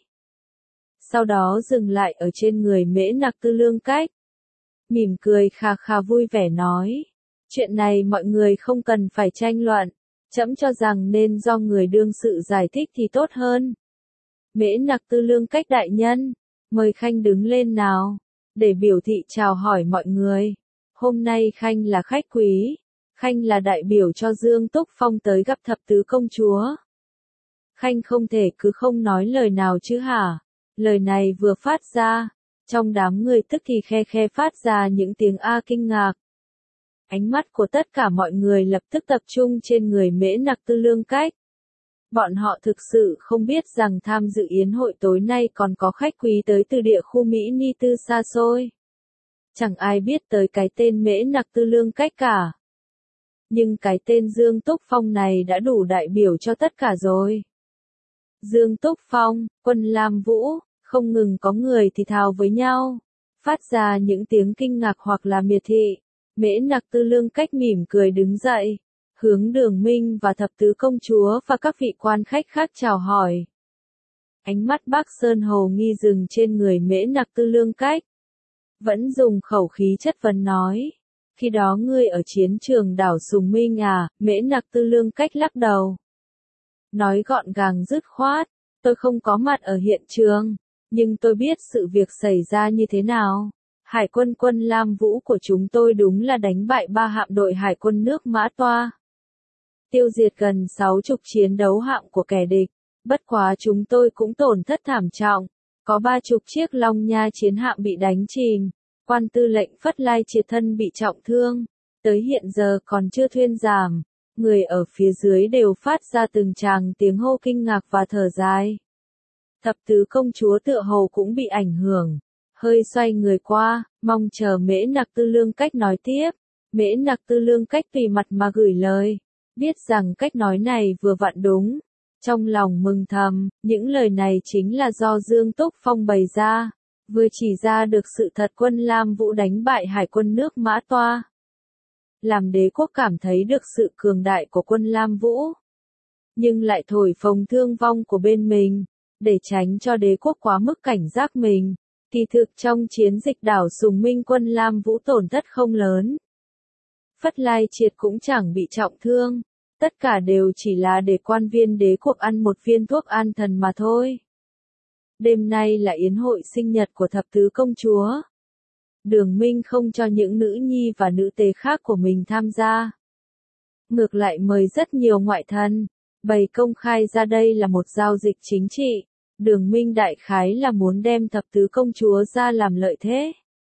Sau đó dừng lại ở trên người Mễ Nặc Tư Lương Cách. Mỉm cười khà khà vui vẻ nói. Chuyện này mọi người không cần phải tranh luận. Trẫm cho rằng nên do người đương sự giải thích thì tốt hơn. Mễ Nặc Tư Lương Cách đại nhân, mời Khanh đứng lên nào, để biểu thị chào hỏi mọi người. Hôm nay Khanh là khách quý, Khanh là đại biểu cho Dương Túc Phong tới gặp thập tứ công chúa. Khanh không thể cứ không nói lời nào chứ hả? Lời này vừa phát ra, trong đám người tức thì khe khe phát ra những tiếng a kinh ngạc. Ánh mắt của tất cả mọi người lập tức tập trung trên người Mễ Nặc Tư Lương Cách. Bọn họ thực sự không biết rằng tham dự yến hội tối nay còn có khách quý tới từ địa khu Mỹ Ni Tư xa xôi. Chẳng ai biết tới cái tên Mễ Nặc Tư Lương Cách cả. Nhưng cái tên Dương Túc Phong này đã đủ đại biểu cho tất cả rồi. Dương Túc Phong, Quân Lam Vũ, không ngừng có người thì thào với nhau, phát ra những tiếng kinh ngạc hoặc là miệt thị. Mễ Nặc Tư Lương Cách mỉm cười đứng dậy, hướng Đường Minh và thập tứ công chúa và các vị quan khách khác chào hỏi. Ánh mắt Bác Sơn Hầu nghi dừng trên người Mễ Nặc Tư Lương Cách. Vẫn dùng khẩu khí chất vấn nói. Khi đó ngươi ở chiến trường đảo Sùng Minh à? Mễ Nặc Tư Lương Cách lắc đầu. Nói gọn gàng dứt khoát, tôi không có mặt ở hiện trường, nhưng tôi biết sự việc xảy ra như thế nào. Hải quân Quân Lam Vũ của chúng tôi đúng là đánh bại 3 hạm đội hải quân nước Mã Toa. Tiêu diệt gần 60 chiến đấu hạm của kẻ địch, bất quá chúng tôi cũng tổn thất thảm trọng, có 30 chiếc Long Nha chiến hạm bị đánh chìm, quan tư lệnh Phất Lai Triệt thân bị trọng thương, tới hiện giờ còn chưa thuyên giảm, người ở phía dưới đều phát ra từng tràng tiếng hô kinh ngạc và thở dài. Thập tứ công chúa tựa hồ cũng bị ảnh hưởng, hơi xoay người qua, mong chờ Mễ Nặc Tư Lương Cách nói tiếp. Mễ Nặc Tư Lương Cách tùy mặt mà gửi lời, biết rằng cách nói này vừa vặn đúng. Trong lòng mừng thầm, những lời này chính là do Dương Túc Phong bày ra, vừa chỉ ra được sự thật Quân Lam Vũ đánh bại hải quân nước Mã Toa. Làm đế quốc cảm thấy được sự cường đại của Quân Lam Vũ, nhưng lại thổi phồng thương vong của bên mình, để tránh cho đế quốc quá mức cảnh giác mình. Kỳ thực trong chiến dịch đảo Sùng Minh Quân Lam Vũ tổn thất không lớn. Phất Lai Triệt cũng chẳng bị trọng thương, tất cả đều chỉ là để quan viên đế quốc ăn một viên thuốc an thần mà thôi. Đêm nay là yến hội sinh nhật của thập tứ công chúa. Đường Minh không cho những nữ nhi và nữ tề khác của mình tham gia. Ngược lại mời rất nhiều ngoại thân, bày công khai ra đây là một giao dịch chính trị. Đường Minh đại khái là muốn đem thập tứ công chúa ra làm lợi thế.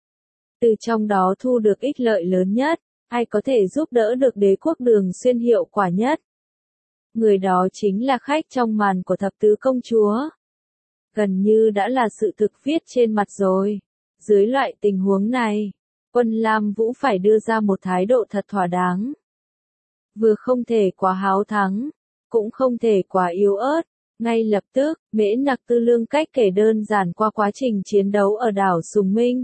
Từ trong đó thu được ích lợi lớn nhất, ai có thể giúp đỡ được đế quốc Đường Xuyên hiệu quả nhất. Người đó chính là khách trong màn của thập tứ công chúa. Gần như đã là sự thực viết trên mặt rồi. Dưới loại tình huống này, Quân Lam Vũ phải đưa ra một thái độ thật thỏa đáng. Vừa không thể quá háo thắng, cũng không thể quá yếu ớt. Ngay lập tức, Mễ Nặc Tư Lương Cách kể đơn giản qua quá trình chiến đấu ở đảo Sùng Minh.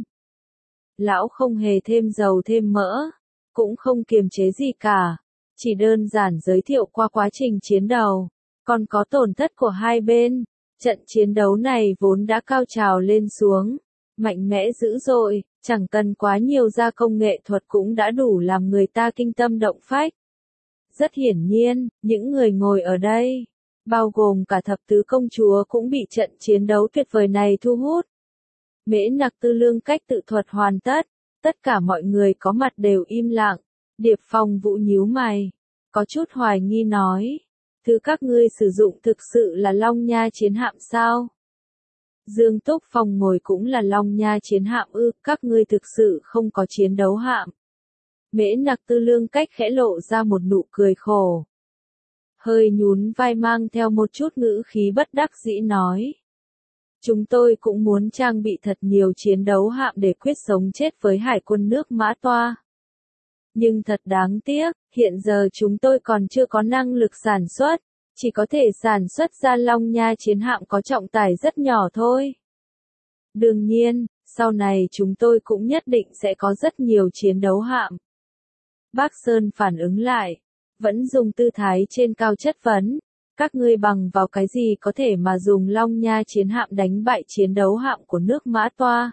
Lão không hề thêm dầu thêm mỡ, cũng không kiềm chế gì cả, chỉ đơn giản giới thiệu qua quá trình chiến đấu, còn có tổn thất của hai bên. Trận chiến đấu này vốn đã cao trào lên xuống, mạnh mẽ dữ dội, chẳng cần quá nhiều gia công nghệ thuật cũng đã đủ làm người ta kinh tâm động phách. Rất hiển nhiên, những người ngồi ở đây, bao gồm cả thập tứ công chúa cũng bị trận chiến đấu tuyệt vời này thu hút. Mễ Nặc Tư Lương Cách tự thuật hoàn tất, tất cả mọi người có mặt đều im lặng. Điệp Phong Vũ nhíu mày, có chút hoài nghi nói, thứ các ngươi sử dụng thực sự là Long Nha chiến hạm sao? Dương Túc Phong ngồi cũng là Long Nha chiến hạm ư? Các ngươi thực sự không có chiến đấu hạm. Mễ Nặc Tư Lương Cách khẽ lộ ra một nụ cười khổ, hơi nhún vai mang theo một chút ngữ khí bất đắc dĩ nói. Chúng tôi cũng muốn trang bị thật nhiều chiến đấu hạm để quyết sống chết với hải quân nước Mã Toa. Nhưng thật đáng tiếc, hiện giờ chúng tôi còn chưa có năng lực sản xuất, chỉ có thể sản xuất ra Long Nha chiến hạm có trọng tải rất nhỏ thôi. Đương nhiên, Sau này chúng tôi cũng nhất định sẽ có rất nhiều chiến đấu hạm. Bác Sơn phản ứng lại, vẫn dùng tư thái trên cao chất vấn. Các ngươi bằng vào cái gì có thể mà dùng Long Nha chiến hạm đánh bại chiến đấu hạm của nước Mã Toa?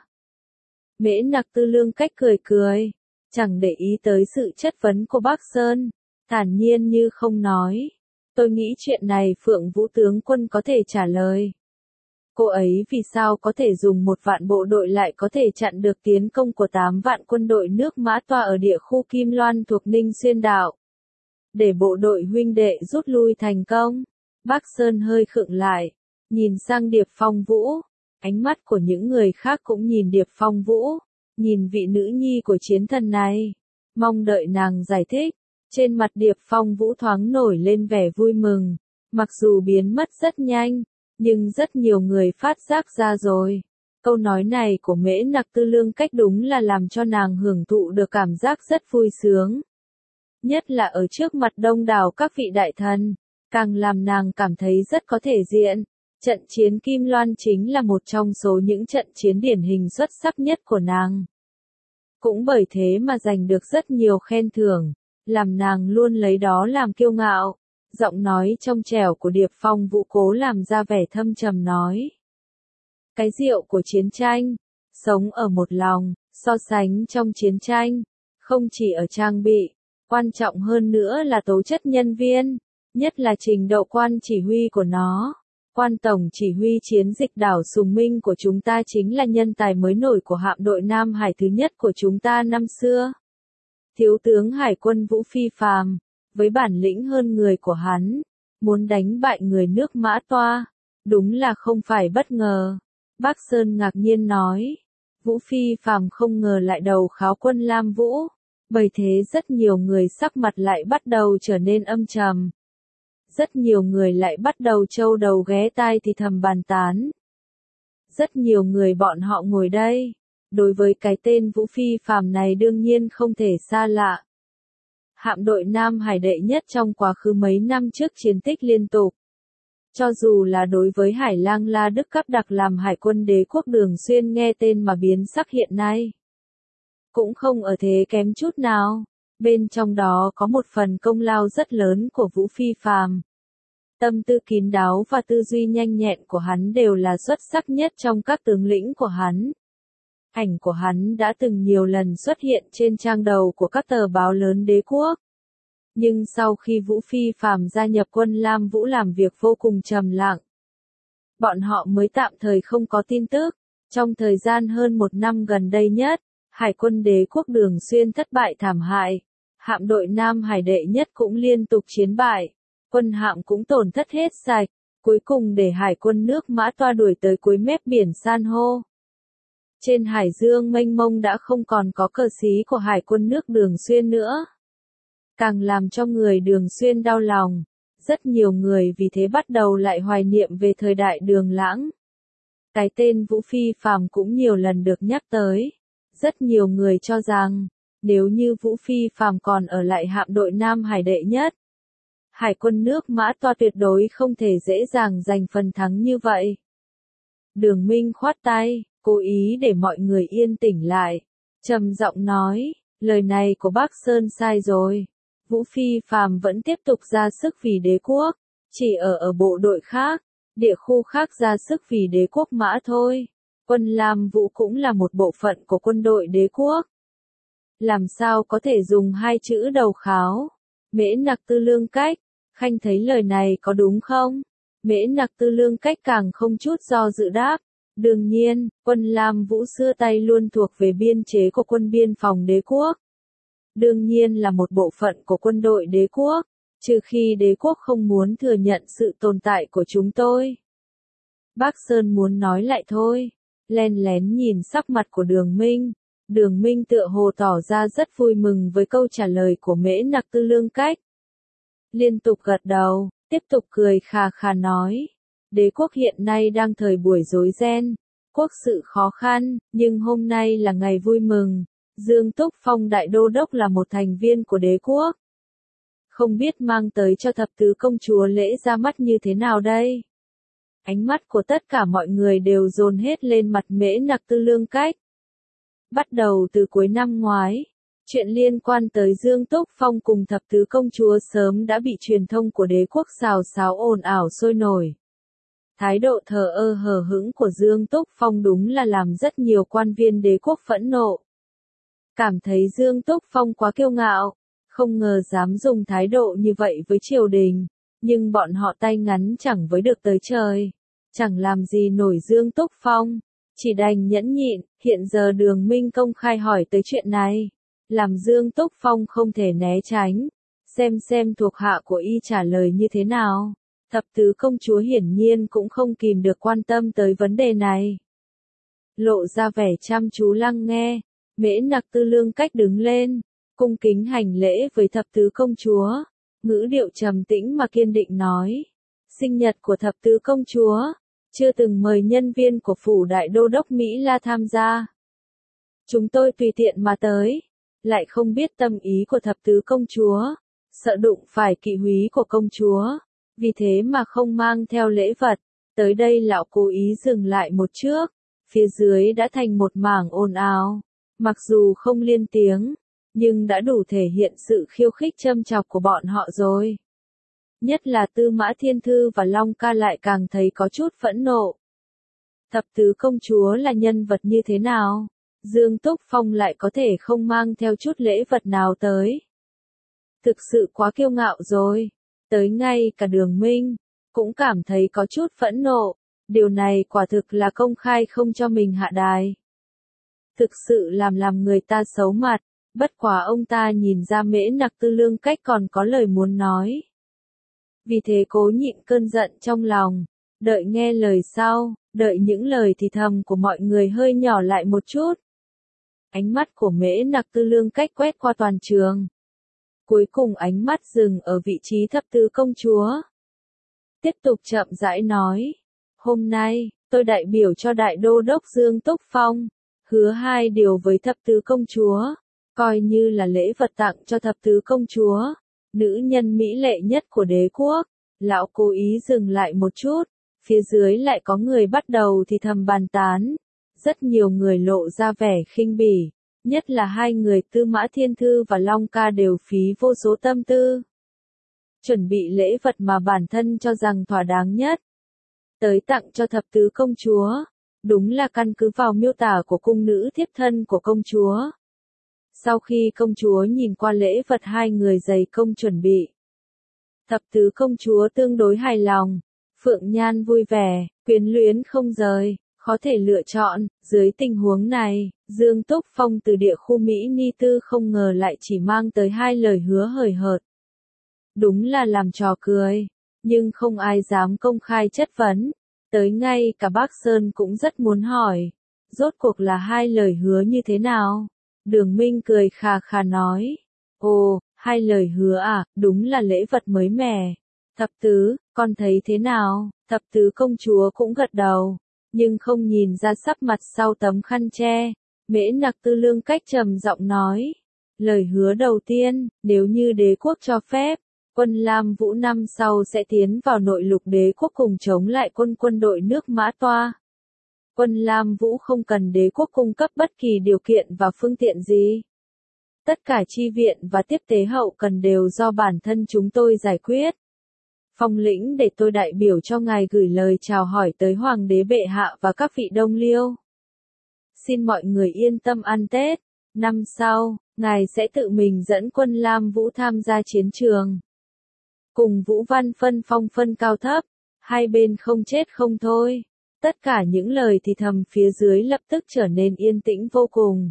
Mễ Nặc Tư Lương Cách cười cười, chẳng để ý tới sự chất vấn của bác Sơn, thản nhiên như không nói. Tôi nghĩ chuyện này Phượng Vũ tướng quân có thể trả lời. Cô ấy vì sao có thể dùng 1 vạn bộ đội lại có thể chặn được tiến công của 8 vạn quân đội nước Mã Toa ở địa khu Kim Loan thuộc Ninh Xuyên đảo? Để bộ đội huynh đệ rút lui thành công. Bác Sơn hơi khựng lại, nhìn sang Điệp Phong Vũ. Ánh mắt của những người khác cũng nhìn Điệp Phong Vũ, nhìn vị nữ nhi của chiến thần này, mong đợi nàng giải thích. Trên mặt Điệp Phong Vũ thoáng nổi lên vẻ vui mừng, mặc dù biến mất rất nhanh, nhưng rất nhiều người phát giác ra rồi. Câu nói này của Mễ Nặc Tư Lương Cách đúng là làm cho nàng hưởng thụ được cảm giác rất vui sướng. Nhất là ở trước mặt đông đảo các vị đại thần, càng làm nàng cảm thấy rất có thể diện. Trận chiến Kim Loan chính là một trong số những trận chiến điển hình xuất sắc nhất của nàng. Cũng bởi thế mà giành được rất nhiều khen thưởng, làm nàng luôn lấy đó làm kiêu ngạo. Giọng nói trong trẻo của Điệp Phong Vũ cố làm ra vẻ thâm trầm nói. Cái diệu của chiến tranh, sống ở một lòng, so sánh trong chiến tranh, không chỉ ở trang bị, quan trọng hơn nữa là tố chất nhân viên, nhất là trình độ quan chỉ huy của nó. Quan tổng chỉ huy chiến dịch đảo Sùng Minh của chúng ta chính là nhân tài mới nổi của hạm đội Nam Hải thứ nhất của chúng ta năm xưa. Thiếu tướng Hải quân Vũ Phi Phàm, với bản lĩnh hơn người của hắn, muốn đánh bại người nước Mã Toa, đúng là không phải bất ngờ. Bác Sơn ngạc nhiên nói, Vũ Phi Phàm không ngờ lại đầu kháo quân Lam Vũ, bởi thế rất nhiều người sắc mặt lại bắt đầu trở nên âm trầm. Rất nhiều người lại bắt đầu trâu đầu ghé tai thì thầm bàn tán. Rất nhiều người bọn họ ngồi đây, đối với cái tên Vũ Phi Phàm này đương nhiên không thể xa lạ. Hạm đội Nam Hải đệ nhất trong quá khứ mấy năm trước chiến tích liên tục. Cho dù là đối với Hải Lang La Đức cấp đặc làm Hải quân đế quốc Đường Xuyên nghe tên mà biến sắc hiện nay, cũng không ở thế kém chút nào. Bên trong đó có một phần công lao rất lớn của Vũ Phi Phàm. Tâm tư kín đáo và tư duy nhanh nhẹn của hắn đều là xuất sắc nhất trong các tướng lĩnh của hắn. Ảnh của hắn đã từng nhiều lần xuất hiện trên trang đầu của các tờ báo lớn đế quốc. Nhưng sau khi Vũ Phi Phàm gia nhập quân Lam Vũ làm việc vô cùng trầm lặng, bọn họ mới tạm thời không có tin tức. Trong thời gian hơn 1 năm gần đây nhất, Hải quân đế quốc Đường Xuyên thất bại thảm hại. Hạm đội Nam Hải đệ nhất cũng liên tục chiến bại. Quân hạm cũng tổn thất hết sạch. Cuối cùng để Hải quân nước Mã Toa đuổi tới cuối mép biển san hô. Trên Hải Dương mênh mông đã không còn có cờ xí của Hải quân nước Đường Xuyên nữa. Càng làm cho người Đường Xuyên đau lòng. Rất nhiều người vì thế bắt đầu lại hoài niệm về thời đại Đường Lãng. Cái tên Vũ Phi Phàm cũng nhiều lần được nhắc tới. Rất nhiều người cho rằng, nếu như Vũ Phi Phàm còn ở lại hạm đội Nam Hải đệ nhất, Hải quân nước Mã Toa tuyệt đối không thể dễ dàng giành phần thắng như vậy. Đường Minh khoát tay, cố ý để mọi người yên tĩnh lại, trầm giọng nói, lời này của bác Sơn sai rồi. Vũ Phi Phàm vẫn tiếp tục ra sức vì đế quốc, chỉ ở bộ đội khác, địa khu khác ra sức vì đế quốc Mã thôi. Quân Lam Vũ cũng là một bộ phận của quân đội đế quốc. Làm sao có thể dùng 2 chữ đầu kháo? Mễ Nặc Tư Lương Cách, Khanh thấy lời này có đúng không? Mễ Nặc Tư Lương Cách càng không chút do dự đáp. Đương nhiên, quân Lam Vũ xưa tay luôn thuộc về biên chế của quân biên phòng đế quốc. Đương nhiên là một bộ phận của quân đội đế quốc, trừ khi đế quốc không muốn thừa nhận sự tồn tại của chúng tôi. Bác Sơn muốn nói lại thôi, len lén nhìn sắc mặt của Đường Minh. Đường Minh tựa hồ tỏ ra rất vui mừng với câu trả lời của Mễ Nặc Tư Lương Cách. Liên tục gật đầu, tiếp tục cười khà khà nói. Đế quốc hiện nay đang thời buổi rối ren, quốc sự khó khăn, nhưng hôm nay là ngày vui mừng. Dương Túc Phong Đại Đô Đốc là một thành viên của đế quốc. Không biết mang tới cho thập tứ công chúa lễ ra mắt như thế nào đây? Ánh mắt của tất cả mọi người đều dồn hết lên mặt Mễ Nặc Tư Lương Cách. Bắt đầu từ cuối năm ngoái, chuyện liên quan tới Dương Túc Phong cùng thập tứ công chúa sớm đã bị truyền thông của đế quốc xào xáo ồn ào sôi nổi. Thái độ thờ ơ hờ hững của Dương Túc Phong đúng là làm rất nhiều quan viên đế quốc phẫn nộ. Cảm thấy Dương Túc Phong quá kiêu ngạo, không ngờ dám dùng thái độ như vậy với triều đình, nhưng bọn họ tay ngắn chẳng với được tới trời, chẳng làm gì nổi Dương Túc Phong, chỉ đành nhẫn nhịn. Hiện giờ Đường Minh công khai hỏi tới chuyện này, làm Dương Túc Phong không thể né tránh, xem thuộc hạ của y trả lời như thế nào. Thập tứ công chúa hiển nhiên cũng không kìm được quan tâm tới vấn đề này. Lộ ra vẻ chăm chú lắng nghe, Mễ Nặc Tư Lương Cách đứng lên, cung kính hành lễ với thập tứ công chúa, ngữ điệu trầm tĩnh mà kiên định nói. Sinh nhật của thập tứ công chúa, chưa từng mời nhân viên của phủ đại đô đốc Mỹ La tham gia. Chúng tôi tùy tiện mà tới, lại không biết tâm ý của thập tứ công chúa, sợ đụng phải kỵ húy của công chúa, vì thế mà không mang theo lễ vật. Tới đây lão cố ý dừng lại một chút, phía dưới đã thành một mảng ồn ào, mặc dù không liên tiếng, nhưng đã đủ thể hiện sự khiêu khích châm chọc của bọn họ rồi. Nhất là Tư Mã Thiên Thư và Long Ca lại càng thấy có chút phẫn nộ. Thập tứ công chúa là nhân vật như thế nào? Dương Túc Phong lại có thể không mang theo chút lễ vật nào tới. Thực sự quá kiêu ngạo rồi. Tới ngay cả Đường Minh cũng cảm thấy có chút phẫn nộ. Điều này quả thực là công khai không cho mình hạ đài. Thực sự làm người ta xấu mặt. Bất quá ông ta nhìn ra Mễ Nặc Tư Lương Cách còn có lời muốn nói. Vì thế cố nhịn cơn giận trong lòng, đợi nghe lời sau, đợi những lời thì thầm của mọi người hơi nhỏ lại một chút. Ánh mắt của Mễ Nặc Tư Lương Cách quét qua toàn trường. Cuối cùng ánh mắt dừng ở vị trí thập tứ công chúa. Tiếp tục chậm rãi nói. Hôm nay, tôi đại biểu cho đại đô đốc Dương Túc Phong, hứa hai điều với thập tứ công chúa, coi như là lễ vật tặng cho thập tứ công chúa, nữ nhân mỹ lệ nhất của đế quốc. Lão cố ý dừng lại một chút, phía dưới lại có người bắt đầu thì thầm bàn tán. Rất nhiều người lộ ra vẻ khinh bỉ, nhất là hai người Tư Mã Thiên Thư và Long Ca đều phí vô số tâm tư. Chuẩn bị lễ vật mà bản thân cho rằng thỏa đáng nhất. Tới tặng cho thập tứ công chúa, đúng là căn cứ vào miêu tả của cung nữ thiếp thân của công chúa. Sau khi công chúa nhìn qua lễ vật hai người dày công chuẩn bị, thập tứ công chúa tương đối hài lòng, Phượng Nhan vui vẻ, quyến luyến không rời, khó thể lựa chọn. Dưới tình huống này, Dương Túc Phong từ địa khu Mỹ Ni Tư không ngờ lại chỉ mang tới hai lời hứa hời hợt. Đúng là làm trò cười, nhưng không ai dám công khai chất vấn. Tới ngay cả Bác Sơn cũng rất muốn hỏi, rốt cuộc là hai lời hứa như thế nào? Đường Minh cười khà khà nói, ồ, hai lời hứa à, đúng là lễ vật mới mẻ. Thập tứ, con thấy thế nào? Thập tứ công chúa cũng gật đầu, nhưng không nhìn ra sắc mặt sau tấm khăn che. Mễ Nặc Tư Lương Cách trầm giọng nói, lời hứa đầu tiên, nếu như đế quốc cho phép, quân Lam Vũ năm sau sẽ tiến vào nội lục đế quốc cùng chống lại quân đội nước Mã Toa. Quân Lam Vũ không cần đế quốc cung cấp bất kỳ điều kiện và phương tiện gì. Tất cả chi viện và tiếp tế hậu cần đều do bản thân chúng tôi giải quyết. Phong lĩnh để tôi đại biểu cho ngài gửi lời chào hỏi tới Hoàng đế bệ hạ và các vị đồng liêu. Xin mọi người yên tâm ăn Tết. Năm sau, ngài sẽ tự mình dẫn quân Lam Vũ tham gia chiến trường. Cùng Vũ Văn phân phong phân cao thấp, hai bên không chết không thôi. Tất cả những lời thì thầm phía dưới lập tức trở nên yên tĩnh vô cùng.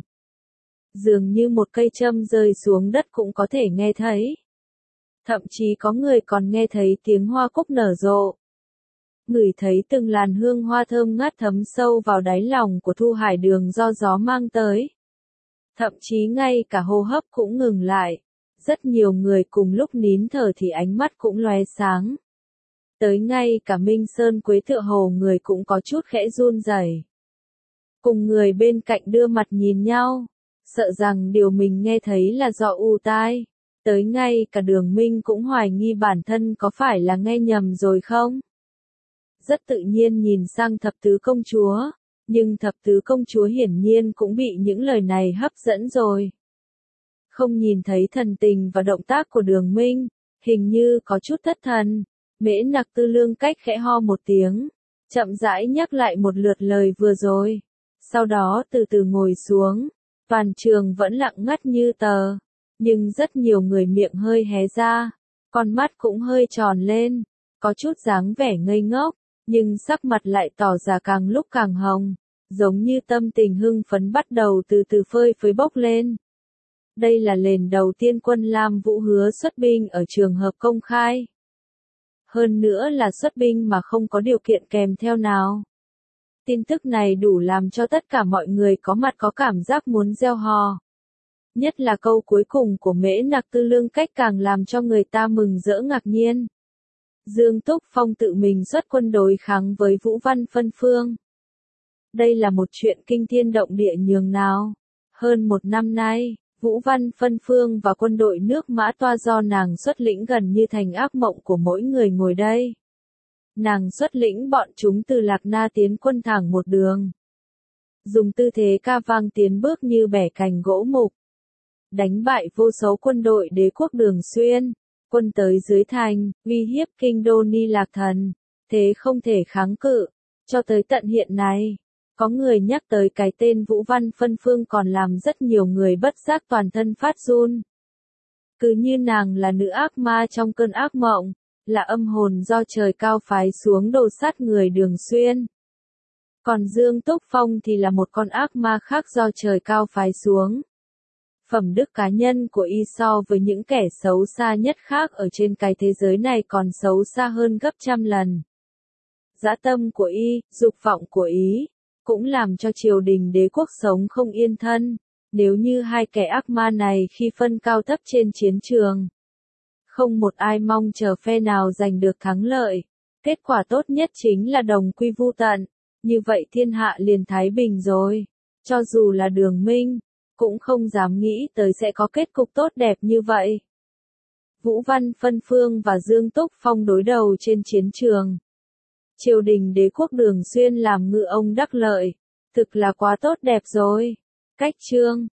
Dường như một cây châm rơi xuống đất cũng có thể nghe thấy. Thậm chí có người còn nghe thấy tiếng hoa cúc nở rộ. Ngửi thấy từng làn hương hoa thơm ngát thấm sâu vào đáy lòng của Thu Hải Đường do gió mang tới. Thậm chí ngay cả hô hấp cũng ngừng lại. Rất nhiều người cùng lúc nín thở thì ánh mắt cũng lóe sáng. Tới ngay cả Minh Sơn Quế tựa hồ người cũng có chút khẽ run rẩy. Cùng người bên cạnh đưa mặt nhìn nhau, sợ rằng điều mình nghe thấy là do u tai. Tới ngay cả Đường Minh cũng hoài nghi bản thân có phải là nghe nhầm rồi không? Rất tự nhiên nhìn sang thập tứ công chúa, Nhưng thập tứ công chúa hiển nhiên cũng bị những lời này hấp dẫn rồi. Không nhìn thấy thần tình và động tác của Đường Minh, hình như có chút thất thần. Mễ Nặc Tư Lương cách khẽ ho một tiếng, chậm rãi nhắc lại một lượt lời vừa rồi. Sau đó từ từ ngồi xuống, toàn trường vẫn lặng ngắt như tờ. Nhưng rất nhiều người miệng hơi hé ra, con mắt cũng hơi tròn lên, có chút dáng vẻ ngây ngốc, nhưng sắc mặt lại tỏ ra càng lúc càng hồng, giống như tâm tình hưng phấn bắt đầu từ từ phơi phới bốc lên. Đây là lần đầu tiên Quân Lam Vũ hứa xuất binh ở trường hợp công khai. Hơn nữa là xuất binh mà không có điều kiện kèm theo nào. Tin tức này đủ làm cho tất cả mọi người có mặt có cảm giác muốn reo hò. Nhất là câu cuối cùng của Mễ Nặc Tư Lương cách càng làm cho người ta mừng rỡ ngạc nhiên. Dương Túc Phong tự mình xuất quân đối kháng với Vũ Văn Phân Phương. Đây là một chuyện kinh thiên động địa nhường nào. Hơn một năm nay, Vũ Văn Phân Phương và quân đội nước Mã Toa do nàng xuất lĩnh gần như thành ác mộng của mỗi người ngồi đây. Nàng xuất lĩnh bọn chúng từ Lạc Na tiến quân thẳng một đường. Dùng tư thế ca vang tiến bước như bẻ cành gỗ mục. Đánh bại vô số quân đội đế quốc Đường Xuyên, quân tới dưới thành, uy hiếp kinh đô Ni Lạc Thần, thế không thể kháng cự. Cho tới tận hiện nay, có người nhắc tới cái tên Vũ Văn Phân Phương còn làm rất nhiều người bất giác toàn thân phát run. Cứ như nàng là nữ ác ma trong cơn ác mộng, là âm hồn do trời cao phái xuống đồ sát người Đường Xuyên. Còn Dương Túc Phong thì là một con ác ma khác do trời cao phái xuống. Phẩm đức cá nhân của y so với những kẻ xấu xa nhất khác ở trên cái thế giới này còn xấu xa hơn gấp trăm lần. Dã tâm của y, dục vọng của y, cũng làm cho triều đình đế quốc sống không yên thân. Nếu như hai kẻ ác ma này khi phân cao thấp trên chiến trường, không một ai mong chờ phe nào giành được thắng lợi. Kết quả tốt nhất chính là đồng quy vu tận. Như vậy thiên hạ liền thái bình rồi. Cho dù là Đường Minh, cũng không dám nghĩ tới sẽ có kết cục tốt đẹp như vậy. Vũ Văn Phân Phương và Dương Túc Phong đối đầu trên chiến trường. Triều đình đế quốc Đường Xuyên làm ngư ông đắc lợi. Thực là quá tốt đẹp rồi. Cách chương